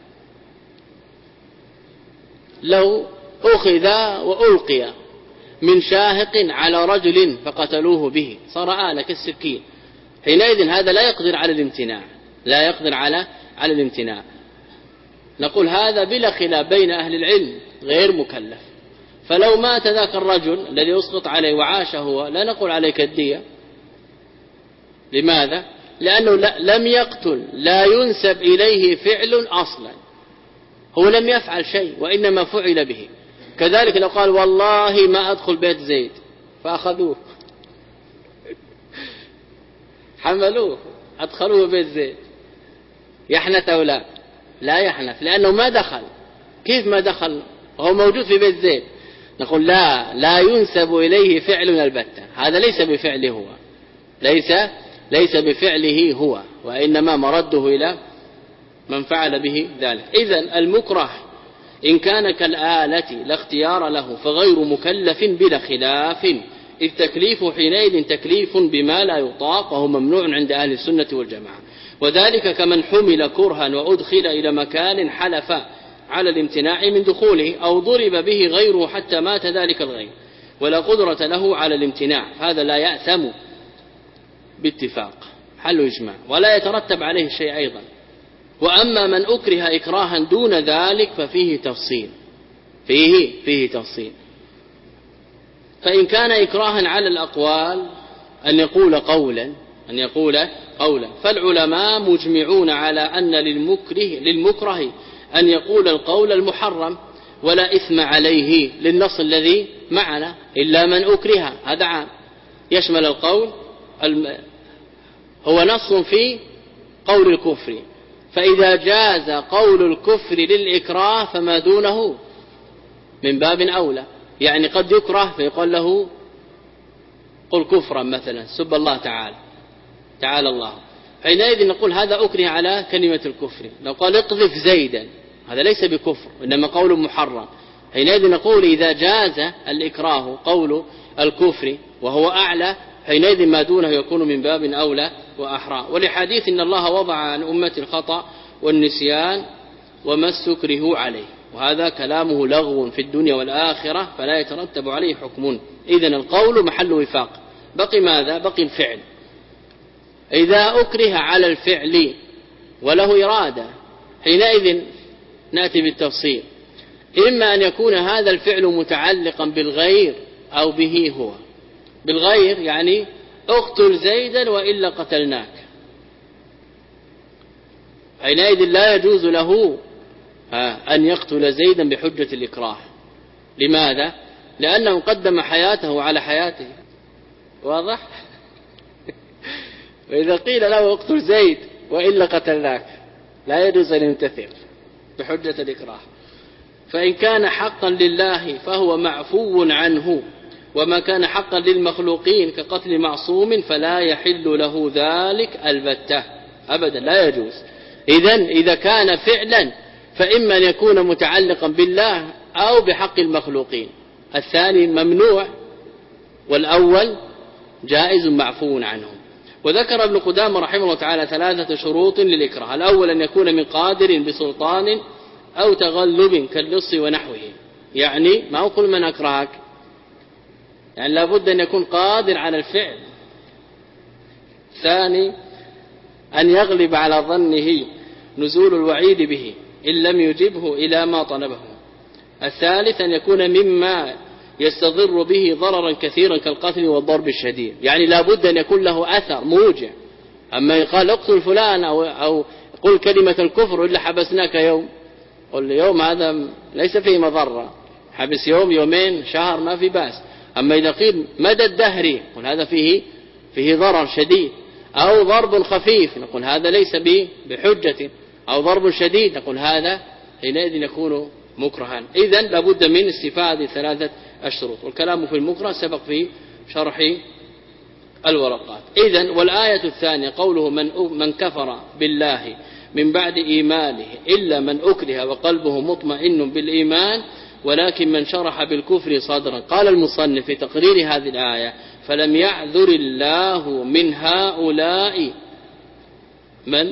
لو أخذ وألقي من شاهق على رجل فقتلوه به صار آلة كالسكين، حينئذ هذا لا يقدر على الامتناع لا يقدر على على الامتناع نقول هذا بلا خلاف بين أهل العلم غير مكلف. فلو مات ذاك الرجل الذي يسقط عليه وعاش هو لا نقول عليك الدية. لماذا؟ لأنه لم يقتل، لا ينسب إليه فعل أصلا، هو لم يفعل شيء وإنما فعل به. كذلك لو قال والله ما أدخل بيت زيد فأخذوه حملوه أدخلوه بيت زيد، يحنث أو لا؟ لا يحنث، لأنه ما دخل. كيف ما دخل؟ هو موجود في بيت زيد. نقول لا لا ينسب إليه فعل البتة، هذا ليس بفعله هو، ليس ليس بفعله هو، وإنما مرده إلى من فعل به ذلك. إذن المكره إن كان كالآلة لا اختيار له فغير مكلف بلا خلاف، إذ تكليف حينئذ تكليف بما لا يطاق، وهو ممنوع عند أهل السنة والجماعة. وذلك كمن حمل كرها وأدخل إلى مكان حلف على الامتناع من دخوله، أو ضرب به غيره حتى مات ذلك الغير ولا قدرة له على الامتناع، هذا لا يأثم باتفاق، حل إجماع، ولا يترتب عليه شيء أيضا. وأما من أكره إكراها دون ذلك ففيه تفصيل، فيه فيه تفصيل. فإن كان إكراها على الأقوال أن يقول قولا أن يقول قولا فالعلماء مجمعون على أن للمكره للمكره أن يقول القول المحرم ولا إثم عليه، للنص الذي معنا إلا من أكره، هذا عام يشمل القول الم... هو نص في قول الكفر، فإذا جاز قول الكفر للإكراه فما دونه من باب أولى. يعني قد يكره فيقول له قل كفرا مثلا، سب الله تعالى تعالى الله، حينئذ نقول هذا أكره على كلمة الكفر. لو قال اقذف زيدا هذا ليس بكفر إنما قول محرم، حينئذ نقول إذا جاز الإكراه قول الكفر وهو أعلى حينئذ ما دونه يكون من باب أولى وأحرى. ولحديث إن الله وضع عن أمة الخطأ والنسيان وما استكرهوا عليه، وهذا كلامه لغو في الدنيا والآخرة فلا يترتب عليه حكم. إذن القول محل وفاق، بقي ماذا؟ بقي الفعل. إذا أكره على الفعل وله إرادة حينئذ نأتي بالتفصيل، إما أن يكون هذا الفعل متعلقا بالغير أو به هو. بالغير يعني اقتل زيدا وإلا قتلناك، حينئذ لا يجوز له أن يقتل زيدا بحجة الإكراه. لماذا؟ لأنه قدم حياته على حياته، واضح؟ وإذا قيل له اقتل زيد وإلا قتلناك لا يجوز أن يمتثل بحجة الإكراه. فإن كان حقا لله فهو معفو عنه، وما كان حقا للمخلوقين كقتل معصوم فلا يحل له ذلك البتة أبدا، لا يجوز. إذن إذا كان فعلا فإما أن يكون متعلقا بالله أو بحق المخلوقين، الثاني ممنوع والأول جائز معفو عنه. وذكر ابن قدامة رحمه الله تعالى ثلاثة شروط للإكراه: الأول أن يكون من قادر بسلطان أو تغلب كاللص ونحوه، يعني ما هو كل من أكرهك، يعني لابد أن يكون قادر على الفعل. ثاني أن يغلب على ظنه نزول الوعيد به إن لم يجبه إلى ما طلبه. الثالث أن يكون مما يستضر به ضررا كثيرا كالقتل والضرب الشديد، يعني لابد أن يكون له أثر موجع. أما يقال اقتل فلان أو, أو قل كلمة الكفر إلا حبسناك يوم، قل يوم هذا ليس فيه مضرة، حبس يوم يومين شهر ما في باس. أما إذا قيل مدى الدهر قل هذا فيه فيه ضرر شديد، أو ضرب خفيف نقول هذا ليس بحجة، أو ضرب شديد نقول هذا حينئذ يكون مكرها. إذن لابد من استفادة ثلاثة الشروط، والكلام في المكره سبق في شرح الورقات. إذن والآية الثانية قوله من من كفر بالله من بعد إيمانه إلا من أكره وقلبه مطمئن بالإيمان ولكن من شرح بالكفر صدرا. قال المصنف في تقرير هذه الآية: فلم يعذر الله من هؤلاء من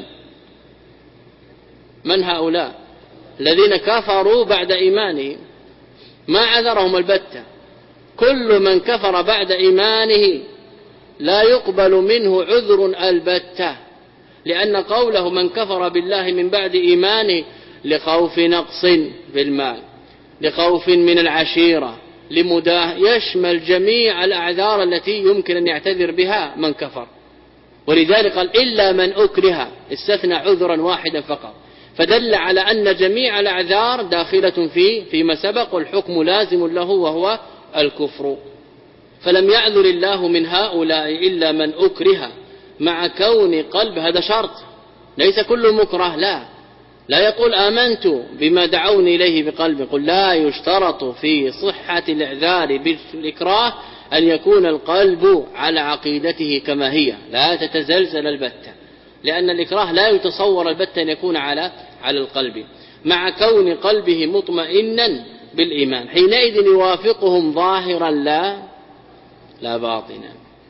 من هؤلاء الذين كفروا بعد إيمانهم، ما عذرهم البتة. كل من كفر بعد إيمانه لا يقبل منه عذر البتة، لأن قوله من كفر بالله من بعد إيمانه لخوف نقص في المال، لخوف من العشيرة، لمداه، يشمل جميع الأعذار التي يمكن أن يعتذر بها من كفر. ولذلك قال إلا من أكره، استثنى عذرا واحدا فقط، فدل على أن جميع الأعذار داخلة في فيما سبق، والحكم لازم له وهو الكفر. فلم يعذر الله من هؤلاء إلا من أكره، مع كون قلب، هذا شرط، ليس كل مكره، لا، لا يقول آمنت بما دعوني إليه بقلبي. قل لا يشترط في صحة الإعذار بالإكراه أن يكون القلب على عقيدته كما هي، لا تتزلزل البتة، لأن الإكراه لا يتصور البتة أن يكون على على القلب، مع كون قلبه مطمئنا بالإيمان. حينئذ يوافقهم ظاهرا لا لا باطنا،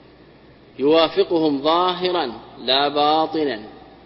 يوافقهم ظاهرا لا باطنا.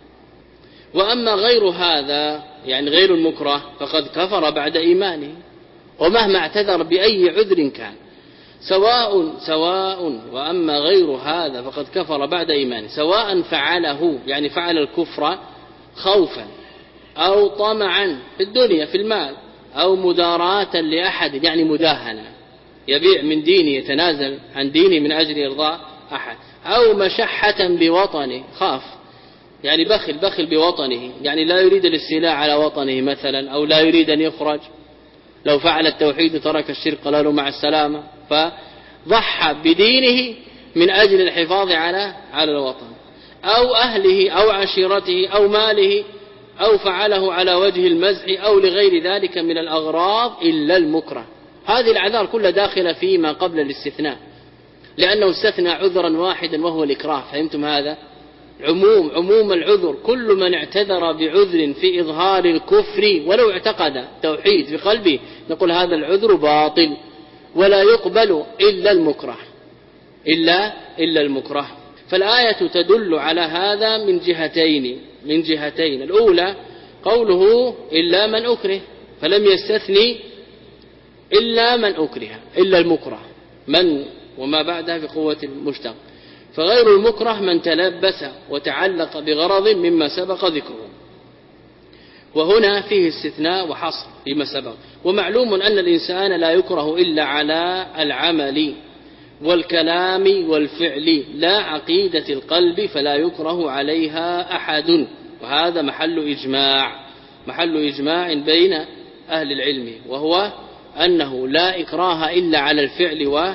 وأما غير هذا يعني غير المكره فقد كفر بعد إيمانه، ومهما اعتذر بأي عذر كان سواء سواء. وأما غير هذا فقد كفر بعد إيمانه، سواء فعله يعني فعل الكفر خوفا أو طمعا في الدنيا في المال، أو مداراة لأحد يعني مداهنة، يبيع من دينه يتنازل عن دينه من أجل إرضاء أحد، أو مشحة بوطنه، خاف يعني بخل بخل بوطنه، يعني لا يريد الاستيلاء على وطنه مثلا، أو لا يريد أن يخرج، لو فعل التوحيد ترك الشرك قال له مع السلامة، فضحى بدينه من أجل الحفاظ على على الوطن، أو أهله أو عشيرته أو ماله، أو فعله على وجه المزح أو لغير ذلك من الأغراض إلا المكره. هذه الأعذار كلها داخلة فيما قبل الاستثناء، لأنه استثنى عذرا واحدا وهو الإكراه. فهمتم هذا؟ عموم عموم العذر، كل من اعتذر بعذر في إظهار الكفر ولو اعتقد توحيد بقلبه نقول هذا العذر باطل ولا يقبل إلا المكره إلا إلا المكره. فالآية تدل على هذا من جهتين من جهتين الأولى قوله إلا من أكره، فلم يستثني إلا من أكره إلا المكره، من وما بعدها بقوة المشتق، فغير المكره من تلبس وتعلق بغرض مما سبق ذكره. وهنا فيه استثناء وحصر فيما سبق. ومعلوم أن الإنسان لا يكره إلا على العمل والكلام والفعل لا عقيدة القلب، فلا يكره عليها أحد، وهذا محل إجماع محل إجماع بين أهل العلم، وهو أنه لا إكراه إلا على الفعل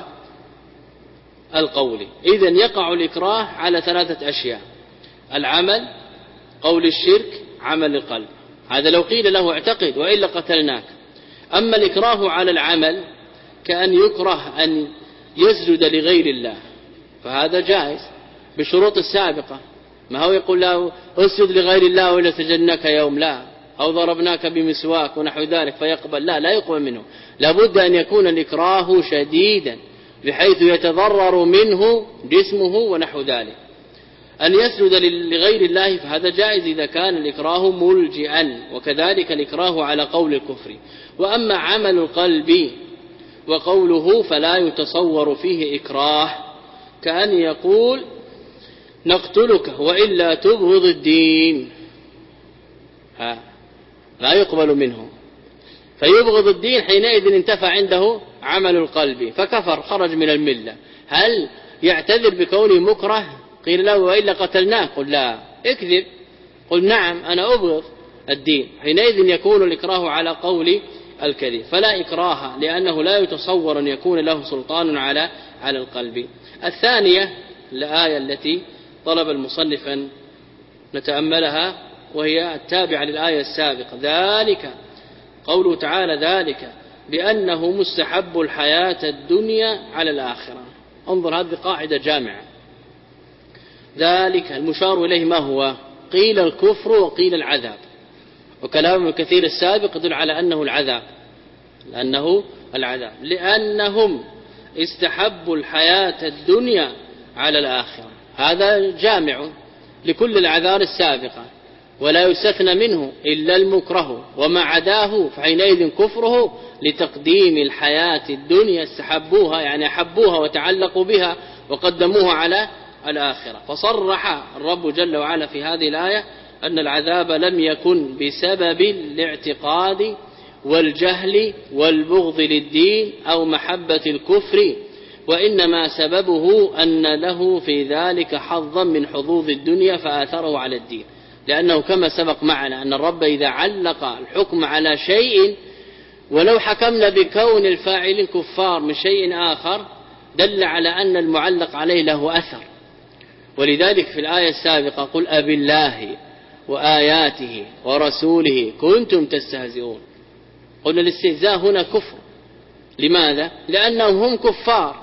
والقول. إذن يقع الإكراه على ثلاثة أشياء: العمل، قول الشرك، عمل القلب. هذا لو قيل له اعتقد وإلا قتلناك. أما الإكراه على العمل كأن يكره أن يسجد لغير الله، فهذا جائز بشروط السابقة، ما هو يقول له اسجد لغير الله وإلا سجدناك يوم، لا، أو ضربناك بمسواك ونحو ذلك فيقبل، لا لا يقبل منه. لابد أن يكون الإكراه شديدا بحيث يتضرر منه جسمه ونحو ذلك. أن يسجد لغير الله فهذا جائز إذا كان الإكراه ملجئا، وكذلك الإكراه على قول الكفر. وأما عمل القلب وقوله فلا يتصور فيه إكراه، كأن يقول نقتلك وإلا تبغض الدين، ها لا يقبل منه، فيبغض الدين، حينئذ انتفى عنده عمل القلب فكفر خرج من الملة. هل يعتذر بكونه مكره؟ قيل له وإلا قتلناه، قل لا، اكذب، قل نعم أنا أبغض الدين، حينئذ يكون الإكراه على قول الكذب. فلا إكراه لأنه لا يتصور أن يكون له سلطان على على القلب. الثانية الآية التي طلب المصنف أن نتأملها وهي التابعة للآية السابقة، ذلك قوله تعالى ذلك بأنه مستحب الحياة الدنيا على الآخرة. انظر هذه قاعدة جامعة. ذلك المشار إليه ما هو؟ قيل الكفر وقيل العذاب، وكلام كثير السابق يدل على أنه العذاب لأنه العذاب لأنهم استحبوا الحياة الدنيا على الآخرة. هذا جامع لكل الأعذار السابقة ولا يستثنى منه إلا المكره، وما عداه فحينئذ كفره لتقديم الحياة الدنيا، استحبوها يعني أحبوها وتعلقوا بها وقدموها على الآخرة. فصرح الرب جل وعلا في هذه الآية أن العذاب لم يكن بسبب الاعتقاد والجهل والبغض للدين أو محبة الكفر، وإنما سببه أن له في ذلك حظا من حظوظ الدنيا فآثره على الدين. لأنه كما سبق معنا أن الرب إذا علق الحكم على شيء ولو حكمنا بكون الفاعل كفار من شيء آخر دل على أن المعلق عليه له أثر. ولذلك في الآية السابقة قل أبالله وآياته ورسوله كنتم تستهزئون. قلنا الاستهزاء هنا كفر. لماذا؟ لأنهم هم كفار،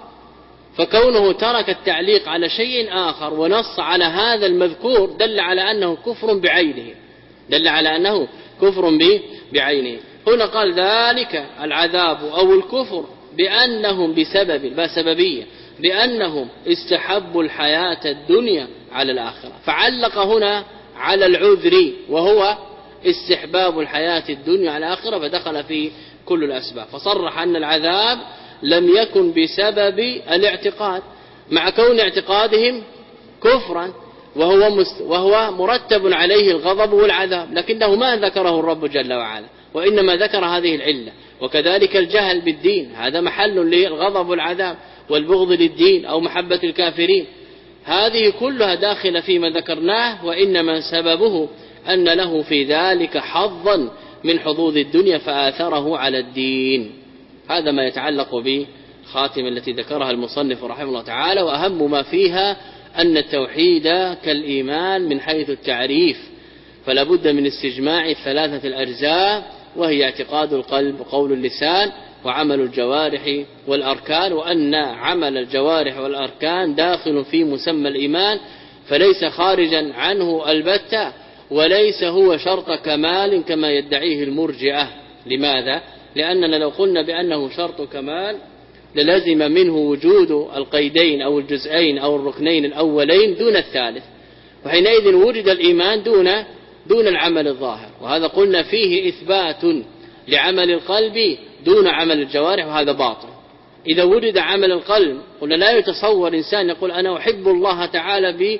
فكونه ترك التعليق على شيء آخر ونص على هذا المذكور دل على أنه كفر بعينه، دل على أنه كفر بعينه. هنا قال ذلك العذاب أو الكفر بأنهم بسبب بسببية بأنهم استحبوا الحياة الدنيا على الآخرة، فعلق هنا على العذر وهو استحباب الحياة الدنيا على الآخرة، فدخل في كل الأسباب، فصرح أن العذاب لم يكن بسبب الاعتقاد مع كون اعتقادهم كفرا وهو, وهو مرتب عليه الغضب والعذاب، لكنه ما ذكره الرب جل وعلا، وإنما ذكر هذه العلة. وكذلك الجهل بالدين هذا محل للغضب والعذاب، والبغض للدين أو محبة الكافرين، هذه كلها داخلة فيما ذكرناه، وإنما سببه أن له في ذلك حظا من حظوظ الدنيا فآثره على الدين. هذا ما يتعلق بخاتمة التي ذكرها المصنف رحمه الله تعالى. وأهم ما فيها أن التوحيد كالإيمان من حيث التعريف، فلا بد من استجماع الثلاثة الأجزاء، وهي اعتقاد القلب وقول اللسان وعمل الجوارح والأركان، وأن عمل الجوارح والأركان داخل في مسمى الإيمان، فليس خارجا عنه البتة، وليس هو شرط كمال كما يدعيه المرجئة. لماذا؟ لأننا لو قلنا بأنه شرط كمال للزم منه وجود القيدين أو الجزئين أو الركنين الأولين دون الثالث، وحينئذ وجد الإيمان دون دون العمل الظاهر، وهذا قلنا فيه إثبات لعمل القلب دون عمل الجوارح، وهذا باطل. إذا وجد عمل القلب قلنا لا يتصور إنسان يقول أنا أحب الله تعالى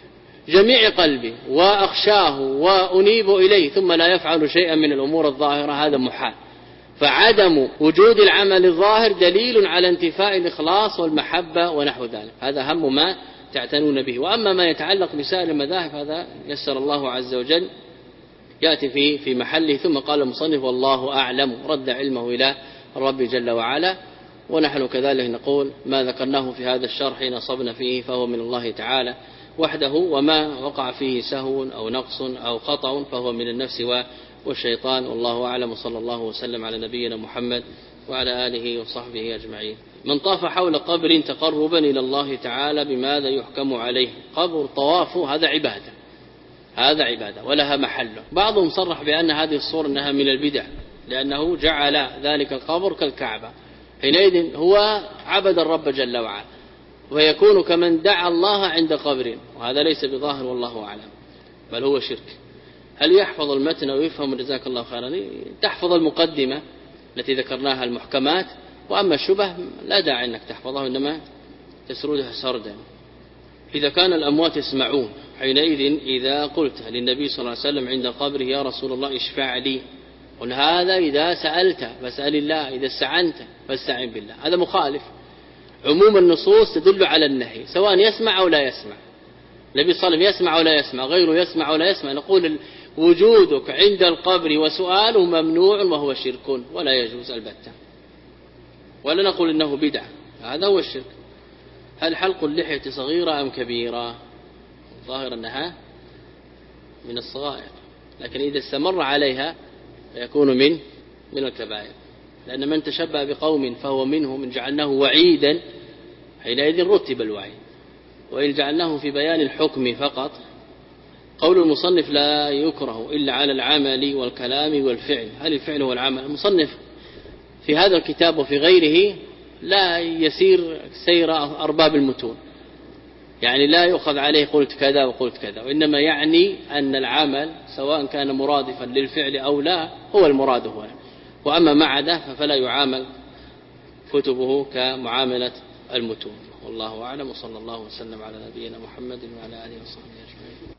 بجميع قلبي وأخشاه وأنيب إليه ثم لا يفعل شيئا من الأمور الظاهرة، هذا محال. فعدم وجود العمل الظاهر دليل على انتفاء الإخلاص والمحبة ونحو ذلك، هذا أهم ما تعتنون به. وأما ما يتعلق بسائر المذاهب هذا يسر الله عز وجل يأتي فيه في محله. ثم قال المصنف والله أعلم، رد علمه إلى الرب جل وعلا. ونحن كذلك نقول ما ذكرناه في هذا الشرح نصبنا فيه فهو من الله تعالى وحده، وما وقع فيه سهو أو نقص أو خطأ فهو من النفس والشيطان، والله أعلم. وصلى الله وسلم على نبينا محمد وعلى آله وصحبه أجمعين. من طاف حول قبر تقربا إلى الله تعالى بماذا يحكم عليه؟ قبر طوافه هذا عبادة، هذا عبادة ولها محله. بعضهم صرح بأن هذه الصورة أنها من البدع، لأنه جعل ذلك القبر كالكعبة، حينئذ هو عبد الرب جل وعلا، ويكون كمن دعا الله عند قبر، وهذا ليس بظاهر والله أعلم، بل هو شرك. هل يحفظ المتن ويفهم؟ جزاك الله خيرا. تحفظ المقدمة التي ذكرناها المحكمات، وأما الشبه لا داعي أنك تحفظها، إنما تسردها سردا. إذا كان الأموات يسمعون، حينئذ إذا قلت للنبي صلى الله عليه وسلم عند قبره يا رسول الله اشفع لي، قل هذا إذا سألت فاسأل الله، إذا استعنت فاستعن بالله، هذا مخالف. عموم النصوص تدل على النهي سواء يسمع أو لا يسمع. النبي صلى الله عليه وسلم يسمع ولا يسمع، غيره يسمع ولا يسمع، نقول وجودك عند القبر وسؤاله ممنوع وهو شرك ولا يجوز البتة، ولا نقول إنه بدعة، هذا هو الشرك. هل حلق اللحية صغيرة أم كبيرة؟ ظاهر أنها من الصغائر، لكن إذا استمر عليها يكون من من الكبائر، لأن من تشبه بقوم فهو منهم، إن جعلناه وعيدا حينئذ رتب الوعيد، وإن جعلناه في بيان الحكم فقط. قول المصنف لا يكره إلا على العمل والكلام والفعل، هل الفعل هو العمل؟ المصنف في هذا الكتاب وفي غيره لا يسير سير أرباب المتون، يعني لا يؤخذ عليه قلت كذا وقلت كذا، وإنما يعني أن العمل سواء كان مرادفا للفعل أو لا هو المراد هنا، وأما ما عدا فلا يعامل كتبه كمعاملة المتون. والله أعلم، وصلى الله وسلم على نبينا محمد وعلى آله وصحبه أجمعين.